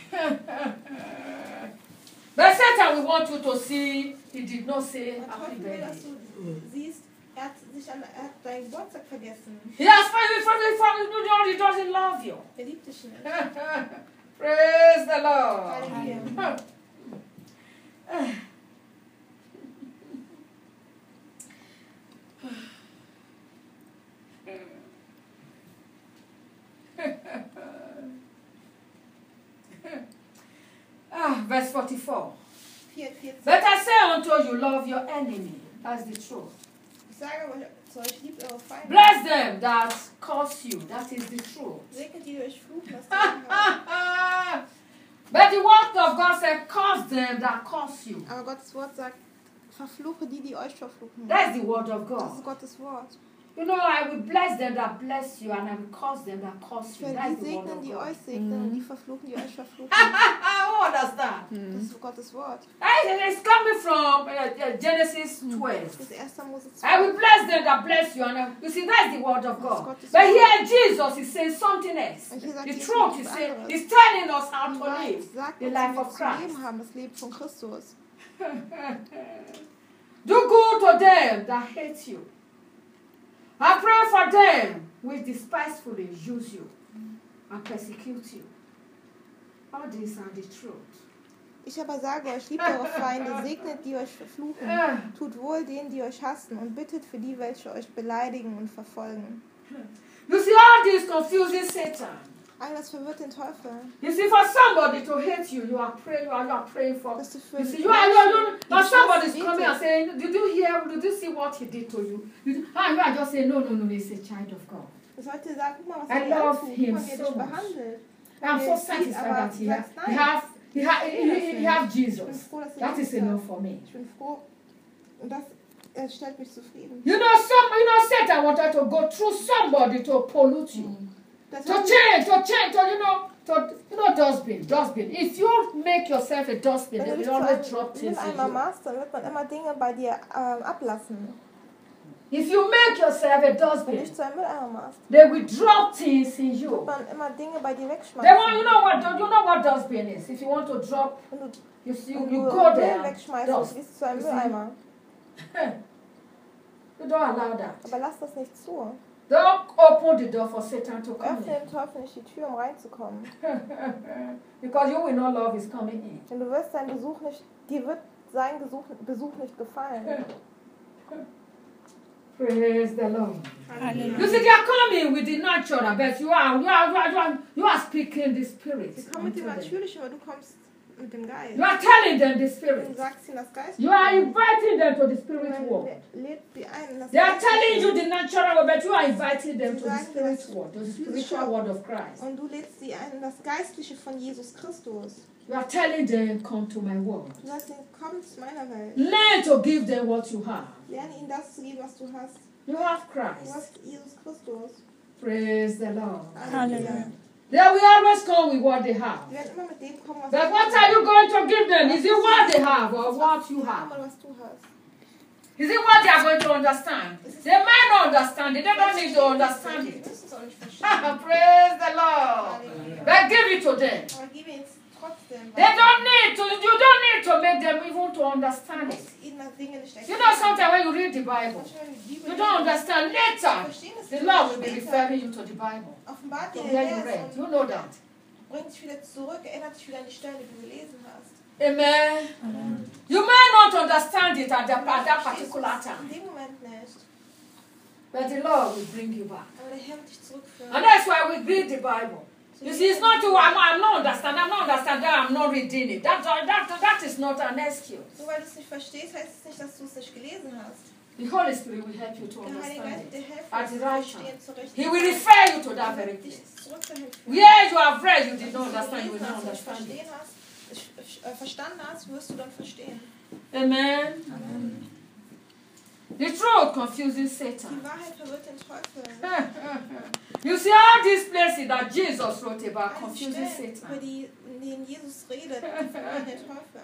Speaker 1: But Satan, we want you to see, he did not say
Speaker 2: Und
Speaker 1: happy
Speaker 2: Teufel will, dass
Speaker 1: birthday.
Speaker 2: du siehst, er hat deinen Geburtstag vergessen.
Speaker 1: He has from he doesn't love you.
Speaker 2: Er liebt dich nicht.
Speaker 1: Praise the Lord.
Speaker 2: Halleluja.
Speaker 1: Verse 44.
Speaker 2: 44.
Speaker 1: But I say unto you, love your enemy. That's the truth.
Speaker 2: Ich sage euch zu euch, liebt eure Feinde.
Speaker 1: Bless them that curse you. That is the truth.
Speaker 2: Segnet die euch fluchen, lasst die haben.
Speaker 1: But the word of God said, curse them that curse you.
Speaker 2: Aber Gottes Wort sagt, verfluche die, die euch verfluchen.
Speaker 1: That's the word of
Speaker 2: Das
Speaker 1: God.
Speaker 2: ist Gottes Wort.
Speaker 1: You know, I will bless them that bless you, and I will curse them that curse
Speaker 2: Ich
Speaker 1: you.
Speaker 2: werde
Speaker 1: That's
Speaker 2: die
Speaker 1: the word
Speaker 2: segnen,
Speaker 1: of
Speaker 2: die
Speaker 1: God.
Speaker 2: euch segnen und die verfluchen, die euch verfluchen.
Speaker 1: Who understand?
Speaker 2: Das ist Gottes Wort.
Speaker 1: It's coming from Genesis 12.
Speaker 2: Das ist 1. Mose
Speaker 1: I will
Speaker 2: 12.
Speaker 1: bless them that bless you. And you see, that's the word of God.
Speaker 2: Gottes
Speaker 1: But
Speaker 2: Wort.
Speaker 1: here Jesus is saying something else.
Speaker 2: Und hier sagt
Speaker 1: The
Speaker 2: Jesus
Speaker 1: truth
Speaker 2: etwas
Speaker 1: is saying,
Speaker 2: anderes.
Speaker 1: he's telling us how
Speaker 2: Die
Speaker 1: to
Speaker 2: Wahrheit
Speaker 1: live
Speaker 2: sagt
Speaker 1: the
Speaker 2: uns,
Speaker 1: life
Speaker 2: wie wir
Speaker 1: of
Speaker 2: zu
Speaker 1: Christ.
Speaker 2: leben haben, das Leben von Christus.
Speaker 1: Do good to them that hate you. I pray for them which despisefully use you and persecute you. All these are the truth.
Speaker 2: Ich aber sage euch, liebt eure Feinde, segnet die euch verfluchen, tut wohl denen, die euch hassen und bittet für die, welche euch beleidigen und verfolgen.
Speaker 1: You see, all this confuses Satan.
Speaker 2: All das verwirrt den Teufel.
Speaker 1: You see, for somebody to hate you, you are praying for.
Speaker 2: Dass du für
Speaker 1: You see,
Speaker 2: die
Speaker 1: you are
Speaker 2: die
Speaker 1: but somebody's
Speaker 2: Schwester
Speaker 1: coming and
Speaker 2: betet.
Speaker 1: saying, did you see what he did to you? And you are just saying, no, he's a child of God.
Speaker 2: Du solltest sagen, guck mal, was
Speaker 1: I
Speaker 2: er dir
Speaker 1: love
Speaker 2: antut,
Speaker 1: him
Speaker 2: guck mal, wie er
Speaker 1: so
Speaker 2: dich
Speaker 1: much.
Speaker 2: behandelt.
Speaker 1: I'm so
Speaker 2: Nee,
Speaker 1: satisfied
Speaker 2: aber
Speaker 1: that
Speaker 2: du sagst nein.
Speaker 1: he have
Speaker 2: Ich bin
Speaker 1: Jesus.
Speaker 2: froh, dass er
Speaker 1: That is
Speaker 2: Jesus hat.
Speaker 1: enough for me.
Speaker 2: Ich bin froh und das stellt mich zufrieden.
Speaker 1: You know, Satan wanted to go through somebody to pollute you.
Speaker 2: Das
Speaker 1: To
Speaker 2: hat-
Speaker 1: change, dustbin. If you make yourself a dustbin,
Speaker 2: Wenn
Speaker 1: they
Speaker 2: du dich
Speaker 1: will
Speaker 2: zu
Speaker 1: always drop
Speaker 2: einem
Speaker 1: things in
Speaker 2: Mülleimer
Speaker 1: you.
Speaker 2: machst, dann wird man immer Dinge bei dir ablassen.
Speaker 1: If you make yourself a
Speaker 2: Wenn du
Speaker 1: dustbin,
Speaker 2: dich zu einem Mülleimer machst,
Speaker 1: they will drop things in
Speaker 2: wird
Speaker 1: you.
Speaker 2: man immer Dinge bei dir
Speaker 1: They want,
Speaker 2: wegschmeißen.
Speaker 1: you know what dustbin is. If you want to drop,
Speaker 2: Wenn du,
Speaker 1: you see,
Speaker 2: wenn
Speaker 1: you
Speaker 2: du
Speaker 1: go
Speaker 2: Müll
Speaker 1: there.
Speaker 2: wegschmeißt und
Speaker 1: Dust.
Speaker 2: gehst zu einem
Speaker 1: You see?
Speaker 2: Mülleimer.
Speaker 1: You don't allow that.
Speaker 2: Aber lass das nicht zu.
Speaker 1: Don't open the door for Satan to come
Speaker 2: Öffne dem Teufel nicht die Tür, um reinzukommen.
Speaker 1: in. Because you will not love his coming in.
Speaker 2: Denn du wirst seinen Besuch nicht, dir wird sein Besuch nicht gefallen.
Speaker 1: Praise the Lord.
Speaker 6: Halleluja.
Speaker 1: You see, they are coming with the natural, but you are speaking the spirit.
Speaker 2: Sie kommen mit dem
Speaker 1: unto them.
Speaker 2: Natürlichen, aber du kommst mit dem Geist.
Speaker 1: You are telling them the
Speaker 2: Du
Speaker 1: spirit.
Speaker 2: sagst ihnen das Geist.
Speaker 1: You are inviting them to the spirit world.
Speaker 2: Lädt sie ein in das
Speaker 1: They are
Speaker 2: Geist.
Speaker 1: telling you the natural world, but you are inviting them to the
Speaker 2: Sagen
Speaker 1: spirit
Speaker 2: das
Speaker 1: world, to the spiritual world of Christ.
Speaker 2: Und du lädst sie ein in das Geistliche von Jesus Christus.
Speaker 1: You are telling them, come to my world.
Speaker 2: Du sagst ihnen, komm zu meiner Welt.
Speaker 1: Learn to give them what you have.
Speaker 2: Lerne ihnen das zu geben, was du hast.
Speaker 1: You have
Speaker 2: Du
Speaker 1: Christ.
Speaker 2: hast Jesus Christus.
Speaker 1: Praise the Lord.
Speaker 6: Halleluja.
Speaker 1: They will always come with what they have.
Speaker 2: Sie werden immer mit dem kommen, was
Speaker 1: But what are you going to give them? Is it what they have or what you
Speaker 2: Komm,
Speaker 1: have?
Speaker 2: was du hast.
Speaker 1: Is it what they are going to understand? They might not understand it. They don't need to understand
Speaker 2: Sie
Speaker 1: it.
Speaker 2: müssen es auch nicht verstehen.
Speaker 1: Praise the Lord.
Speaker 2: Halleluja.
Speaker 1: But give it to them.
Speaker 2: Aber gib ihnen es trotzdem.
Speaker 1: They don't need to. You don't need to make them even to
Speaker 2: Du
Speaker 1: understand it.
Speaker 2: musst ihnen das Dinge nicht
Speaker 1: You know, sometimes when you read the Bible,
Speaker 2: Manchmal, wenn die Bibel
Speaker 1: you don't understand. Later,
Speaker 2: verstehen es
Speaker 1: the
Speaker 2: nicht.
Speaker 1: Lord will be
Speaker 2: Später
Speaker 1: referring you to the Bible.
Speaker 2: offenbart dir
Speaker 1: From
Speaker 2: der
Speaker 1: where you
Speaker 2: Herr
Speaker 1: read.
Speaker 2: es
Speaker 1: You
Speaker 2: und
Speaker 1: know that.
Speaker 2: bringt dich wieder zurück, erinnert dich wieder an die Stellen, die du gelesen hast.
Speaker 1: Amen. You may not understand it at that particular
Speaker 2: In
Speaker 1: time,
Speaker 2: dem Moment nicht.
Speaker 1: but the Lord will bring you back.
Speaker 2: Aber der Herr wird dich zurückführen.
Speaker 1: And that's why we read the Bible. You see, it's not you, I'm not understanding, I'm not reading it. That is not an excuse.
Speaker 2: Nur weil du es nicht verstehst, heißt es nicht, dass du es nicht gelesen hast.
Speaker 1: The Holy Spirit will help you to
Speaker 2: Der Heilige Geist
Speaker 1: understand
Speaker 2: wird dir
Speaker 1: it
Speaker 2: helfen,
Speaker 1: at
Speaker 2: es
Speaker 1: the
Speaker 2: zu
Speaker 1: right
Speaker 2: verstehen,
Speaker 1: time.
Speaker 2: zu rechten
Speaker 1: He will
Speaker 2: Zeit.
Speaker 1: refer you to that
Speaker 2: Er
Speaker 1: very
Speaker 2: wird dich
Speaker 1: place.
Speaker 2: zurück dahin führen.
Speaker 1: Where you have read, you did not
Speaker 2: Wenn du
Speaker 1: understand, you will
Speaker 2: gelesen
Speaker 1: not
Speaker 2: hast,
Speaker 1: understand
Speaker 2: nicht
Speaker 1: it.
Speaker 2: verstanden hast, wirst du dann verstehen.
Speaker 1: Amen. The truth confuses
Speaker 2: Die
Speaker 1: Satan.
Speaker 2: Wahrheit verwirrt den Teufel.
Speaker 1: You see all these places that Jesus wrote about
Speaker 2: All die
Speaker 1: confuses
Speaker 2: Stellen, über
Speaker 1: Satan.
Speaker 2: die, in denen Jesus redet, die verwirren den Teufel.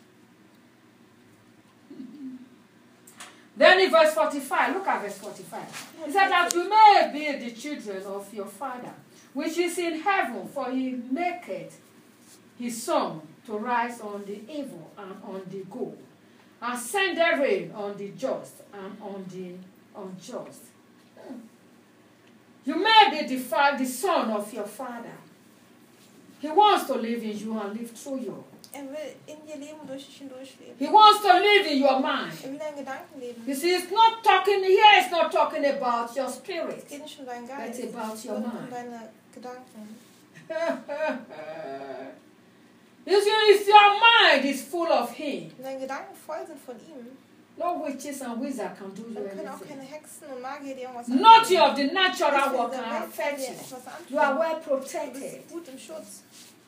Speaker 1: Then in verse 45, look at verse 45. He said that you may be the children of your Father, which is in heaven, for he maketh his sun to rise on the evil and on the good, and send the rain on the just and on the unjust. You may be the son of your Father. He wants to live in you and live through you.
Speaker 2: Will in dir leben und durch dich hindurch leben.
Speaker 1: He wants to live in your mind.
Speaker 2: Will deinen Gedanken leben.
Speaker 1: You see, it's not talking here, it's not talking about your spirit.
Speaker 2: Es geht nicht um deinen Geist,
Speaker 1: It's about your
Speaker 2: sondern um
Speaker 1: mind.
Speaker 2: deine Gedanken.
Speaker 1: You see, if your mind is full of him,
Speaker 2: Wenn deine Gedanken voll sind von ihm,
Speaker 1: no witches and wizards can do you
Speaker 2: dann können auch keine
Speaker 1: anything.
Speaker 2: Hexen und Magier dir irgendwas
Speaker 1: Nothing
Speaker 2: antun.
Speaker 1: of the natural
Speaker 2: Nichts
Speaker 1: world
Speaker 2: in
Speaker 1: can
Speaker 2: dieser Welt kann
Speaker 1: affect
Speaker 2: dir
Speaker 1: you.
Speaker 2: etwas antun.
Speaker 1: You are well
Speaker 2: Du
Speaker 1: protected.
Speaker 2: bist gut im Schutz.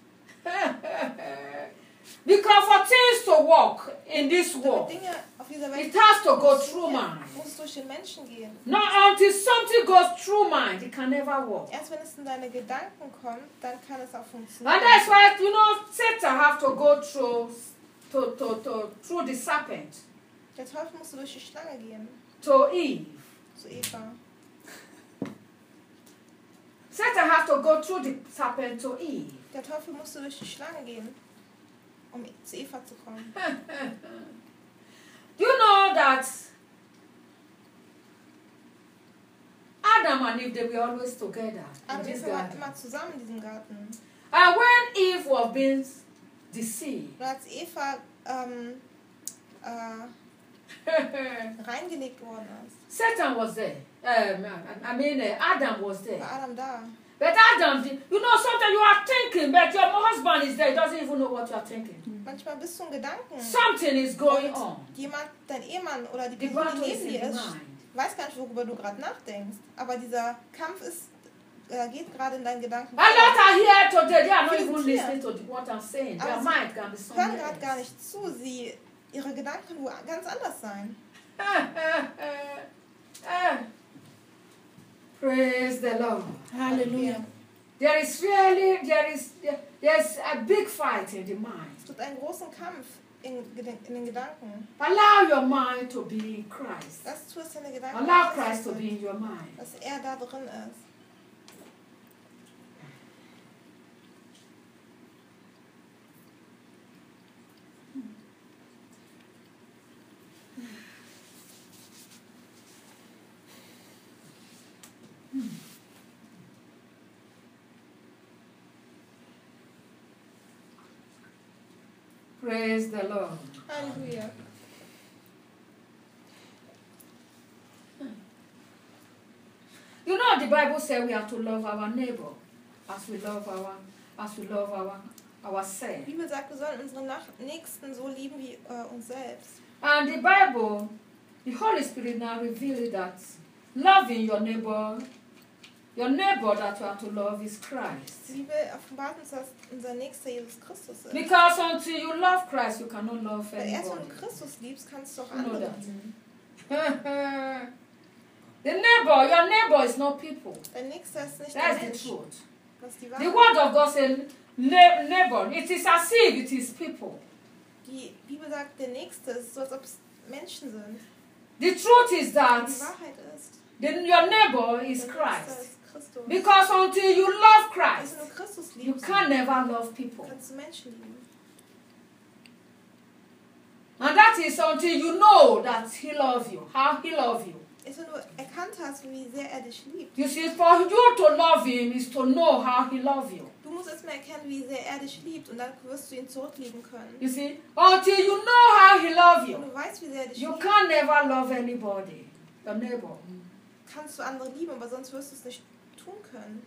Speaker 1: Because for things to work in this
Speaker 2: Damit
Speaker 1: world,
Speaker 2: Dinge auf dieser Welt
Speaker 1: it has to go through mind.
Speaker 2: muss es durch den Menschen gehen.
Speaker 1: Not until something goes through mind, it can never work.
Speaker 2: Erst wenn es in deine Gedanken kommt, dann kann es auch
Speaker 1: And
Speaker 2: funktionieren.
Speaker 1: that's why, you know, Satan have to go through through the serpent
Speaker 2: Der Teufel musste durch die Schlange gehen,
Speaker 1: to Eve.
Speaker 2: zu Eva.
Speaker 1: Satan have to go through the serpent to Eve.
Speaker 2: Der Teufel musste durch die Schlange gehen, um zu Eva zu kommen.
Speaker 1: Do you know that Adam and Eve, they were always together in
Speaker 2: Aber
Speaker 1: this
Speaker 2: wir waren
Speaker 1: garden.
Speaker 2: immer zusammen in diesem Garten.
Speaker 1: And when Eve was being deceived,
Speaker 2: Und als Eva reingelegt worden ist,
Speaker 1: Satan was there. Adam was there.
Speaker 2: war Adam da.
Speaker 1: But Adam, you know, sometimes you are thinking, but your husband is there, he doesn't even know what you are thinking.
Speaker 2: Manchmal bist du in Gedanken.
Speaker 1: Something is going on.
Speaker 2: Jemand, dein Ehemann oder die
Speaker 1: The
Speaker 2: Person,
Speaker 1: battle
Speaker 2: die
Speaker 1: is
Speaker 2: neben
Speaker 1: in
Speaker 2: dir
Speaker 1: the
Speaker 2: ist,
Speaker 1: mind.
Speaker 2: weiß gar nicht, worüber du gerade nachdenkst. Aber dieser Kampf geht gerade in deinen Gedanken.
Speaker 1: A lot are here today, they are not
Speaker 2: Viele
Speaker 1: even
Speaker 2: Tiere.
Speaker 1: listening to what I'm saying. Their
Speaker 2: Aber sie
Speaker 1: mind can be
Speaker 2: hören
Speaker 1: somewhere
Speaker 2: gerade gar
Speaker 1: else.
Speaker 2: nicht zu. Ihre Gedanken können ganz anders sein.
Speaker 1: Praise the Lord.
Speaker 6: Halleluja.
Speaker 1: There's a big fight in the mind.
Speaker 2: Es gibt einen großen Kampf in den Gedanken.
Speaker 1: Allow your mind to be in Christ.
Speaker 2: Lass zu, dass deine Gedanken
Speaker 1: Allow Christ to be in your mind.
Speaker 2: dass er da drin ist.
Speaker 1: Praise the Lord.
Speaker 2: Halleluja.
Speaker 1: You know the Bible says we are to love our neighbor as we love ourselves.
Speaker 2: Die Bibel sagt, wir sollen unsere Nächsten so lieben wie uns selbst.
Speaker 1: And the Bible, the Holy Spirit now revealed that loving your neighbor that you are to love is Christ.
Speaker 2: Die Bibel offenbart uns, dass unser Nächster Jesus Christus ist.
Speaker 1: Because until you love Christ, you cannot love
Speaker 2: Weil erst wenn
Speaker 1: anybody.
Speaker 2: du Christus liebst, kannst du auch
Speaker 1: You know
Speaker 2: andere
Speaker 1: that.
Speaker 2: lieben.
Speaker 1: Your neighbor is not people.
Speaker 2: Dein Nächster ist nicht der
Speaker 1: That's the
Speaker 2: Mensch.
Speaker 1: truth.
Speaker 2: Das ist die
Speaker 1: The
Speaker 2: Wahrheit.
Speaker 1: word of God says neighbor. It is as if it is people.
Speaker 2: Die Bibel sagt, der Nächste ist so, als ob es Menschen sind.
Speaker 1: The truth is that
Speaker 2: Die Wahrheit ist,
Speaker 1: your neighbor is
Speaker 2: der Nächste
Speaker 1: Christ.
Speaker 2: ist Christus.
Speaker 1: Because until you love Christ,
Speaker 2: Wenn du Christus
Speaker 1: you
Speaker 2: liebst,
Speaker 1: can never love people.
Speaker 2: kannst du Menschen lieben.
Speaker 1: And that is until you know that he loves you, how he loves you.
Speaker 2: Ist, wenn du erkannt hast, wie sehr er dich liebt.
Speaker 1: You see, for you to love him is to know how he loves you.
Speaker 2: Du musst erstmal erkennen, wie sehr er dich liebt und dann wirst du ihn zurücklieben können.
Speaker 1: You see, until you know how he loves
Speaker 2: Wenn
Speaker 1: you,
Speaker 2: du weißt, wie sehr er dich
Speaker 1: you
Speaker 2: liebt,
Speaker 1: can never love anybody, your neighbor.
Speaker 2: kannst du andere lieben, aber sonst wirst du es nicht tun können.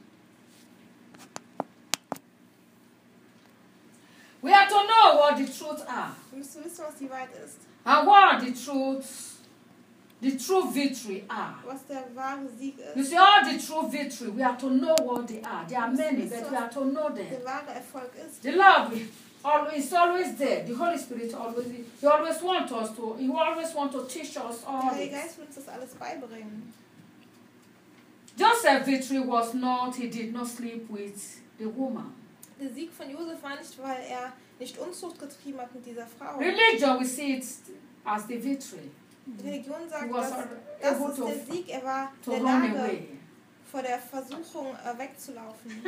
Speaker 1: We have to know what the truth are
Speaker 2: Du musst wissen, was die Wahrheit ist.
Speaker 1: and what the true victory are.
Speaker 2: Was der wahre Sieg
Speaker 1: You
Speaker 2: ist.
Speaker 1: see, all the true victory, we have to know what they are. There are many, but we have to know them.
Speaker 2: Der wahre Erfolg ist.
Speaker 1: The Lord is always there. The Holy Spirit He always wants us to. He always wants to teach us
Speaker 2: Der
Speaker 1: all
Speaker 2: Heilige
Speaker 1: this.
Speaker 2: Geist will uns das alles beibringen.
Speaker 1: Joseph's victory was not. He did not sleep with the woman.
Speaker 2: Der Sieg von Josef war nicht, weil er nicht Unzucht getrieben hat mit dieser Frau.
Speaker 1: Religion, we see it as the victory.
Speaker 2: Religion
Speaker 1: He
Speaker 2: sagt,
Speaker 1: was
Speaker 2: das
Speaker 1: able
Speaker 2: ist der Sieg. Er war
Speaker 1: to
Speaker 2: in der
Speaker 1: run
Speaker 2: Lage,
Speaker 1: away.
Speaker 2: vor der Versuchung wegzulaufen.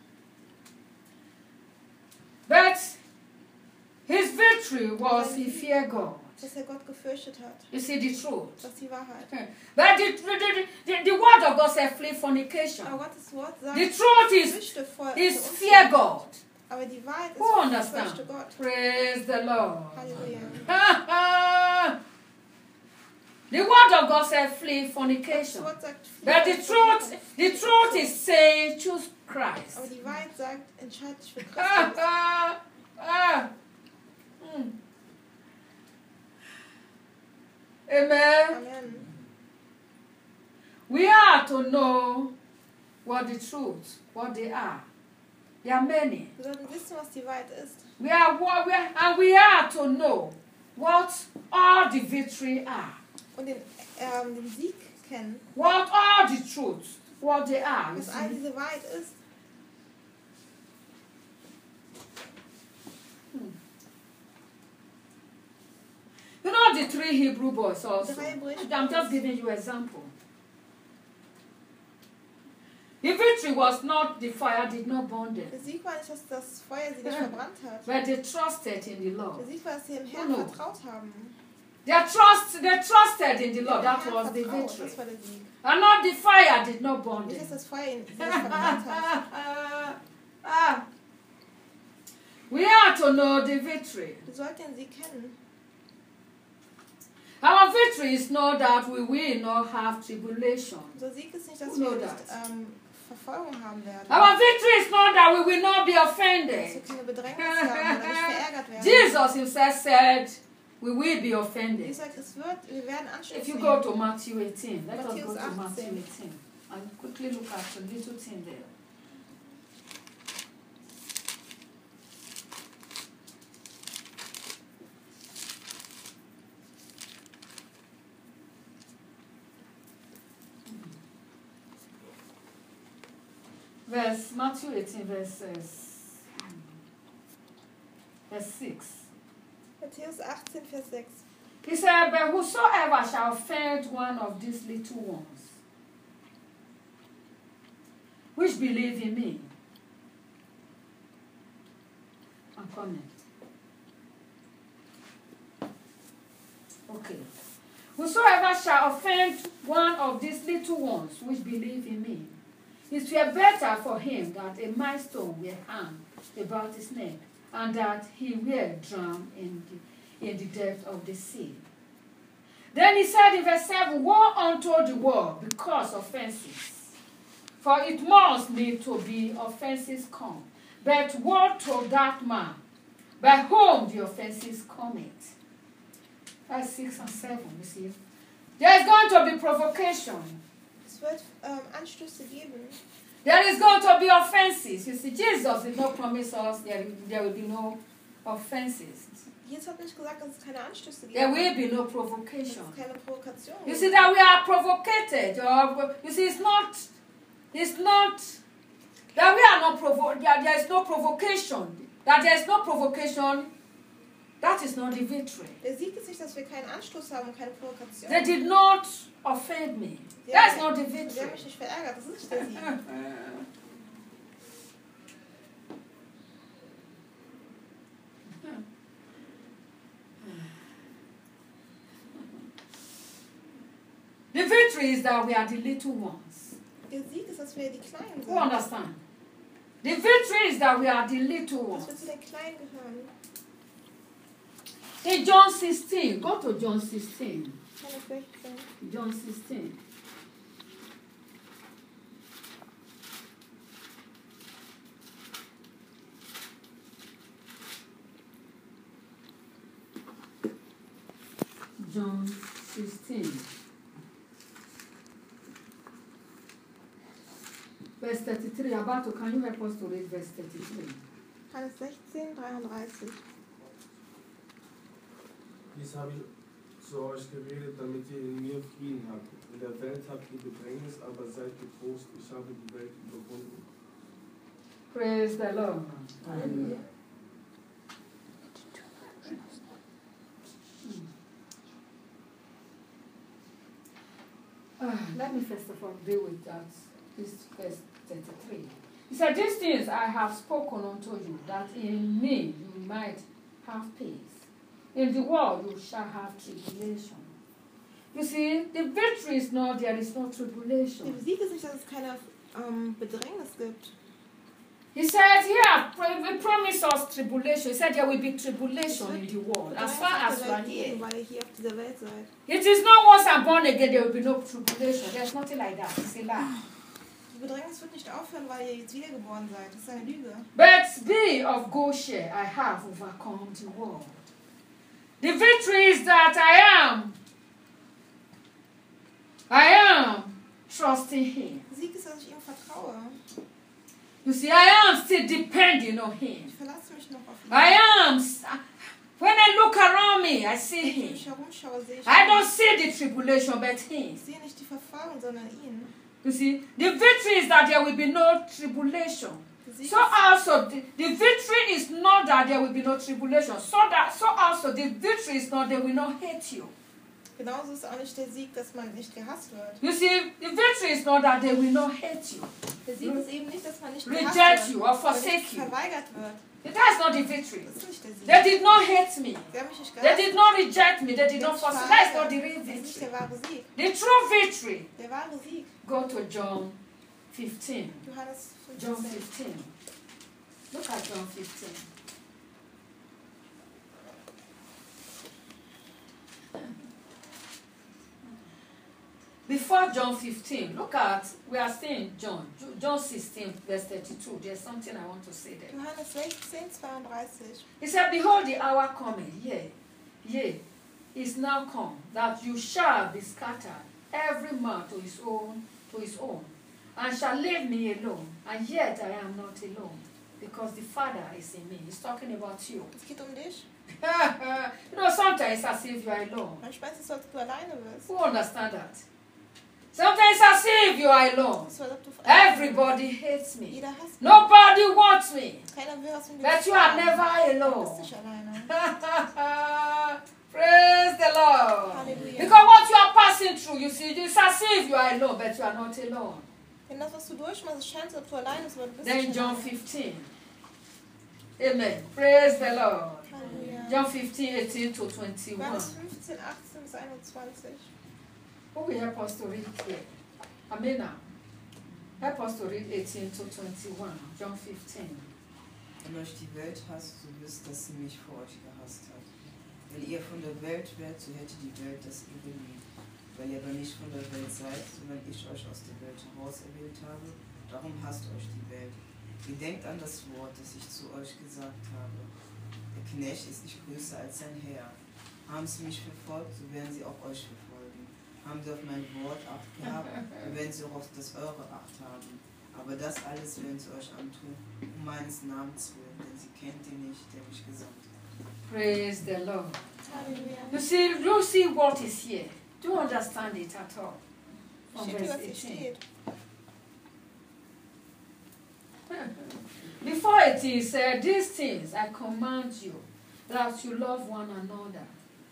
Speaker 1: But his victory was he feared God.
Speaker 2: Dass er Gott gefürchtet hat.
Speaker 1: You see the truth.
Speaker 2: Das ist die Wahrheit.
Speaker 1: But the word of God says flee fornication.
Speaker 2: Aber Gottes Wort sagt,
Speaker 1: The truth is
Speaker 2: fürchte vor
Speaker 1: is
Speaker 2: Unzucht.
Speaker 1: fear God.
Speaker 2: Aber die Wahrheit ist,
Speaker 1: Who understand?
Speaker 2: fürchte Gott.
Speaker 1: Praise the Lord.
Speaker 2: Halleluja.
Speaker 1: The word of God says flee
Speaker 2: Das
Speaker 1: fornication.
Speaker 2: Wort sagt,
Speaker 1: But the truth is saying choose Christ.
Speaker 2: aber die Wahrheit sagt, entscheide dich für Christus.
Speaker 1: Amen.
Speaker 2: Amen.
Speaker 1: We are to know what the truth, what they are. There are many.
Speaker 2: Wir sollten wissen, was die Wahrheit ist.
Speaker 1: We are to know what all the victory are.
Speaker 2: Und den Sieg kennen.
Speaker 1: What all the truth, what they are. You
Speaker 2: Was all
Speaker 1: see?
Speaker 2: diese Wahrheit ist.
Speaker 1: You know the three Hebrew boys also.
Speaker 2: Drei hebräische
Speaker 1: I'm just
Speaker 2: Boys.
Speaker 1: giving you example. The victory was not the fire did not burn them,
Speaker 2: Der Sieg war nicht, dass das Feuer sie nicht verbrannt hat.
Speaker 1: but they trusted in the
Speaker 2: Der
Speaker 1: Lord.
Speaker 2: Sieg war, dass sie dem
Speaker 1: Oh,
Speaker 2: Herrn
Speaker 1: no.
Speaker 2: vertraut haben.
Speaker 1: They trusted in the
Speaker 2: Dem
Speaker 1: Lord. That
Speaker 2: Herrn
Speaker 1: was the
Speaker 2: vertraut,
Speaker 1: victory.
Speaker 2: das war der Sieg.
Speaker 1: And not the fire did not burn
Speaker 2: Nicht, dass
Speaker 1: them.
Speaker 2: das Feuer sie nicht verbrannt hat.
Speaker 1: We are to know the victory.
Speaker 2: Du sollst den Sieg kennen.
Speaker 1: Our victory is not that we will not have tribulation.
Speaker 2: Unser Sieg ist nicht, dass
Speaker 1: Who know
Speaker 2: wir nicht
Speaker 1: that?
Speaker 2: Verfolgung haben werden.
Speaker 1: Our victory is not that we will not be
Speaker 2: Dass wir
Speaker 1: offended.
Speaker 2: keine Bedrängnis haben oder nicht verärgert werden.
Speaker 1: Jesus himself said, we will be
Speaker 2: Wie
Speaker 1: offended.
Speaker 2: gesagt, wir werden Anschluss
Speaker 1: If you
Speaker 2: nehmen.
Speaker 1: go to Matthew 18, let us
Speaker 2: Matthäus
Speaker 1: go to
Speaker 2: 18.
Speaker 1: Matthew 18 and quickly look at the little thing there. Matthew 18, verse 6.
Speaker 2: Matthäus 18, Vers 6.
Speaker 1: He said, but whosoever shall offend one of these little ones, which believe in me, I'm coming. Okay. Whosoever shall offend one of these little ones which believe in me, It were better for him that a milestone were hung about his neck, and that he were drowned in the depth of the sea. Then he said in verse 7, woe unto the world because of offenses, for it must need to be offenses come. But woe to that man by whom the offenses cometh. Verse 6 and 7, you see. There is going to be provocation.
Speaker 2: Es wird Anstöße geben.
Speaker 1: There is going to be offenses. You see, Jesus did not promise us there will be no offenses.
Speaker 2: Jesus hat nicht gesagt, dass es keine Anstöße
Speaker 1: There
Speaker 2: gibt.
Speaker 1: will be no
Speaker 2: Dass
Speaker 1: provocation.
Speaker 2: es keine Provokation
Speaker 1: You
Speaker 2: gibt.
Speaker 1: see that we are provocated. Or, you see, it's not that we are not provoked. There is no provocation. That there is no provocation. That is not the victory.
Speaker 2: Der Sieg ist nicht, dass wir keinen Anstoß haben und keine Provokation.
Speaker 1: They did not offend me. That's not the victory.
Speaker 2: Sie haben mich nicht verärgert, das ist nicht der Sieg.
Speaker 1: The victory is that we are the little ones.
Speaker 2: Der Sieg ist, dass wir die Kleinen
Speaker 1: Who
Speaker 2: sind.
Speaker 1: understand? The victory is that we are the little
Speaker 2: Dass
Speaker 1: ones.
Speaker 2: wir zu den Kleinen gehören.
Speaker 1: In John 16, go to John 16.
Speaker 2: Keine 16.
Speaker 1: John 16. John 16. Verse 33. Abato, can you help us to read verse 33?
Speaker 2: Johannes 16, 33.
Speaker 3: Dies habe ich zu euch geredet, damit ihr in mir Frieden habt. In der Welt habt ihr Bedrängnis, aber seid getrost, ich habe die Welt überwunden.
Speaker 1: Praise the Lord.
Speaker 2: Halleluja.
Speaker 1: Let me first of all deal with that. This verse 33. He said, these things I have spoken unto you, that in me you might have peace. In the world you shall have tribulation. You see, the victory is not, there is no
Speaker 2: Der
Speaker 1: tribulation.
Speaker 2: Sieg ist nicht, dass es keine Bedrängnis gibt.
Speaker 1: He said, here, we promise us tribulation. He said there will be tribulation in the world. As far as we are here.
Speaker 2: Weil ihr hier auf dieser Welt seid.
Speaker 1: It is not once I'm born again, there will be no tribulation. There's nothing like that. It's a lie.
Speaker 2: Die Bedrängnis wird nicht aufhören, weil ihr jetzt wiedergeboren seid. Das ist eine Lüge.
Speaker 1: But be of good cheer, I have overcome the world. The victory is that I am trusting Him.
Speaker 2: Sieg ist, dass ich ihm vertraue.
Speaker 1: You see, I am still depending on Him.
Speaker 2: Ich verlasse mich noch auf ihn.
Speaker 1: When I look around me, I see
Speaker 2: Wenn ich
Speaker 1: Him.
Speaker 2: mich herumschaue, sehe ich
Speaker 1: I
Speaker 2: ihn.
Speaker 1: don't see the tribulation, but Him.
Speaker 2: Ich sehe nicht die Verfolgung, sondern ihn.
Speaker 1: You see, the victory is that there will be no tribulation.
Speaker 2: Der Sieg
Speaker 1: So also, the victory is not that there will be no tribulation. So also, the victory is not they will not hate you.
Speaker 2: Genauso ist auch nicht der Sieg, dass man nicht gehasst wird.
Speaker 1: You see, the victory is not that they will not hate you.
Speaker 2: Der Sieg ist eben nicht, dass man nicht
Speaker 1: Reject
Speaker 2: gehasst
Speaker 1: you
Speaker 2: wird,
Speaker 1: or forsake
Speaker 2: nicht
Speaker 1: you.
Speaker 2: verweigert wird.
Speaker 1: That's not the victory.
Speaker 2: Das ist nicht der Sieg.
Speaker 1: They did not hate me.
Speaker 2: Sie haben mich nicht
Speaker 1: They
Speaker 2: gehasst.
Speaker 1: did not reject me. They did
Speaker 2: Sie
Speaker 1: not
Speaker 2: haben mich
Speaker 1: forsake. That's not the
Speaker 2: verweigert.
Speaker 1: real
Speaker 2: Das ist nicht
Speaker 1: victory.
Speaker 2: der wahre Sieg.
Speaker 1: The true victory.
Speaker 2: Der wahre Sieg.
Speaker 1: Go to John 15.
Speaker 2: Johannes
Speaker 1: John
Speaker 2: 15.
Speaker 1: 15. Look at John 15. Before John 15, look at, we are still in John 16, verse 32. There's something I want to say there.
Speaker 2: Johannes 16, 32.
Speaker 1: He said, behold, the hour coming, yea, is now come, that you shall be scattered, every man to his own, and shall leave me alone. And yet I am not alone, because the Father is in me. He's talking about you.
Speaker 2: Es geht dich.
Speaker 1: You know, sometimes it's as if you are alone.
Speaker 2: Manchmal ist es so, als ob du alleine bist.
Speaker 1: Who understand that? Sometimes it's as if you are alone.
Speaker 2: Es ist so, als ob du
Speaker 1: Everybody hates me.
Speaker 2: Jeder hasst mich.
Speaker 1: Nobody wants me.
Speaker 2: Keiner will was von dir.
Speaker 1: But you are never
Speaker 2: Du
Speaker 1: alone.
Speaker 2: bist nicht alleine.
Speaker 1: Praise the Lord.
Speaker 2: Hallelujah.
Speaker 1: Because what you are passing through, you see, it's as if you are alone, but you are not alone.
Speaker 2: Denn das, was du durchmachst, es scheint so, als ob du alleine bist, aber du bist
Speaker 1: Then
Speaker 2: nicht
Speaker 1: John
Speaker 2: alleine.
Speaker 1: 15. Amen. Praise the Lord.
Speaker 2: Halleluja.
Speaker 1: John 15, 18 to 21.
Speaker 2: Johannes 15, 18 bis 21.
Speaker 1: Who will help us to read here? Amen. Help us to read 18 to 21, John 15.
Speaker 7: Wenn euch die Welt hasst, so wisst, dass sie mich vor euch gehasst hat. Wenn ihr von der Welt wärt, so hätte die Welt das ihre lieb. Weil ihr aber nicht von der Welt seid, sondern ich euch aus der Welt herauserwählt habe, darum hasst euch die Welt. Ihr denkt an das Wort, das ich zu euch gesagt habe. Der Knecht ist nicht größer als sein Herr. Haben sie mich verfolgt, so werden sie auch euch verfolgen. Haben sie auf mein Wort Acht gehabt, so werden sie auch auf das eure Acht haben. Aber das alles werden sie euch antun, um meines Namens willen, denn sie kennt ihn nicht, der mich gesandt hat.
Speaker 1: Praise the Lord.
Speaker 2: Halleluja.
Speaker 1: You see what is here. Do you understand it at all? From
Speaker 2: Steht hier,
Speaker 1: verse
Speaker 2: was hier
Speaker 1: 18.
Speaker 2: steht.
Speaker 1: Before it is, these things I command you, that you love one another.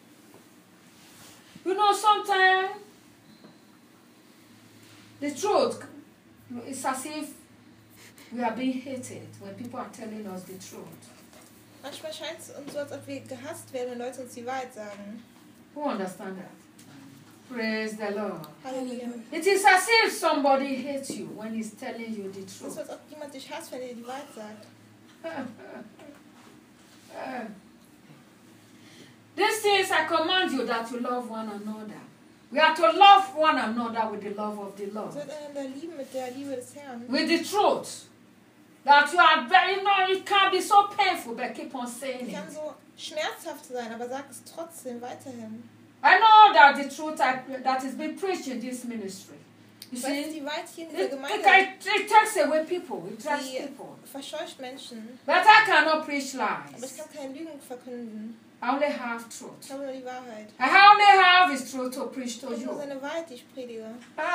Speaker 1: You know, sometimes the truth, it's as if we are being hated when people are telling us the truth.
Speaker 2: Manchmal scheint es uns so, als ob wir gehasst werden, wenn Leute uns die Wahrheit sagen.
Speaker 1: Who understand that? Praise the Lord.
Speaker 2: Halleluja.
Speaker 1: It is as if somebody hates you when he's telling you the
Speaker 2: Es ist,
Speaker 1: truth.
Speaker 2: als ob jemand dich hasst, wenn er dir die Wahrheit sagt.
Speaker 1: These things I command you, that you love one another. We are to love one another with the love of the
Speaker 2: Ihr
Speaker 1: Lord.
Speaker 2: sollt einander lieben mit der Liebe des Herrn.
Speaker 1: With the truth. That you are very, it can be so painful, but keep on saying
Speaker 2: Es kann
Speaker 1: it.
Speaker 2: so schmerzhaft sein, aber sag es trotzdem weiterhin.
Speaker 1: I know that the truth that is being preached in this ministry. You
Speaker 2: Weil es
Speaker 1: see,
Speaker 2: die Wahrheit hier in
Speaker 1: it,
Speaker 2: dieser
Speaker 1: it,
Speaker 2: Gemeinde
Speaker 1: it takes away people, it drives
Speaker 2: die
Speaker 1: people.
Speaker 2: verscheucht Menschen.
Speaker 1: But I cannot preach
Speaker 2: Aber ich
Speaker 1: lies.
Speaker 2: kann keine Lügen verkünden.
Speaker 1: I only have
Speaker 2: Ich
Speaker 1: truth.
Speaker 2: habe nur die Wahrheit.
Speaker 1: I only have his truth to preach to
Speaker 2: Es ist nur
Speaker 1: you.
Speaker 2: seine Wahrheit, die ich predige.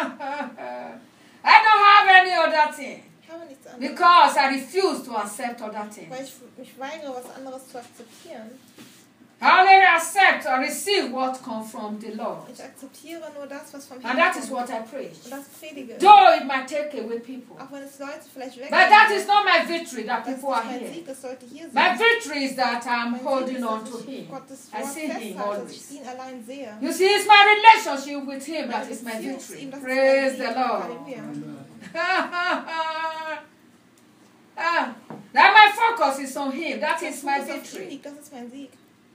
Speaker 1: I don't have any other thing.
Speaker 2: Ich habe nichts anderes.
Speaker 1: Because I refuse to accept other
Speaker 2: Weil
Speaker 1: things.
Speaker 2: ich mich weigere, was anderes zu akzeptieren.
Speaker 1: I only accept or receive what comes from the Lord.
Speaker 2: Ich akzeptiere nur das, was vom
Speaker 1: And
Speaker 2: Herrn
Speaker 1: that is
Speaker 2: kommt.
Speaker 1: what I preach.
Speaker 2: Und das predige ich.
Speaker 1: Though it might take away people.
Speaker 2: Auch wenn es Leute vielleicht
Speaker 1: But
Speaker 2: wegnehmen.
Speaker 1: that is not my victory that
Speaker 2: Das ist
Speaker 1: people are
Speaker 2: nicht mein
Speaker 1: here.
Speaker 2: Sieg, das sollte hier
Speaker 1: My
Speaker 2: sein.
Speaker 1: victory is that I'm
Speaker 2: Mein Sieg
Speaker 1: holding
Speaker 2: ist,
Speaker 1: on
Speaker 2: dass
Speaker 1: to
Speaker 2: ich
Speaker 1: Him.
Speaker 2: Gottes
Speaker 1: I
Speaker 2: Wort
Speaker 1: see Him
Speaker 2: festhalte, dass
Speaker 1: always.
Speaker 2: ich ihn allein sehe.
Speaker 1: You see, it's my relationship with Him that
Speaker 2: Meine
Speaker 1: is my
Speaker 2: Beziehung zu
Speaker 1: victory.
Speaker 2: ihm, das ist
Speaker 1: Praise
Speaker 2: mein
Speaker 1: the
Speaker 2: Sieg.
Speaker 1: Lord.
Speaker 2: Halleluja.
Speaker 1: That my focus is on Him. That
Speaker 2: Mein
Speaker 1: is my
Speaker 2: Fokus auf ihn
Speaker 1: victory.
Speaker 2: liegt, das ist mein Sieg.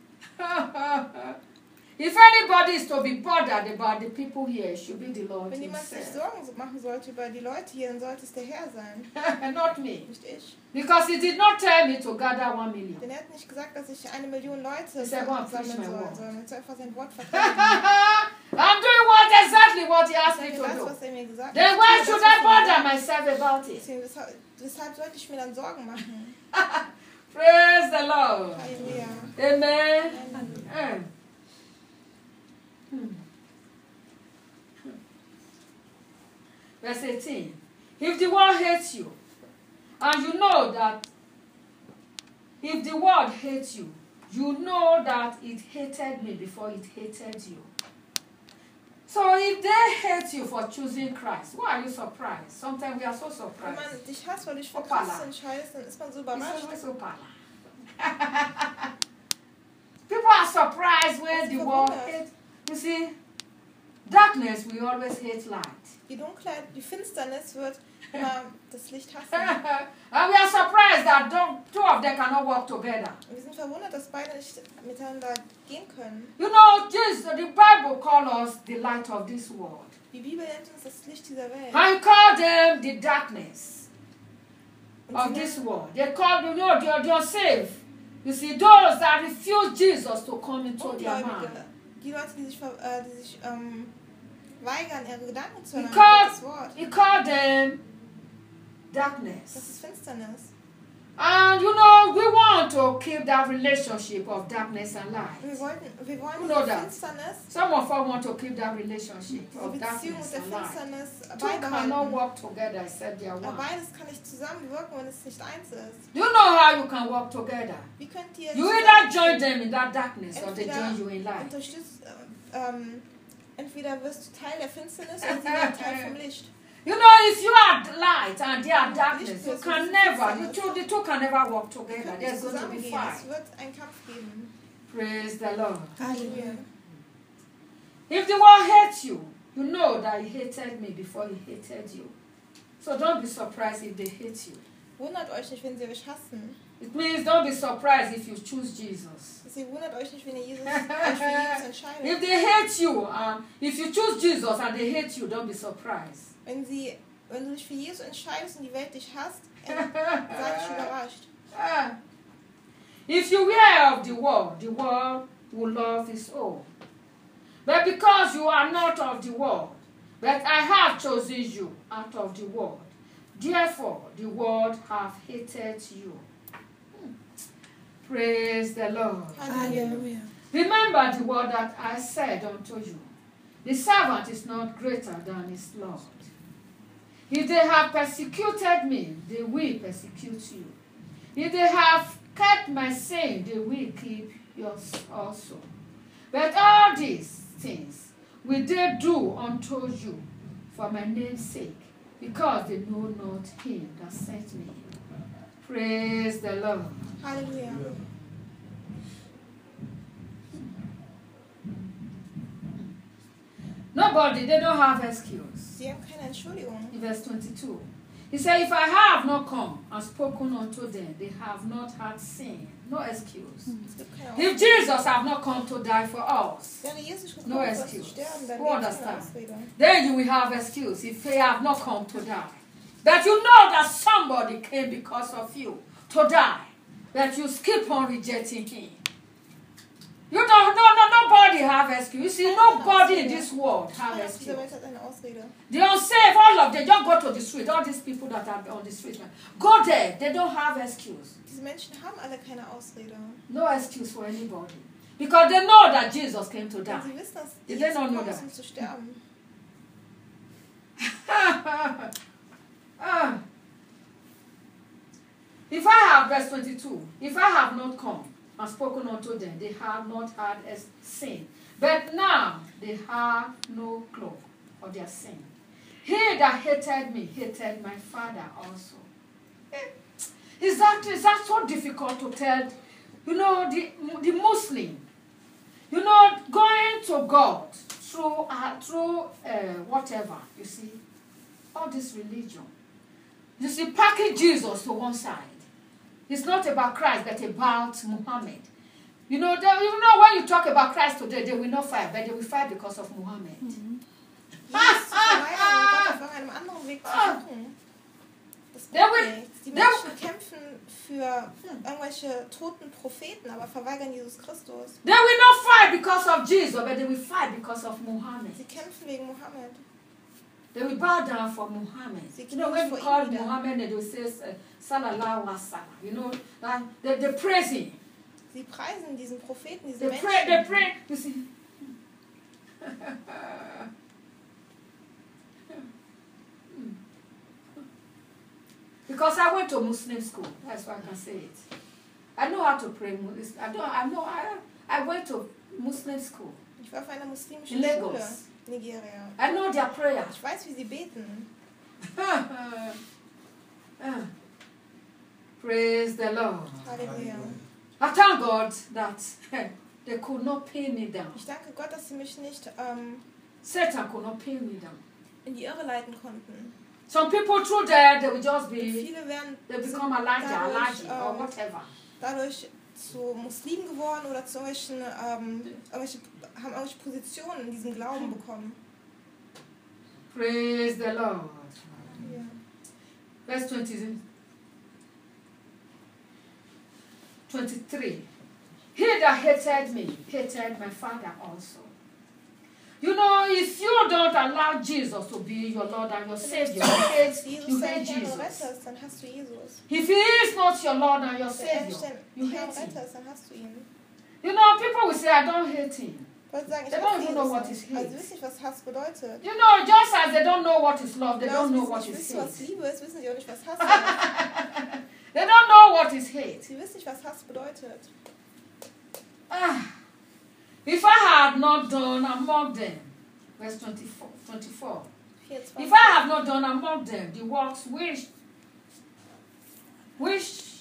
Speaker 1: If anybody is to be bothered about the people here, it should be the Lord
Speaker 2: Wenn jemand sich
Speaker 1: Himself.
Speaker 2: Sorgen machen sollte über die Leute hier, dann sollte es der Herr sein,
Speaker 1: Not me.
Speaker 2: nicht ich.
Speaker 1: Because He did not tell me to gather 1 million.
Speaker 2: Denn er hat nicht gesagt, dass ich 1 Million Leute
Speaker 1: He said, "Go and preach
Speaker 2: sammeln
Speaker 1: my
Speaker 2: soll,
Speaker 1: word."
Speaker 2: sondern ich soll einfach sein Wort verteidigen.
Speaker 1: I'm doing exactly what He asked me
Speaker 2: Das,
Speaker 1: to do.
Speaker 2: was er mir gesagt hat.
Speaker 1: Then why should I bother myself about it?
Speaker 2: Deswegen, weshalb sollte ich mir dann Sorgen machen?
Speaker 1: Praise the Lord.
Speaker 2: Halleluja.
Speaker 1: Amen.
Speaker 2: Amen.
Speaker 1: Verse 18. If the world hates you, and you know that, if the world hates you, you know that it hated me before it hated you. So if they hate you for choosing Christ, why are you surprised? Sometimes we are so
Speaker 2: Wenn
Speaker 1: surprised.
Speaker 2: man dich hasst, weil du dich für
Speaker 1: Hoppala.
Speaker 2: Christus entscheidest, dann ist man so
Speaker 1: It's
Speaker 2: überrascht.
Speaker 1: always so pala. People are surprised when
Speaker 2: That's
Speaker 1: the
Speaker 2: so
Speaker 1: world
Speaker 2: weird.
Speaker 1: hates. You see, darkness will always hate light.
Speaker 2: Die Dunkelheit, die Finsternis wird immer das Licht hassen.
Speaker 1: And we are surprised that two of them cannot work together.
Speaker 2: Und wir sind verwundert, dass beide nicht miteinander gehen können.
Speaker 1: You know, Jesus, the Bible calls us the light of this world.
Speaker 2: Die Bibel nennt uns das Licht dieser Welt.
Speaker 1: And call them the darkness
Speaker 2: Und
Speaker 1: of
Speaker 2: sie
Speaker 1: this
Speaker 2: nennen-
Speaker 1: world. They call, you know, they are saved. You see, those that refuse Jesus to come into their mind.
Speaker 2: Ungläubige, die Leute, die sich weigern, ihre Gedanken zu hören,
Speaker 1: Because
Speaker 2: das Wort.
Speaker 1: he called them
Speaker 2: Das
Speaker 1: darkness.
Speaker 2: ist Finsternis.
Speaker 1: And you know, we want to keep that relationship of darkness and
Speaker 2: Und
Speaker 1: light.
Speaker 2: wir wollen
Speaker 1: You know
Speaker 2: diese
Speaker 1: that.
Speaker 2: Finsternis,
Speaker 1: Some of us want to keep that relationship
Speaker 2: diese
Speaker 1: of
Speaker 2: Beziehung
Speaker 1: darkness
Speaker 2: mit der
Speaker 1: and light.
Speaker 2: Finsternis
Speaker 1: Two cannot
Speaker 2: beibehalten.
Speaker 1: work together except they are
Speaker 2: Aber
Speaker 1: one.
Speaker 2: beides kann nicht zusammenwirken, wenn es nicht eins ist.
Speaker 1: Do you know how you can work together?
Speaker 2: Wie könnt ihr
Speaker 1: You either join them in that darkness or they
Speaker 2: Entweder
Speaker 1: join you in light.
Speaker 2: unterstützt, entweder wirst du Teil der Finsternis oder sie werden Teil vom Licht.
Speaker 1: You know, if you are light and they are darkness, you can never, the two can never work
Speaker 2: Wir
Speaker 1: together.
Speaker 2: können
Speaker 1: There's
Speaker 2: nicht
Speaker 1: going to be
Speaker 2: zusammengehen. Es
Speaker 1: fight.
Speaker 2: wird einen Kampf geben.
Speaker 1: Praise the Lord.
Speaker 2: Halleluja.
Speaker 1: If the world hates you, you know that he hated me before he hated you. So don't be surprised if they hate you.
Speaker 2: Wundert euch nicht, wenn sie euch hassen.
Speaker 1: It means don't be surprised if you choose Jesus.
Speaker 2: Sie wundert euch nicht, wenn ihr euch für Jesus entscheidet.
Speaker 1: If they hate you, if you choose Jesus and they hate you, don't be surprised.
Speaker 2: Wenn du dich für Jesus entscheidest und die Welt dich hasst, sei nicht überrascht.
Speaker 1: If you were of the world will love his own. But because you are not of the world, but I have chosen you out of the world, therefore the world have hated you. Praise the Lord.
Speaker 2: Hallelujah.
Speaker 1: Remember the word that I said unto you. The servant is not greater than his Lord. If they have persecuted me, they will persecute you. If they have kept my saying, they will keep yours also. But all these things will they do unto you for my name's sake, because they know not him that sent me. Praise the Lord.
Speaker 2: Halleluja.
Speaker 1: Nobody, they don't have excuse.
Speaker 2: Sie haben keine Entschuldigung.
Speaker 1: In verse 22. He said, if I have not come and spoken unto them, they have not had sin. No excuse.
Speaker 2: Es gibt keine
Speaker 1: If
Speaker 2: Ausrede.
Speaker 1: Jesus have not come to die for us,
Speaker 2: Wäre Jesus
Speaker 1: No
Speaker 2: gekommen, um zu
Speaker 1: excuse.
Speaker 2: sterben, dann
Speaker 1: Who
Speaker 2: wäre es keine
Speaker 1: understand?
Speaker 2: Ausrede.
Speaker 1: then you will have excuse if he have not come to die. That you know that somebody came because of you to die. That you keep on rejecting him. You don't, nobody have excuse. You see, nobody in this world have
Speaker 2: Keiner auf dieser
Speaker 1: excuse.
Speaker 2: Welt hat eine Ausrede.
Speaker 1: The unsaved, all of them, just go to the street. All these people that are on the street, go there. They don't have excuse.
Speaker 2: Diese Menschen haben alle keine Ausrede.
Speaker 1: No excuse for anybody. Because they know that Jesus came to
Speaker 2: Denn
Speaker 1: die.
Speaker 2: sie wissen, dass
Speaker 1: Did
Speaker 2: Jesus
Speaker 1: they not know
Speaker 2: gekommen ist,
Speaker 1: that?
Speaker 2: um zu sterben.
Speaker 1: If I have, verse 22, if I have not come and spoken unto them, they have not had a sin. But now they have no cloak for their sin. He that hated me hated my Father also. Is that so difficult to tell? You know, the Muslim, you know, going to God through whatever, you see, all this religion. You see, packing Jesus to one side. It's not about Christ, but about Muhammad. You know, when you talk about Christ today, they will not fight, but they will fight because of Muhammad.
Speaker 2: Jesus zu verweigern und Gott auf einem anderen Weg zu suchen. Das bringt nichts. Die Menschen kämpfen für irgendwelche toten Propheten, aber verweigern Jesus Christus.
Speaker 1: They will not fight because of Jesus, but they will fight because of Muhammad.
Speaker 2: Sie kämpfen wegen Mohammed.
Speaker 1: They will bow down for Muhammad. You know, when you call Muhammad, they will say, Sallallahu Alaihi Wasallam. You know, they praise him.
Speaker 2: Sie preisen diesen Propheten, diesen
Speaker 1: They
Speaker 2: Menschen.
Speaker 1: pray. You see. Because I went to Muslim school, that's why I can say it. I know how to pray. I went to Muslim school.
Speaker 2: Ich war auf einer muslimischen
Speaker 1: In
Speaker 2: Schule
Speaker 1: Lagos.
Speaker 2: in Nigeria.
Speaker 1: I know their prayer.
Speaker 2: Ich weiß, wie sie beten.
Speaker 1: Praise the Lord.
Speaker 2: Halleluja.
Speaker 1: I thank God that they could not pin me down.
Speaker 2: Ich danke Gott, dass sie mich nicht
Speaker 1: Satan could not pin me down.
Speaker 2: in die Irre leiten konnten.
Speaker 1: Some people through there, they will just
Speaker 2: Und
Speaker 1: be,
Speaker 2: viele werden
Speaker 1: they become Elijah
Speaker 2: dadurch,
Speaker 1: or whatever.
Speaker 2: dadurch zu Muslimen geworden oder zu irgendwelche, haben irgendwelche Positionen in diesem Glauben bekommen.
Speaker 1: Praise the Lord.
Speaker 2: Ja.
Speaker 1: Verse 23. He that hated me, hated my Father also. You know, if you don't allow Jesus to be your Lord and your Savior, you hate
Speaker 2: Jesus dein Herr und
Speaker 1: Jesus.
Speaker 2: Retter ist, dann hast du Jesus.
Speaker 1: If he is not your Lord and your
Speaker 2: Wenn er
Speaker 1: Savior,
Speaker 2: nicht
Speaker 1: you
Speaker 2: dein Herr
Speaker 1: hate
Speaker 2: und
Speaker 1: him.
Speaker 2: Retter ist, dann hast du ihn.
Speaker 1: You know, people will say, I don't hate him.
Speaker 2: Ich wollte sagen, ich
Speaker 1: They don't
Speaker 2: hasse
Speaker 1: even know what
Speaker 2: Jesus
Speaker 1: is
Speaker 2: nicht.
Speaker 1: hate.
Speaker 2: Also, sie wissen nicht, was Hass bedeutet.
Speaker 1: You know, just as they don't know what is love, they
Speaker 2: Genauso
Speaker 1: don't
Speaker 2: wie
Speaker 1: know
Speaker 2: sie
Speaker 1: what
Speaker 2: nicht
Speaker 1: is
Speaker 2: wissen, was
Speaker 1: hate.
Speaker 2: Liebe ist, wissen sie auch nicht, was Hass ist.
Speaker 1: They don't know what is hate.
Speaker 2: Sie wissen nicht, was Hass bedeutet.
Speaker 1: If I had not done among them, verse 24.
Speaker 2: 24.
Speaker 1: If I have not done among them the works which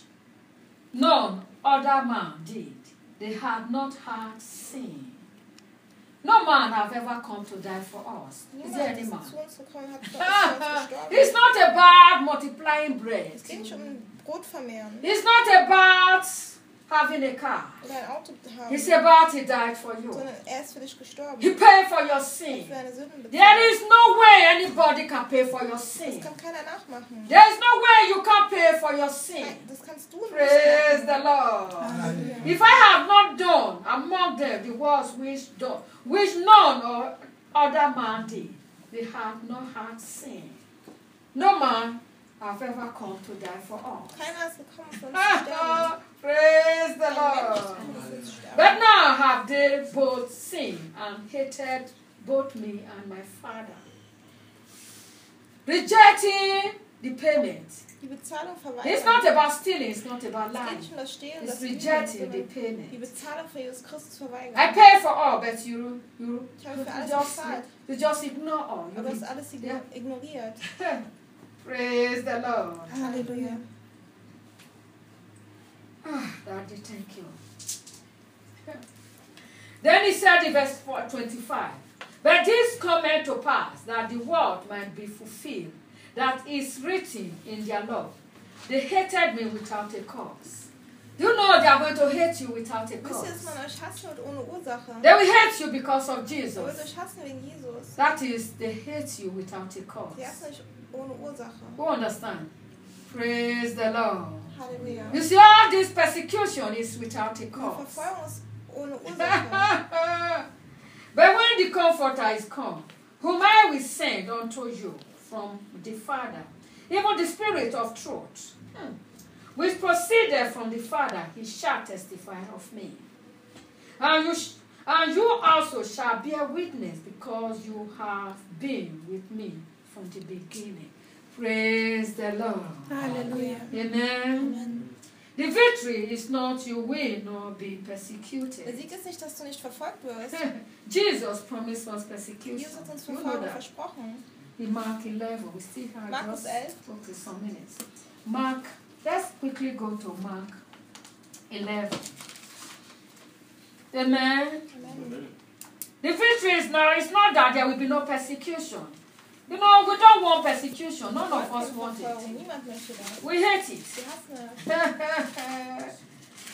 Speaker 1: none other man did, they had not had sin. No man have ever come to die for us. Is there
Speaker 2: Niemand
Speaker 1: any
Speaker 2: ist
Speaker 1: man?
Speaker 2: zu uns gekommen, hat für uns gestorben.
Speaker 1: It's not about multiplying bread.
Speaker 2: Es geht nicht um Brot vermehren
Speaker 1: It's not about having a car.
Speaker 2: oder ein Auto haben,
Speaker 1: It's about he died for you.
Speaker 2: sondern er ist für dich gestorben.
Speaker 1: He paid for your
Speaker 2: Hat
Speaker 1: sin.
Speaker 2: für deine Sünden bezahlt.
Speaker 1: There is no way anybody can pay for your
Speaker 2: Das
Speaker 1: sin.
Speaker 2: kann keiner nachmachen.
Speaker 1: There is no way you can pay for your sin.
Speaker 2: Das kannst du nicht
Speaker 1: Praise
Speaker 2: machen.
Speaker 1: the Lord.
Speaker 2: Halleluja.
Speaker 1: If I have not done among them the works which none or other man did, they have not had sin. No man have ever come to die for all.
Speaker 2: Keiner ist gekommen, für uns zu sterben.
Speaker 1: Praise the
Speaker 2: Kein Mensch
Speaker 1: Lord.
Speaker 2: ist gekommen, für uns zu sterben.
Speaker 1: But now have they both sinned and hated both me and my Father, rejecting the payment.
Speaker 2: Die Bezahlung
Speaker 1: It's
Speaker 2: verweigern.
Speaker 1: not about stealing, it's not about
Speaker 2: Es geht
Speaker 1: lying.
Speaker 2: nicht um das Stehlen,
Speaker 1: It's
Speaker 2: das Lügen,
Speaker 1: rejecting the
Speaker 2: sondern die
Speaker 1: payment.
Speaker 2: Bezahlung für Jesus Christus
Speaker 1: I
Speaker 2: verweigern.
Speaker 1: pay for all, but you
Speaker 2: Ich habe für alles
Speaker 1: just,
Speaker 2: bezahlt,
Speaker 1: you just ignore all.
Speaker 2: aber
Speaker 1: You
Speaker 2: es alles
Speaker 1: Yeah.
Speaker 2: ignoriert.
Speaker 1: Praise the Lord.
Speaker 2: Halleluja.
Speaker 1: Daddy, thank you. Then he said in verse 25, but this cometh to pass, that the word might be fulfilled, that is written in their law. They hated me without a cause. Do you know they are going to hate you without a
Speaker 2: Wisst ihr, dass
Speaker 1: cause?
Speaker 2: man euch hassen wird ohne Ursache?
Speaker 1: They will hate you because of
Speaker 2: Man wird
Speaker 1: Jesus.
Speaker 2: euch hassen wegen Jesus.
Speaker 1: That is, they hate you without a
Speaker 2: Sie
Speaker 1: cause.
Speaker 2: hassen euch ohne Ursache.
Speaker 1: Who understand? Praise the Lord.
Speaker 2: Halleluja.
Speaker 1: You see, all this persecution is without a
Speaker 2: Die
Speaker 1: cause.
Speaker 2: Verfolgung ist ohne Ursache.
Speaker 1: But when the Comforter is come, whom I will send unto you from the Father, even the Spirit of truth, which proceeded from the Father, he shall testify of me. And you also shall bear witness, because you have been with me from the beginning. Praise the Lord.
Speaker 2: Halleluja.
Speaker 1: Amen. The victory is not you will not be
Speaker 2: Der
Speaker 1: persecuted.
Speaker 2: Sieg ist nicht, dass du nicht verfolgt wirst.
Speaker 1: Jesus promised us persecution.
Speaker 2: Jesus hat uns
Speaker 1: You know
Speaker 2: Verfolgung
Speaker 1: that.
Speaker 2: versprochen.
Speaker 1: In Mark 11, we still have
Speaker 2: Markus
Speaker 1: just
Speaker 2: 11.
Speaker 1: okay, some minutes. Mark, let's quickly go to Mark 11. Amen.
Speaker 2: Amen.
Speaker 1: The victory is now, it's not that there will be no persecution. You know, we don't want persecution. None of us want
Speaker 2: Verfolgung.
Speaker 1: it.
Speaker 2: Niemand möchte das.
Speaker 1: We hate it.
Speaker 2: Wir hassen es.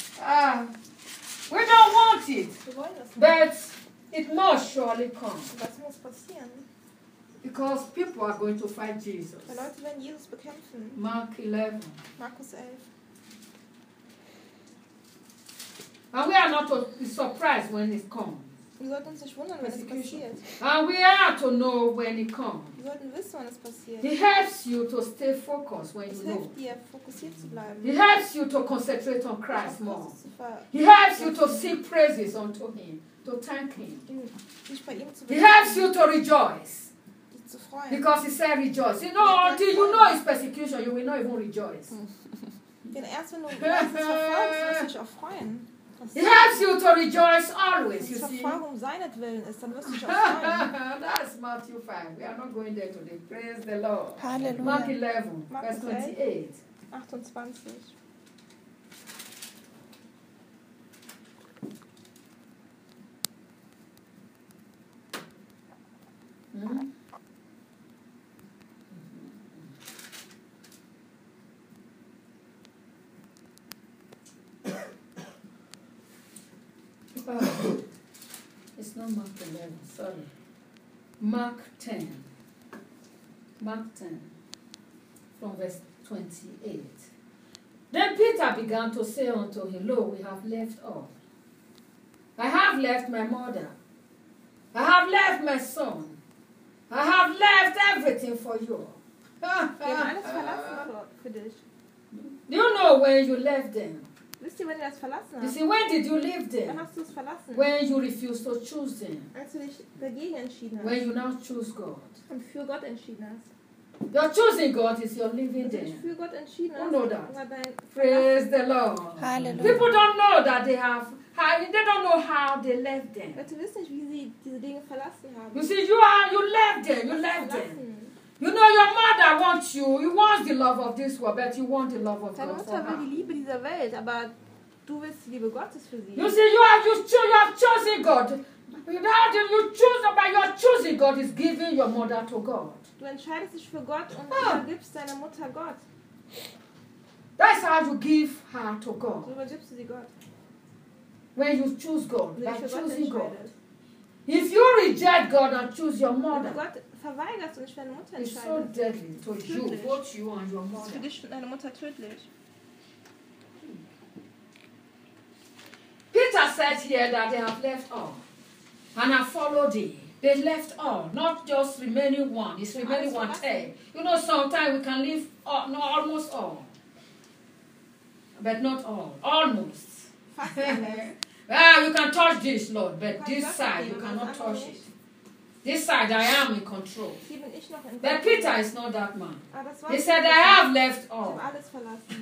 Speaker 1: We don't want it.
Speaker 2: Wir wollen das nicht.
Speaker 1: But it must surely come.
Speaker 2: Und das muss passieren.
Speaker 1: Because people are going to fight Jesus.
Speaker 2: Weil Leute werden Jesus bekämpfen.
Speaker 1: Mark 11.
Speaker 2: Markus 11.
Speaker 1: And we are not to be surprised when it comes.
Speaker 2: Wir sollten uns nicht wundern, wenn es passiert.
Speaker 1: And we are to know when it comes.
Speaker 2: Wir sollten wissen, wann es passiert.
Speaker 1: It helps you to stay focused when
Speaker 2: Es
Speaker 1: you know.
Speaker 2: hilft dir, fokussiert zu bleiben.
Speaker 1: It helps you to concentrate on
Speaker 2: Auf
Speaker 1: Christ more.
Speaker 2: Christus zu ver-
Speaker 1: It helps you to sing praises unto Him, to thank Him.
Speaker 2: Dich bei ihm zu
Speaker 1: It helps you to rejoice.
Speaker 2: dich zu freuen.
Speaker 1: Because He said rejoice. You know, until you know it's persecution, you will not even rejoice.
Speaker 2: Denn erst wenn du weißt, es verfolgst, wirst du dich auch freuen. Das
Speaker 1: It helps you to rejoice always, you
Speaker 2: dass
Speaker 1: see.
Speaker 2: Verfolgung um seinetwillen ist, dann wirst du dich auch freuen.
Speaker 1: That's Matthew 5. We are not going there today. Praise the Lord.
Speaker 2: Halleluja.
Speaker 1: Mark 11,
Speaker 2: Markus
Speaker 1: verse 28.
Speaker 2: 28.
Speaker 1: Hmm? Oh, it's not Mark 11, sorry. Mark 10. Mark 10, from verse 28. Then Peter began to say unto him, Lo, we have left all. I have left my mother. I have left my son. I have left everything for you.
Speaker 2: Wir haben alles verlassen für dich.
Speaker 1: Do you know when you left them?
Speaker 2: Wisst ihr, wenn ihr das verlassen
Speaker 1: You
Speaker 2: habt?
Speaker 1: see, when did you leave
Speaker 2: Wann
Speaker 1: them?
Speaker 2: hast du es verlassen?
Speaker 1: When you refused to choose them.
Speaker 2: Als du dich dagegen entschieden
Speaker 1: When
Speaker 2: hast
Speaker 1: you now choose God.
Speaker 2: und für Gott entschieden hast.
Speaker 1: Your choosing God is your living
Speaker 2: Als du dich
Speaker 1: them.
Speaker 2: für Gott entschieden
Speaker 1: Who
Speaker 2: hast,
Speaker 1: know that?
Speaker 2: war dein
Speaker 1: Praise the Lord.
Speaker 2: Halleluja.
Speaker 1: People don't know that they don't know how they left them.
Speaker 2: Leute wissen nicht, wie sie diese Dinge verlassen haben.
Speaker 1: You see, you left them, you left them.
Speaker 2: Verlassen.
Speaker 1: You know, your mother wants you wants the love of this world, but you want the love of
Speaker 2: Deine
Speaker 1: God for
Speaker 2: Mutter will
Speaker 1: her.
Speaker 2: die Liebe dieser Welt, aber du willst die Liebe Gottes für sie.
Speaker 1: You see, you have chosen God You choose, but you're choosing God is giving your mother to God.
Speaker 2: Du entscheidest dich für Gott und übergibst deine Mutter Gott.
Speaker 1: That's how you give her to
Speaker 2: So
Speaker 1: God.
Speaker 2: übergibst du sie Gott.
Speaker 1: When you choose God,
Speaker 2: Wenn du
Speaker 1: by
Speaker 2: dich für Gott
Speaker 1: choosing God.
Speaker 2: entscheidest.
Speaker 1: If you reject God and choose your
Speaker 2: Wenn du
Speaker 1: mother,
Speaker 2: Gott verweigerst und dich für deine Mutter
Speaker 1: it's so
Speaker 2: entscheidest,
Speaker 1: deadly to you,
Speaker 2: Tödlich.
Speaker 1: both you and your
Speaker 2: ist für
Speaker 1: mother.
Speaker 2: dich und deine Mutter tödlich.
Speaker 1: Peter said here that they have left all and have followed thee. They left all, not just remaining one. It's remaining one third. You know, sometimes we can leave all, no, almost all, but not all, almost.
Speaker 2: Fast alles.
Speaker 1: You can touch this, Lord, but this side you cannot touch it. This side I am in control.
Speaker 2: Hier bin ich noch in
Speaker 1: But Peter is not that man.
Speaker 2: Aber das war
Speaker 1: He
Speaker 2: nicht
Speaker 1: said,
Speaker 2: so.
Speaker 1: I have left
Speaker 2: Ich
Speaker 1: all.
Speaker 2: habe alles verlassen.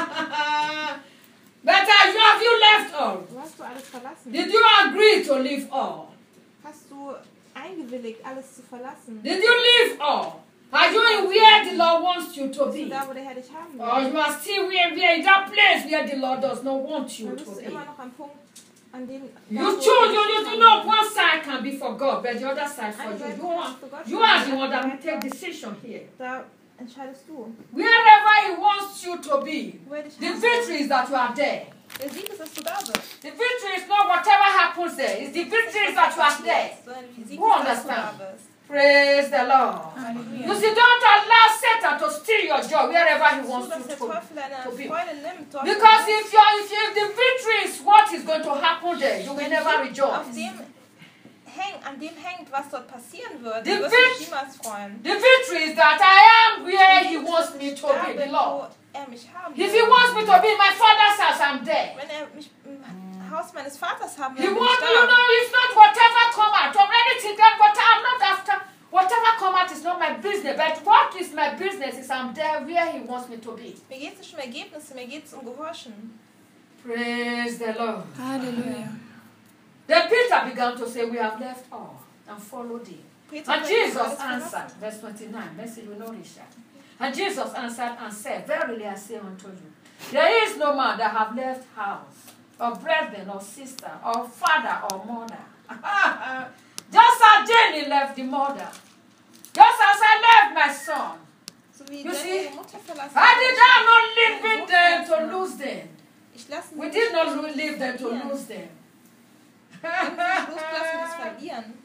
Speaker 1: But have you left all?
Speaker 2: Du hast du alles verlassen.
Speaker 1: Did you agree to leave all?
Speaker 2: Hast du eingewilligt, alles zu verlassen?
Speaker 1: Did you leave all? Are you in where the Lord wants you to
Speaker 2: Bist du
Speaker 1: be?
Speaker 2: da, wo der Herr dich haben
Speaker 1: Or
Speaker 2: will?
Speaker 1: you are still where in that place where the Lord does not want you
Speaker 2: Dann
Speaker 1: to
Speaker 2: bist du
Speaker 1: be?
Speaker 2: immer noch am Punkt, an dem...
Speaker 1: You choose, you know, one side can be for God, but the other side for you. You are the one that will take decision here.
Speaker 2: Da entscheidest du.
Speaker 1: Wherever He wants you to be,
Speaker 2: Wo er dich
Speaker 1: the
Speaker 2: haben
Speaker 1: victory
Speaker 2: will.
Speaker 1: is that you are there.
Speaker 2: Der Sieg ist, dass du da bist.
Speaker 1: The victory is not whatever happens there. It's the victory is that you are there.
Speaker 2: Sondern die Sieg
Speaker 1: Who
Speaker 2: ist, dass du da
Speaker 1: understand?
Speaker 2: bist.
Speaker 1: Praise the Lord.
Speaker 2: Halleluja.
Speaker 1: You see, don't allow Satan to steal your joy wherever he
Speaker 2: So,
Speaker 1: wants
Speaker 2: dass
Speaker 1: you
Speaker 2: der
Speaker 1: to.
Speaker 2: Teufel deine
Speaker 1: to be.
Speaker 2: Freude nimmt. Dort
Speaker 1: Because if the victory is what is going to happen there, you will never
Speaker 2: auf
Speaker 1: rejoice.
Speaker 2: dem an dem hängt, was dort passieren wird,
Speaker 1: The
Speaker 2: du wirst dich niemals freuen.
Speaker 1: The victory is that I am where he wants me to
Speaker 2: Da
Speaker 1: be, the
Speaker 2: bin,
Speaker 1: Lord.
Speaker 2: wo er mich haben
Speaker 1: If
Speaker 2: will.
Speaker 1: he wants me to be in my father's house, I'm there.
Speaker 2: Wenn er mich im Haus meines Vaters haben
Speaker 1: He
Speaker 2: will, bin
Speaker 1: wants,
Speaker 2: ich
Speaker 1: you
Speaker 2: da.
Speaker 1: know, it's not whatever come out or anything that, but I'm not after. Whatever come out is not my business, but what is my business is I'm there where he wants me to be.
Speaker 2: Mir geht es nicht um Ergebnisse, mir geht es um Gehorchen.
Speaker 1: Praise the Lord.
Speaker 2: Halleluja.
Speaker 1: Then Peter began to say, we have left all and followed him.
Speaker 2: Peter
Speaker 1: And
Speaker 2: hat
Speaker 1: Jesus
Speaker 2: alles
Speaker 1: answered,
Speaker 2: verlassen.
Speaker 1: verse 29, message will not reach that. And Jesus answered and said, verily I say unto you, there is no man that have left house, or brethren, or sister, or father, or mother. Just as Jenny left the mother, just as I left my son,
Speaker 2: So wie
Speaker 1: You
Speaker 2: Jenny
Speaker 1: see,
Speaker 2: ihre Mutter verlassen
Speaker 1: I did
Speaker 2: hat.
Speaker 1: not leave them to lose them.
Speaker 2: Ich lasse sie
Speaker 1: We
Speaker 2: nicht
Speaker 1: did not
Speaker 2: los,
Speaker 1: leave them to
Speaker 2: verlieren.
Speaker 1: lose them.
Speaker 2: Wir haben sie nicht losgelassen, das verlieren.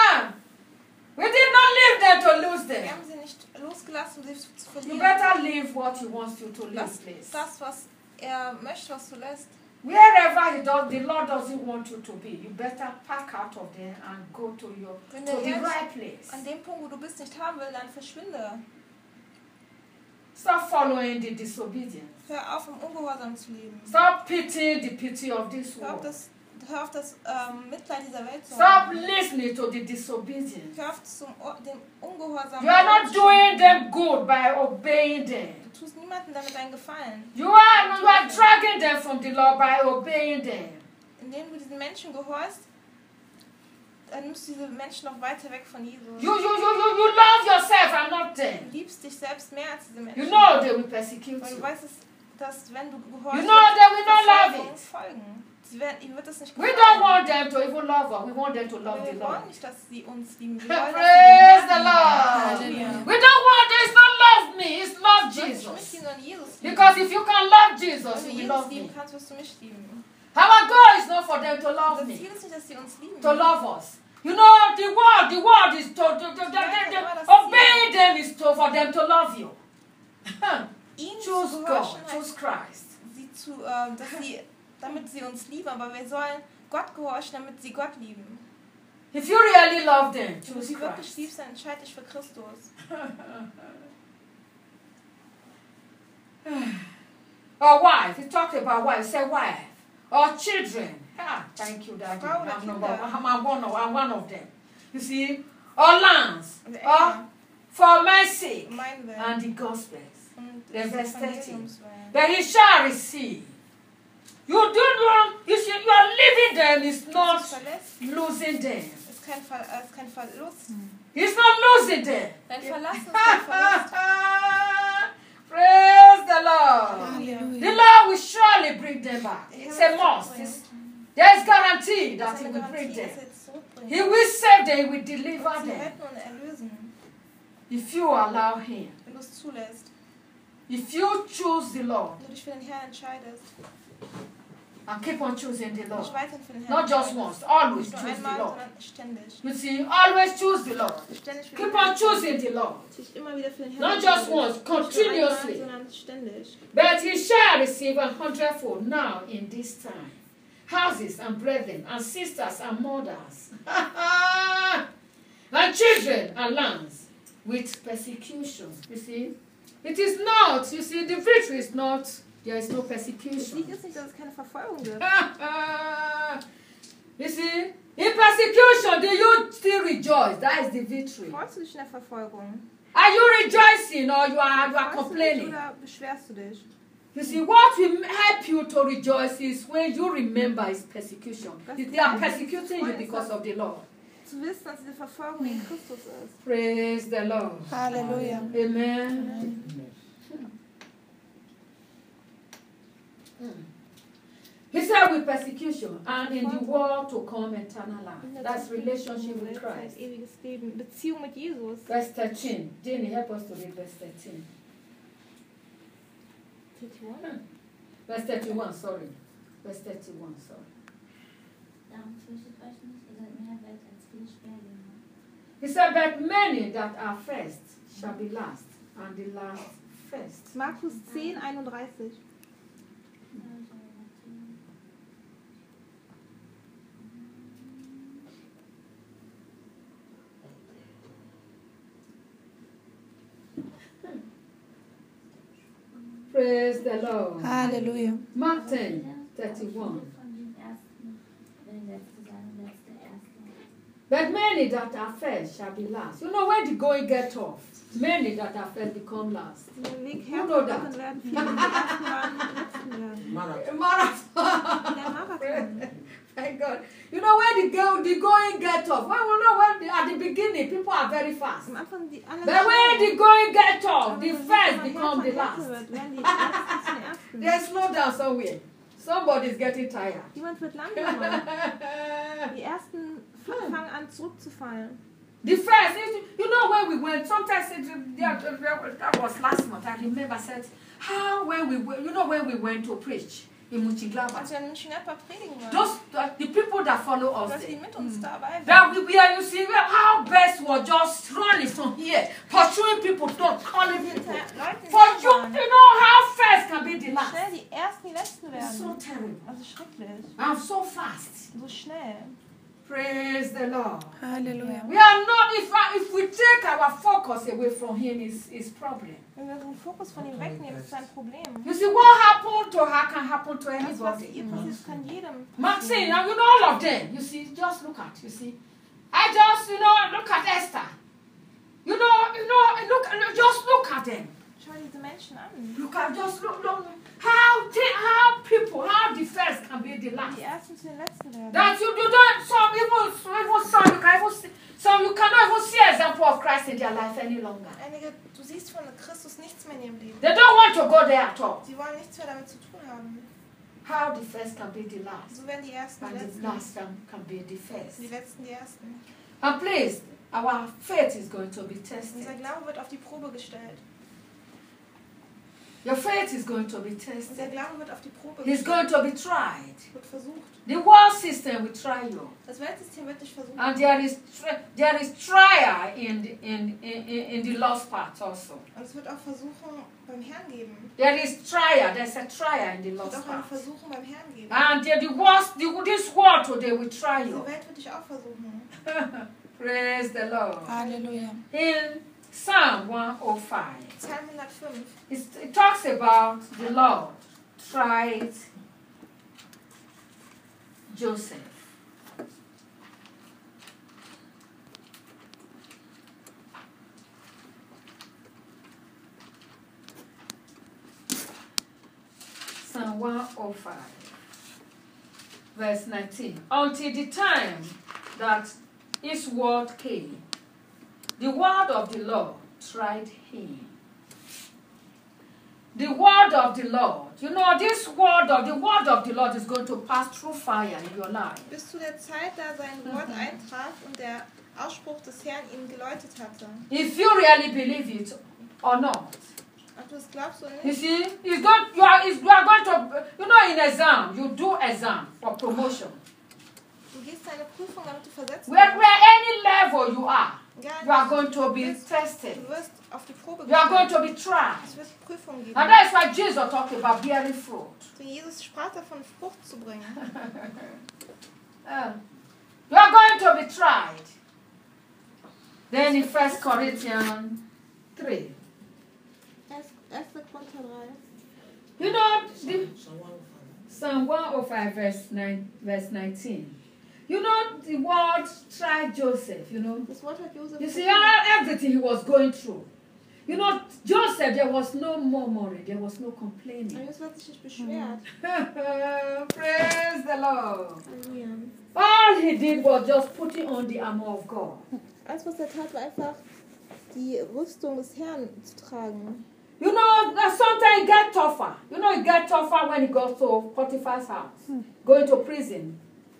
Speaker 1: We did not leave them to lose
Speaker 2: Wir
Speaker 1: them.
Speaker 2: haben sie nicht losgelassen, sie zu
Speaker 1: You
Speaker 2: verlieren.
Speaker 1: better leave what he wants you to
Speaker 2: Lass
Speaker 1: leave, please.
Speaker 2: das, was er möchte, was du lässt.
Speaker 1: Wherever he does, the Lord doesn't want you to be. You better pack out of there and go to
Speaker 2: Wenn
Speaker 1: the
Speaker 2: der Herr
Speaker 1: right
Speaker 2: dich
Speaker 1: place.
Speaker 2: an dem Punkt, wo du bist, nicht haben will, dann verschwinde.
Speaker 1: Stop following the disobedience.
Speaker 2: Hör auf, im Ungehorsam zu leben.
Speaker 1: Stop pitying the pity of this
Speaker 2: Hör auf
Speaker 1: world.
Speaker 2: das Mitleid dieser Welt zu
Speaker 1: Stop
Speaker 2: haben.
Speaker 1: listening to the disobedience.
Speaker 2: Hör auf dem Ungehorsam.
Speaker 1: You are not doing them good by obeying them.
Speaker 2: Du tust niemandem damit einen Gefallen.
Speaker 1: You are dragging them from the Lord by obeying them.
Speaker 2: Indem du diesen Menschen gehorchst, dann nimmst du diese Menschen noch weiter weg von Jesus.
Speaker 1: You love yourself and not them.
Speaker 2: Du liebst dich selbst mehr als diese Menschen.
Speaker 1: You know they will persecute
Speaker 2: Weil du
Speaker 1: you.
Speaker 2: weißt, dass wenn du gehorchst,
Speaker 1: You know they will not love
Speaker 2: Verfolgung
Speaker 1: it.
Speaker 2: folgen. Ihnen wird das nicht
Speaker 1: We
Speaker 2: gefallen.
Speaker 1: don't want them to even love us. We want them to love
Speaker 2: Aber
Speaker 1: the
Speaker 2: wir
Speaker 1: Lord.
Speaker 2: wollen nicht, dass sie uns lieben. Wir wollen, dass
Speaker 1: Praise
Speaker 2: sie
Speaker 1: the
Speaker 2: den
Speaker 1: Lord.
Speaker 2: Herrn lieben.
Speaker 1: We don't want them. It's not love me. It's love
Speaker 2: Du sollst nicht mich
Speaker 1: Jesus.
Speaker 2: lieben, sondern Jesus lieben.
Speaker 1: Because if you can love Jesus,
Speaker 2: Wenn
Speaker 1: you
Speaker 2: du
Speaker 1: will
Speaker 2: Jesus
Speaker 1: love
Speaker 2: lieben
Speaker 1: me.
Speaker 2: kannst, wirst du mich lieben.
Speaker 1: Our goal is not for them to love
Speaker 2: Das
Speaker 1: me,
Speaker 2: Ziel ist nicht, dass sie uns lieben.
Speaker 1: to love us. You know, the word is obeying them is for them to love you.
Speaker 2: Ihnen
Speaker 1: Choose
Speaker 2: zu
Speaker 1: God.
Speaker 2: gehorchen
Speaker 1: Choose
Speaker 2: heißt,
Speaker 1: Christ.
Speaker 2: damit sie uns lieben, aber wir sollen Gott gehorchen, damit sie Gott lieben.
Speaker 1: If you really love them,
Speaker 2: Wenn du
Speaker 1: choose
Speaker 2: sie wirklich
Speaker 1: Christ.
Speaker 2: liebst, dann entscheide dich für Christus.
Speaker 1: Or wife. He talked about wife. Say wife. Or children. Thank you, Daddy.
Speaker 2: Frau oder
Speaker 1: I'm
Speaker 2: Kinder.
Speaker 1: one of them. You see? Or lands.
Speaker 2: Und
Speaker 1: Or
Speaker 2: Eltern,
Speaker 1: for my sake
Speaker 2: um meinen Willen.
Speaker 1: and the gospels.
Speaker 2: Und
Speaker 1: the
Speaker 2: des
Speaker 1: verse 30.
Speaker 2: Evangeliums willen.
Speaker 1: That he shall receive. You are leaving them is
Speaker 2: Das
Speaker 1: not
Speaker 2: verlässt,
Speaker 1: losing them.
Speaker 2: ist kein Verlust.
Speaker 1: It's not losing them.
Speaker 2: Dein Verlassen ist kein Verlust.
Speaker 1: Praise the Lord.
Speaker 2: Halleluja.
Speaker 1: The Lord will surely bring them back. It's a must. There is guarantee that
Speaker 2: Das
Speaker 1: He
Speaker 2: ist
Speaker 1: will
Speaker 2: eine
Speaker 1: bring
Speaker 2: Garantie,
Speaker 1: them.
Speaker 2: dass er uns zurückbringen.
Speaker 1: He will save them, he will deliver
Speaker 2: Sie
Speaker 1: them.
Speaker 2: retten und erlösen,
Speaker 1: If you allow him.
Speaker 2: wenn du es zulässt.
Speaker 1: If you choose the Lord
Speaker 2: Wenn du dich für den Herrn entscheidest.
Speaker 1: and keep on choosing the
Speaker 2: Nicht
Speaker 1: Lord.
Speaker 2: weiterhin für den Herrn
Speaker 1: Not just
Speaker 2: entscheidest.
Speaker 1: once, always
Speaker 2: Nicht nur
Speaker 1: choose the
Speaker 2: einmal,
Speaker 1: Lord.
Speaker 2: sondern ständig.
Speaker 1: You see, always choose the Lord.
Speaker 2: Ständig für
Speaker 1: Keep
Speaker 2: den Herrn.
Speaker 1: on choosing the Lord.
Speaker 2: Sich immer wieder für den Herrn
Speaker 1: Not just
Speaker 2: entscheidest.
Speaker 1: once,
Speaker 2: Nicht nur
Speaker 1: continuously.
Speaker 2: einmal, sondern ständig.
Speaker 1: But he shall receive 100-fold now in this time. Houses and brethren and sisters and mothers and children and lands with persecution. You see, it is not, you see, the victory is not, there is no
Speaker 2: Das
Speaker 1: persecution.
Speaker 2: Lied ist nicht, dass es keine Verfolgung gibt.
Speaker 1: You see, in persecution, do you still rejoice? That is the victory.
Speaker 2: Freust du dich in der Verfolgung?
Speaker 1: Are you rejoicing or you are
Speaker 2: Freust du dich
Speaker 1: complaining?
Speaker 2: oder beschwerst du dich?
Speaker 1: You see, what will help you to rejoice is when you remember his persecution. They are persecuting you because of the Lord.
Speaker 2: Zu wissen, dass diese Verfolgung in Christus ist.
Speaker 1: Praise the Lord.
Speaker 2: Halleluja.
Speaker 1: Amen. He said with persecution and in the world to come eternal life. That's relationship with Christ.
Speaker 2: Ewiges Leben. Beziehung mit Jesus.
Speaker 1: Verse 13. Jenny, help us to read verse 13. Verse 31, sorry. Verse 31, sorry.
Speaker 6: Darum fürchtet euch nicht, ihr seid mehr wert als viele Sperlinge.
Speaker 1: He said, but many that are first shall be last, and the last first.
Speaker 2: Markus 10:31.
Speaker 1: Praise the Lord.
Speaker 2: Halleluja.
Speaker 1: Mark 10,
Speaker 6: Viele
Speaker 1: 31.
Speaker 6: von den Ersten werden Letzte sein und Letzte Erste.
Speaker 1: But many that are first shall be last. You know, when the going get tough, many that are first become last.
Speaker 2: Den Weg
Speaker 1: You know
Speaker 2: härter
Speaker 1: that.
Speaker 2: machen werden viele, die ersten waren, die letzten werden.
Speaker 1: Marathon.
Speaker 2: Der Marathon.
Speaker 1: Thank God. You know, when the going get tough, at the beginning, people are very fast.
Speaker 2: Am Anfang die alle
Speaker 1: But when the going get tough, the
Speaker 2: wenn
Speaker 1: first
Speaker 2: es
Speaker 1: become the
Speaker 2: härter
Speaker 1: last.
Speaker 2: wird, werden die Letzten zu den Ersten.
Speaker 1: They slow down somewhere. Somebody's getting tired.
Speaker 2: Jemand wird langsamer. Die Ersten fangen an zurückzufallen.
Speaker 1: The first, you know, when we went, sometimes that was last month. I remember I said, how when we went to preach in Muchiglava,
Speaker 2: Als wir in München-Nepper predigen waren,
Speaker 1: those the people that follow us
Speaker 2: dass die
Speaker 1: there,
Speaker 2: mit uns dabei waren.
Speaker 1: that we are, you see, how best was just running from here, pursuing people, not calling people. For you, you know how fast can be the last.
Speaker 2: Schnell die Ersten, die Letzten
Speaker 1: It's so
Speaker 2: werden.
Speaker 1: terrible.
Speaker 2: Also schrecklich.
Speaker 1: I'm so fast.
Speaker 2: So schnell.
Speaker 1: Praise the Lord.
Speaker 2: Halleluja.
Speaker 1: We are not, if we take our focus away from him, is problem.
Speaker 2: Wenn wir den Fokus von ihm wegnehmen, ist es ein Problem.
Speaker 1: You see, what happened to her can happen to
Speaker 2: Das, was
Speaker 1: anybody.
Speaker 2: ihr passiert, kann jedem
Speaker 1: Maxine,
Speaker 2: passieren.
Speaker 1: now you know all of them. You see, just look at, you see. I just, look at Esther. Just look at them.
Speaker 2: Schau dir diese Menschen an.
Speaker 1: Just look. How people, how the first can be the last.
Speaker 2: Die Ersten zu den Letzten werden.
Speaker 1: That you don't, some you cannot even see example of Christ in their life any longer.
Speaker 2: Einige, du siehst von Christus nichts mehr in ihrem Leben.
Speaker 1: They don't want to go there at all.
Speaker 2: Sie wollen nichts mehr damit zu tun haben.
Speaker 1: How the first can be the last.
Speaker 2: So werden die Ersten die
Speaker 1: And the
Speaker 2: Letzten.
Speaker 1: last can be the first.
Speaker 2: Die Letzten die Ersten.
Speaker 1: And please, our faith is going to be tested.
Speaker 2: Unser Glaube wird auf die Probe gestellt.
Speaker 1: Your faith is going to be
Speaker 2: Unser
Speaker 1: tested.
Speaker 2: Glaube wird auf die Probe
Speaker 1: It's going
Speaker 2: gestellt.
Speaker 1: to be tried.
Speaker 2: Wird versucht.
Speaker 1: The world system will try you.
Speaker 2: Das Weltsystem wird dich versuchen.
Speaker 1: And there is trial in the lost part also.
Speaker 2: Und es wird auch Versuchung beim Herrn geben.
Speaker 1: There's a trial in the
Speaker 2: Es wird
Speaker 1: lost
Speaker 2: auch eine
Speaker 1: part.
Speaker 2: Versuchung beim Herrn geben.
Speaker 1: And this world today will try
Speaker 2: Diese
Speaker 1: you.
Speaker 2: Welt wird dich auch versuchen.
Speaker 1: Praise the Lord.
Speaker 2: Halleluja.
Speaker 1: In Psalm 105,
Speaker 2: Psalm 105.
Speaker 1: it talks about the Lord tried Joseph. Psalm 105, verse 19. Until the time that his word came, the word of the Lord tried him. the word of the Lord. You know, this word of the Lord is going to pass through fire in your life.
Speaker 2: Bis zu der Zeit, da sein Wort eintraf und der Ausspruch des Herrn ihn geläutet hatte.
Speaker 1: If you really believe it or not.
Speaker 2: Ob du es glaubst oder
Speaker 1: You
Speaker 2: nicht?
Speaker 1: see, you are going to, you know, in exam, you do exam for promotion.
Speaker 2: Du gehst eine Prüfung, damit du versetzt
Speaker 1: Where
Speaker 2: wirst.
Speaker 1: any level you are
Speaker 2: Egal,
Speaker 1: going to be tested.
Speaker 2: du wirst auf die Probe
Speaker 1: You are going
Speaker 2: gestellt.
Speaker 1: to be tried.
Speaker 2: Es wird Prüfungen geben.
Speaker 1: And that's why Jesus talked about bearing fruit.
Speaker 2: So, Jesus sprach davon, Frucht zu bringen.
Speaker 1: You are going to be tried. Then in 1 Corinthians 3.
Speaker 2: 1. Korinther 3.
Speaker 1: You know, Psalm 105 verse 19. You know, the word tried Joseph, you know.
Speaker 2: Das Wort hat Josef
Speaker 1: You see,
Speaker 2: versucht.
Speaker 1: everything he was going through. You know, Joseph, there was no murmuring, there was no
Speaker 2: Aber
Speaker 1: complaining.
Speaker 2: Josef hat sich nicht beschwert.
Speaker 1: Praise the Lord.
Speaker 2: Halleluja.
Speaker 1: All he did was just putting on the armor of God.
Speaker 2: Alles, was tat, war einfach die Rüstung des Herrn zu tragen.
Speaker 1: You know, that sometimes it gets tougher. You know, it gets tougher when he goes to Potiphar's house, going to prison.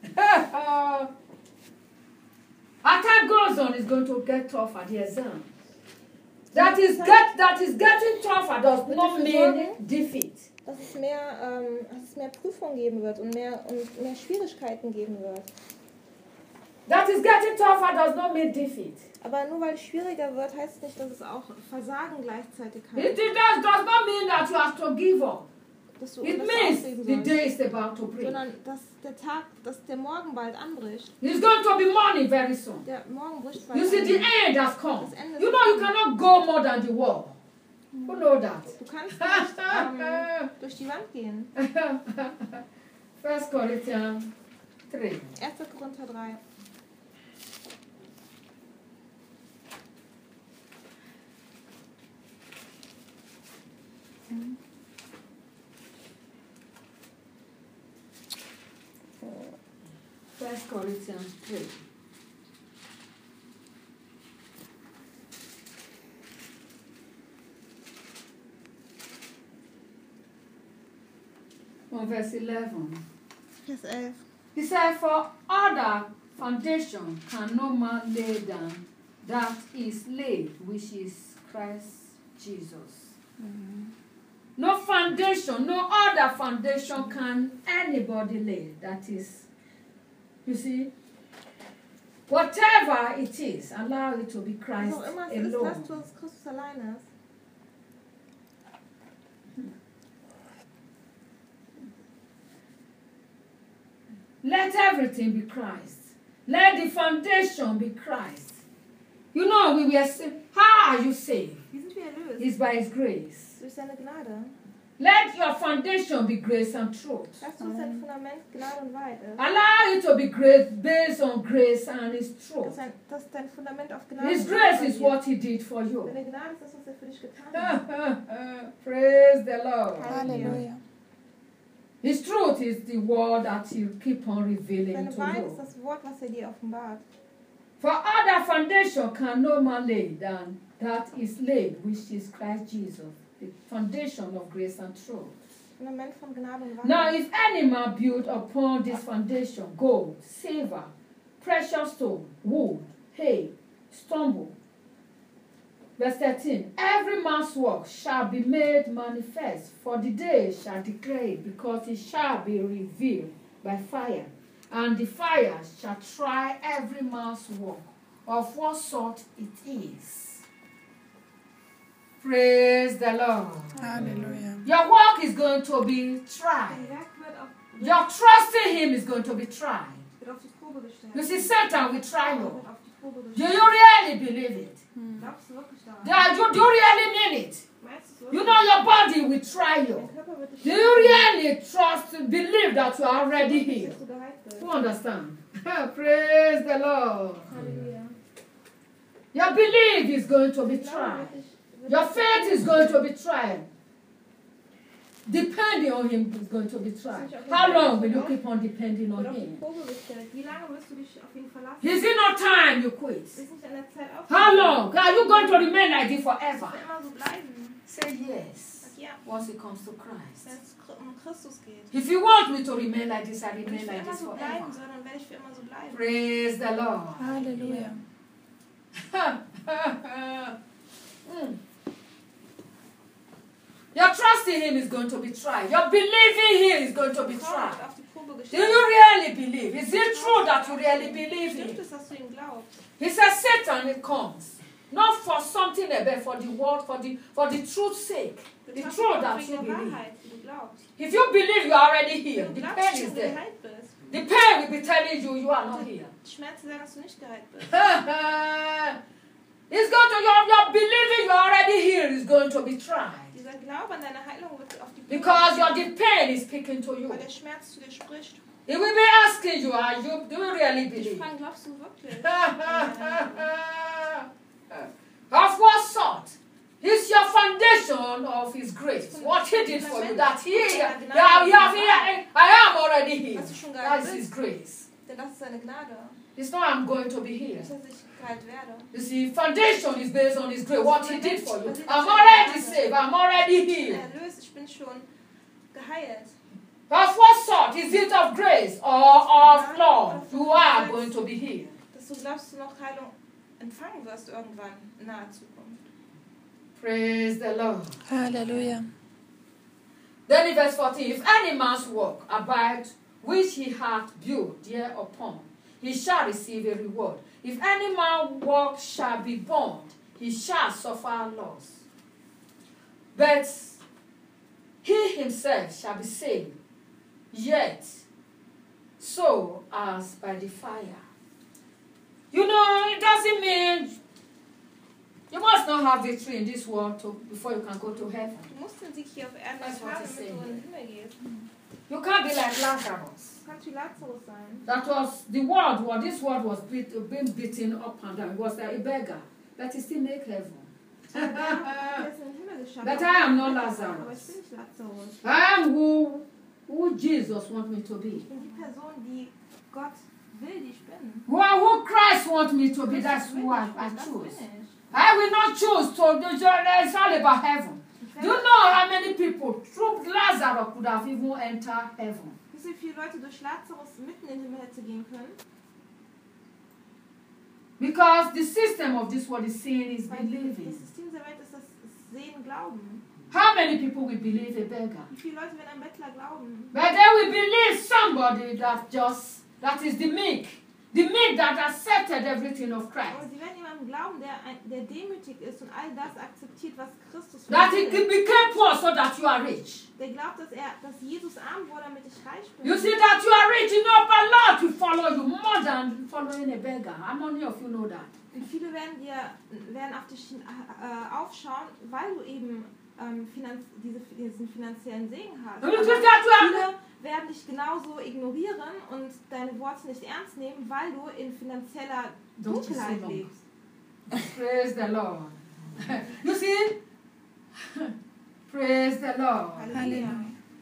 Speaker 1: As time goes on, it's going to get tougher, the exam. That is getting tougher does not mean defeat.
Speaker 2: Dass es mehr Prüfungen geben wird und mehr Schwierigkeiten geben wird.
Speaker 1: That is getting tougher does not mean defeat.
Speaker 2: Aber nur weil es schwieriger wird, heißt es nicht, dass es auch Versagen gleichzeitig
Speaker 1: It
Speaker 2: heißt.
Speaker 1: does not mean that you have to give up.
Speaker 2: Dass du
Speaker 1: It
Speaker 2: das
Speaker 1: means
Speaker 2: aufgeben
Speaker 1: the
Speaker 2: sollst.
Speaker 1: day is about to break.
Speaker 2: Sondern dass der Morgen bald anbricht.
Speaker 1: It's going to be morning very soon.
Speaker 2: Der Morgen bricht bald
Speaker 1: You see, the
Speaker 2: an.
Speaker 1: end has come.
Speaker 2: Das Ende ist
Speaker 1: You know, you cannot go more than the wall. Who know that?
Speaker 2: Du kannst nicht durch die Wand gehen.
Speaker 1: 1 Corinthians 3.
Speaker 2: 1. Korinther 3.
Speaker 1: First Corinthians 3. On verse 11.
Speaker 2: Vers 11.
Speaker 1: He said, for other foundation can no man lay down that is laid, which is Christ Jesus. No foundation, no other foundation can anybody lay. That is, you see, whatever it is, allow it to be Christ
Speaker 2: Was auch immer es ist, lass du
Speaker 1: alone.
Speaker 2: es Christus alleine ist.
Speaker 1: Let everything be Christ. Let the foundation be Christ. You know, we were saying, how are you saved?
Speaker 2: Wie sind wir erlöst?
Speaker 1: It's by His grace.
Speaker 2: Durch seine Gnade.
Speaker 1: Let your foundation be grace and truth.
Speaker 2: Lass uns sein Fundament Gnade und Wahrheit ist.
Speaker 1: Allow it to be great based on grace and His truth.
Speaker 2: Dass dein Fundament auf Gnade
Speaker 1: His
Speaker 2: und
Speaker 1: grace
Speaker 2: Wahrheit
Speaker 1: is what He did for you.
Speaker 2: Deine Gnade ist das, was er für dich getan hat.
Speaker 1: Praise the Lord.
Speaker 2: Halleluja.
Speaker 1: His truth is the word that He keep on revealing
Speaker 2: Seine
Speaker 1: to
Speaker 2: Wahrheit ist
Speaker 1: you.
Speaker 2: das Wort, was er dir offenbart.
Speaker 1: For other foundation can no man lay than that is laid, which is Christ Jesus, the foundation of grace and truth.
Speaker 2: Fundament von Gnade und Wahrheit.
Speaker 1: Now, if any man build upon this foundation gold, silver, precious stone, wood, hay, stumble. Verse 13, every man's work shall be made manifest, for the day shall declare it, because it shall be revealed by fire. And the fire shall try every man's work, of what sort it is. Praise the Lord.
Speaker 5: Hallelujah.
Speaker 1: Your work is going to be tried.
Speaker 2: Dein Werk wird
Speaker 1: Your trusting Him is going to be tried.
Speaker 2: auf die Probe gestellt.
Speaker 1: You see, Satan will try you.
Speaker 2: Wird auf die Probe
Speaker 1: Do
Speaker 2: gestellt.
Speaker 1: you really believe it?
Speaker 2: Glaubst du wirklich daran?
Speaker 1: Do you really mean it?
Speaker 2: Meinst du es
Speaker 1: You
Speaker 2: wirklich?
Speaker 1: know your body will try
Speaker 2: Dein
Speaker 1: you.
Speaker 2: Körper wird dich
Speaker 1: Do you really believe that you are already healed?
Speaker 2: dass du geheilt bist.
Speaker 1: You understand? Praise the Lord.
Speaker 2: Halleluja.
Speaker 1: Your belief is going to be
Speaker 2: Glaube
Speaker 1: tried.
Speaker 2: wird
Speaker 1: Your faith is going to be tried. Depending on Him is going to be tried. How long will you keep on depending on
Speaker 2: auf die
Speaker 1: Him?
Speaker 2: Probe gestellt. Wie lange wirst du dich auf ihn verlassen?
Speaker 1: Is it not time you quit?
Speaker 2: Ist nicht an der Zeit
Speaker 1: How
Speaker 2: aufzuhören.
Speaker 1: long? Are you going to remain like this
Speaker 2: Wirst
Speaker 1: forever?
Speaker 2: du immer so bleiben?
Speaker 1: Say yes.
Speaker 2: Sag Ja,
Speaker 1: once it comes to Christ.
Speaker 2: wenn es um Christus geht.
Speaker 1: If you want me to remain like this, I
Speaker 2: Wenn
Speaker 1: remain
Speaker 2: ich für
Speaker 1: like
Speaker 2: immer
Speaker 1: this
Speaker 2: so bleiben
Speaker 1: forever.
Speaker 2: soll, dann werde ich für immer so bleiben.
Speaker 1: Praise the Lord.
Speaker 5: Halleluja.
Speaker 1: Your trust in Him is going to be tried. Your believing Him is going to be
Speaker 2: Vertrauen
Speaker 1: tried.
Speaker 2: wird auf die Probe
Speaker 1: Do
Speaker 2: gestellt.
Speaker 1: you really believe? Is it true that you really believe
Speaker 2: Stimmt
Speaker 1: Him?
Speaker 2: es, dass du ihm glaubst?
Speaker 1: He says, Satan, it comes. Not for something, but for the word, for the truth's sake.
Speaker 2: Du
Speaker 1: The
Speaker 2: glaubst
Speaker 1: truth
Speaker 2: nicht
Speaker 1: that
Speaker 2: wegen
Speaker 1: you
Speaker 2: der
Speaker 1: believe.
Speaker 2: Wahrheit, die du glaubst.
Speaker 1: If you believe you are already
Speaker 2: Wenn
Speaker 1: healed,
Speaker 2: du
Speaker 1: the
Speaker 2: glaubst,
Speaker 1: pain
Speaker 2: dass
Speaker 1: is
Speaker 2: du
Speaker 1: there.
Speaker 2: geheilt bist,
Speaker 1: The pain will be telling you you are not healed.
Speaker 2: die Schmerzen sagen, dass du nicht geheilt bist.
Speaker 1: It's going to, your believing you are already healed is going to be tried.
Speaker 2: Dieser Glaube an deine Heilung wird auf die Probe
Speaker 1: Because
Speaker 2: gestellt,
Speaker 1: the pain is speaking to you.
Speaker 2: weil der Schmerz zu dir spricht.
Speaker 1: He will be asking you, do you really
Speaker 2: Ich
Speaker 1: believe?
Speaker 2: frage, glaubst du wirklich?
Speaker 1: Of what sort? It's your foundation of His grace. What He did for you, that I am already healed. That is His grace.
Speaker 2: Denn das ist seine Gnade.
Speaker 1: It's not I'm going to be healed.
Speaker 2: Nicht, dass ich geheilt werde.
Speaker 1: You see, foundation is based on His grace. What He did for you. I'm already saved. I'm already healed.
Speaker 2: Erlöst, ich bin schon geheilt.
Speaker 1: Of what sort? Is it of grace or of law? You are going to be healed.
Speaker 2: Dass du glaubst, du noch Heilung empfangen wirst irgendwann in naher Zukunft.
Speaker 1: Praise the Lord.
Speaker 5: Halleluja.
Speaker 1: Then in verse 14, if any man's work abide which he hath built thereupon, he shall receive a reward. If any man's work shall be burned, he shall suffer loss. But he himself shall be saved, yet so as by the fire. You know, it doesn't mean you must not have victory in this world before you can go to heaven.
Speaker 2: Du musst den Sieg hier auf Erden
Speaker 1: That's what
Speaker 2: erfahren,
Speaker 1: he's
Speaker 2: damit du in
Speaker 1: saying.
Speaker 2: den Himmel gehst.
Speaker 1: You can't be like Lazarus.
Speaker 2: Du kannst wie Lazarus sein.
Speaker 1: That was this world was being beaten up and down. He was like a beggar, but he still make heaven.
Speaker 2: Der ist in den Himmel geschafft.
Speaker 1: But I am not
Speaker 2: Aber
Speaker 1: Lazarus.
Speaker 2: ich bin nicht Lazarus.
Speaker 1: I am who Jesus wants me to be.
Speaker 2: Ich bin die Person, die Gott will, die ich bin.
Speaker 1: Who Christ wants me to be. That's
Speaker 2: Das bin
Speaker 1: who I
Speaker 2: ich, das
Speaker 1: choose.
Speaker 2: bin ich.
Speaker 1: I will not choose to. It's all about heaven. Do you know how many people through Lazarus could have even entered heaven?
Speaker 2: Wisst ihr, wie viele Leute durch Lazarus mitten in den Himmel hätte gehen können?
Speaker 1: Because the system of this world is seeing is
Speaker 2: Weil
Speaker 1: believing.
Speaker 2: das System der Welt ist das Sehen, Glauben.
Speaker 1: How many people will believe a beggar?
Speaker 2: Wie viele Leute werden an Bettler glauben?
Speaker 1: But they will believe somebody that is the meek. The meek that accepted everything of
Speaker 2: Aber
Speaker 1: Christ.
Speaker 2: sie werden jemandem glauben, der demütig ist und all das akzeptiert, was Christus für
Speaker 1: That
Speaker 2: ihn
Speaker 1: he became poor so that you are rich.
Speaker 2: Der glaubt, dass Jesus arm wurde, damit ich reich bin.
Speaker 1: You see that you are rich enough a lot to follow you more than following a beggar. How many of you know that?
Speaker 2: Und viele werden auf dich aufschauen, weil du eben diesen finanziellen Segen hast.
Speaker 1: Und you
Speaker 2: Aber
Speaker 1: see that you are
Speaker 2: viele werden dich genauso ignorieren und deine Worte nicht ernst nehmen, weil du in finanzieller
Speaker 1: Don't you say
Speaker 2: Dunkelheit
Speaker 1: no.
Speaker 2: lebst.
Speaker 1: Praise the Lord. You see? Praise the Lord.
Speaker 2: Halleluja.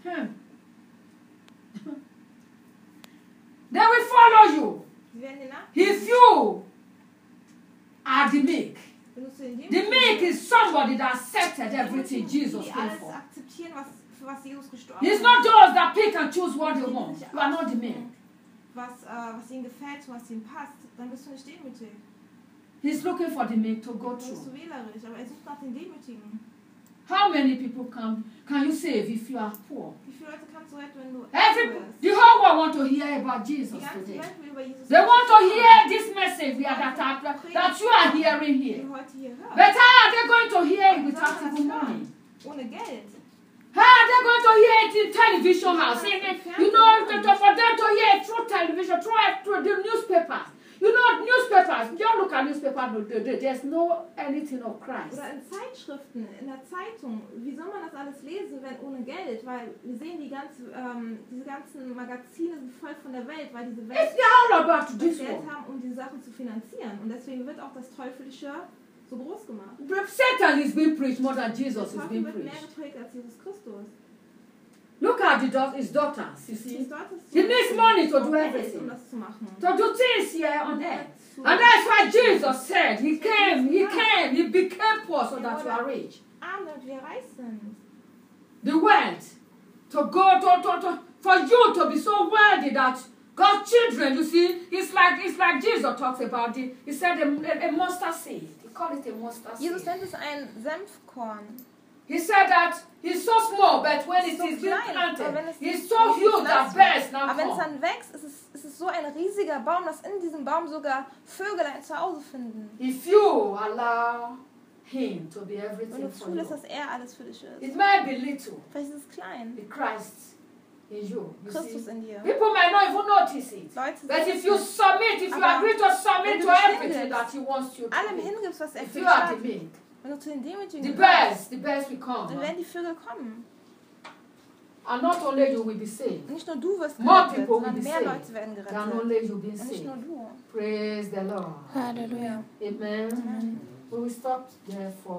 Speaker 1: They will follow you.
Speaker 2: Sie werden dir nachgehen.
Speaker 1: If you are the meek.
Speaker 2: Wenn du zu den
Speaker 1: The
Speaker 2: Demütigen
Speaker 1: meek
Speaker 2: gehst,
Speaker 1: is somebody that accepted everything
Speaker 2: die
Speaker 1: Jesus came
Speaker 2: alles
Speaker 1: for.
Speaker 2: akzeptieren, für was Jesus gestorben
Speaker 1: He's
Speaker 2: ist.
Speaker 1: not those that pick and choose what they want. You are not the meek.
Speaker 2: Was ihnen gefällt, was ihnen passt, dann bist du nicht demütig.
Speaker 1: He's looking for the meek to go
Speaker 2: Dann bist du
Speaker 1: through.
Speaker 2: wählerisch, aber er sucht nach den Demütigen.
Speaker 1: How many people can you save if you are poor?
Speaker 2: Wie viele Leute kannst du retten, wenn du
Speaker 1: Every,
Speaker 2: arm bist?
Speaker 1: the whole world want to hear about
Speaker 2: Die
Speaker 1: Jesus
Speaker 2: ganze
Speaker 1: today.
Speaker 2: Welt will über Jesus
Speaker 1: They want to
Speaker 2: reden.
Speaker 1: hear this message here that you are hearing
Speaker 2: Die
Speaker 1: here.
Speaker 2: du heute hier hörst.
Speaker 1: But how are they going to hear it without even money?
Speaker 2: Ohne Geld.
Speaker 1: How are they going to hear it in television house? You know, for them to hear it through television, through the newspapers. You know, newspapers, you look at newspapers, there's no anything of Christ.
Speaker 2: Oder in Zeitschriften, in der Zeitung. Wie soll man das alles lesen, wenn ohne Geld? Weil wir sehen, diese ganzen Magazine sind voll von der Welt, weil diese Welt
Speaker 1: It's all about
Speaker 2: das
Speaker 1: this
Speaker 2: Geld
Speaker 1: one.
Speaker 2: haben, um diese Sachen zu finanzieren. Und deswegen wird auch das Teuflische so groß gemacht.
Speaker 1: Satan is being preached more than Jesus
Speaker 2: Der
Speaker 1: is
Speaker 2: Teufel
Speaker 1: being
Speaker 2: wird mehr
Speaker 1: preached.
Speaker 2: gepredigt als Jesus Christus.
Speaker 1: Look at his daughters, you see.
Speaker 2: Ist dort das
Speaker 1: He needs money to do
Speaker 2: Geld,
Speaker 1: everything.
Speaker 2: um das zu machen.
Speaker 1: To do things here on earth. And that's why Jesus said, he became poor so that you are rich.
Speaker 2: Arm, damit wir reich sind.
Speaker 1: the wealth, to go to for you to be so wealthy that God's children, you see, it's like Jesus talks about it. He said a mustard seed. He called it a mustard seed.
Speaker 2: Jesus nennt es ein Senfkorn.
Speaker 1: He said that he's so small, but when it is being planted, he's so huge that birds now
Speaker 2: Aber wenn es
Speaker 1: come.
Speaker 2: dann wächst, ist es so ein riesiger Baum, dass in diesem Baum sogar Vögel ein Zuhause finden.
Speaker 1: If you allow him to be
Speaker 2: Wenn
Speaker 1: everything
Speaker 2: du
Speaker 1: for
Speaker 2: zulässt,
Speaker 1: you,
Speaker 2: dass er alles für dich ist.
Speaker 1: it might be little,
Speaker 2: Vielleicht ist es klein.
Speaker 1: the Christ in you. You
Speaker 2: Christus
Speaker 1: see?
Speaker 2: in dir.
Speaker 1: People might not even notice it.
Speaker 2: Leute,
Speaker 1: But
Speaker 2: sehen
Speaker 1: if you
Speaker 2: es nicht.
Speaker 1: submit, if you
Speaker 2: Aber
Speaker 1: agree to
Speaker 2: wenn
Speaker 1: submit
Speaker 2: du
Speaker 1: to
Speaker 2: dich
Speaker 1: everything
Speaker 2: hingibst,
Speaker 1: that he wants you to
Speaker 2: allem
Speaker 1: do,
Speaker 2: hingibst, was er
Speaker 1: if
Speaker 2: für
Speaker 1: you
Speaker 2: dich
Speaker 1: are
Speaker 2: hat,
Speaker 1: the meek,
Speaker 2: wenn du zu den Demütigen
Speaker 1: the
Speaker 2: gehörst,
Speaker 1: best will
Speaker 2: dann
Speaker 1: come.
Speaker 2: werden die Vögel kommen.
Speaker 1: And not only you will be saved,
Speaker 2: Und nicht nur du wirst
Speaker 1: More
Speaker 2: gerettet,
Speaker 1: people will
Speaker 2: sondern
Speaker 1: be
Speaker 2: mehr
Speaker 1: saved
Speaker 2: Leute werden
Speaker 1: than
Speaker 2: gerettet.
Speaker 1: only you being
Speaker 2: Und nicht
Speaker 1: saved.
Speaker 2: nur du.
Speaker 1: Praise the Lord.
Speaker 6: Halleluja.
Speaker 1: Amen. We will stop there for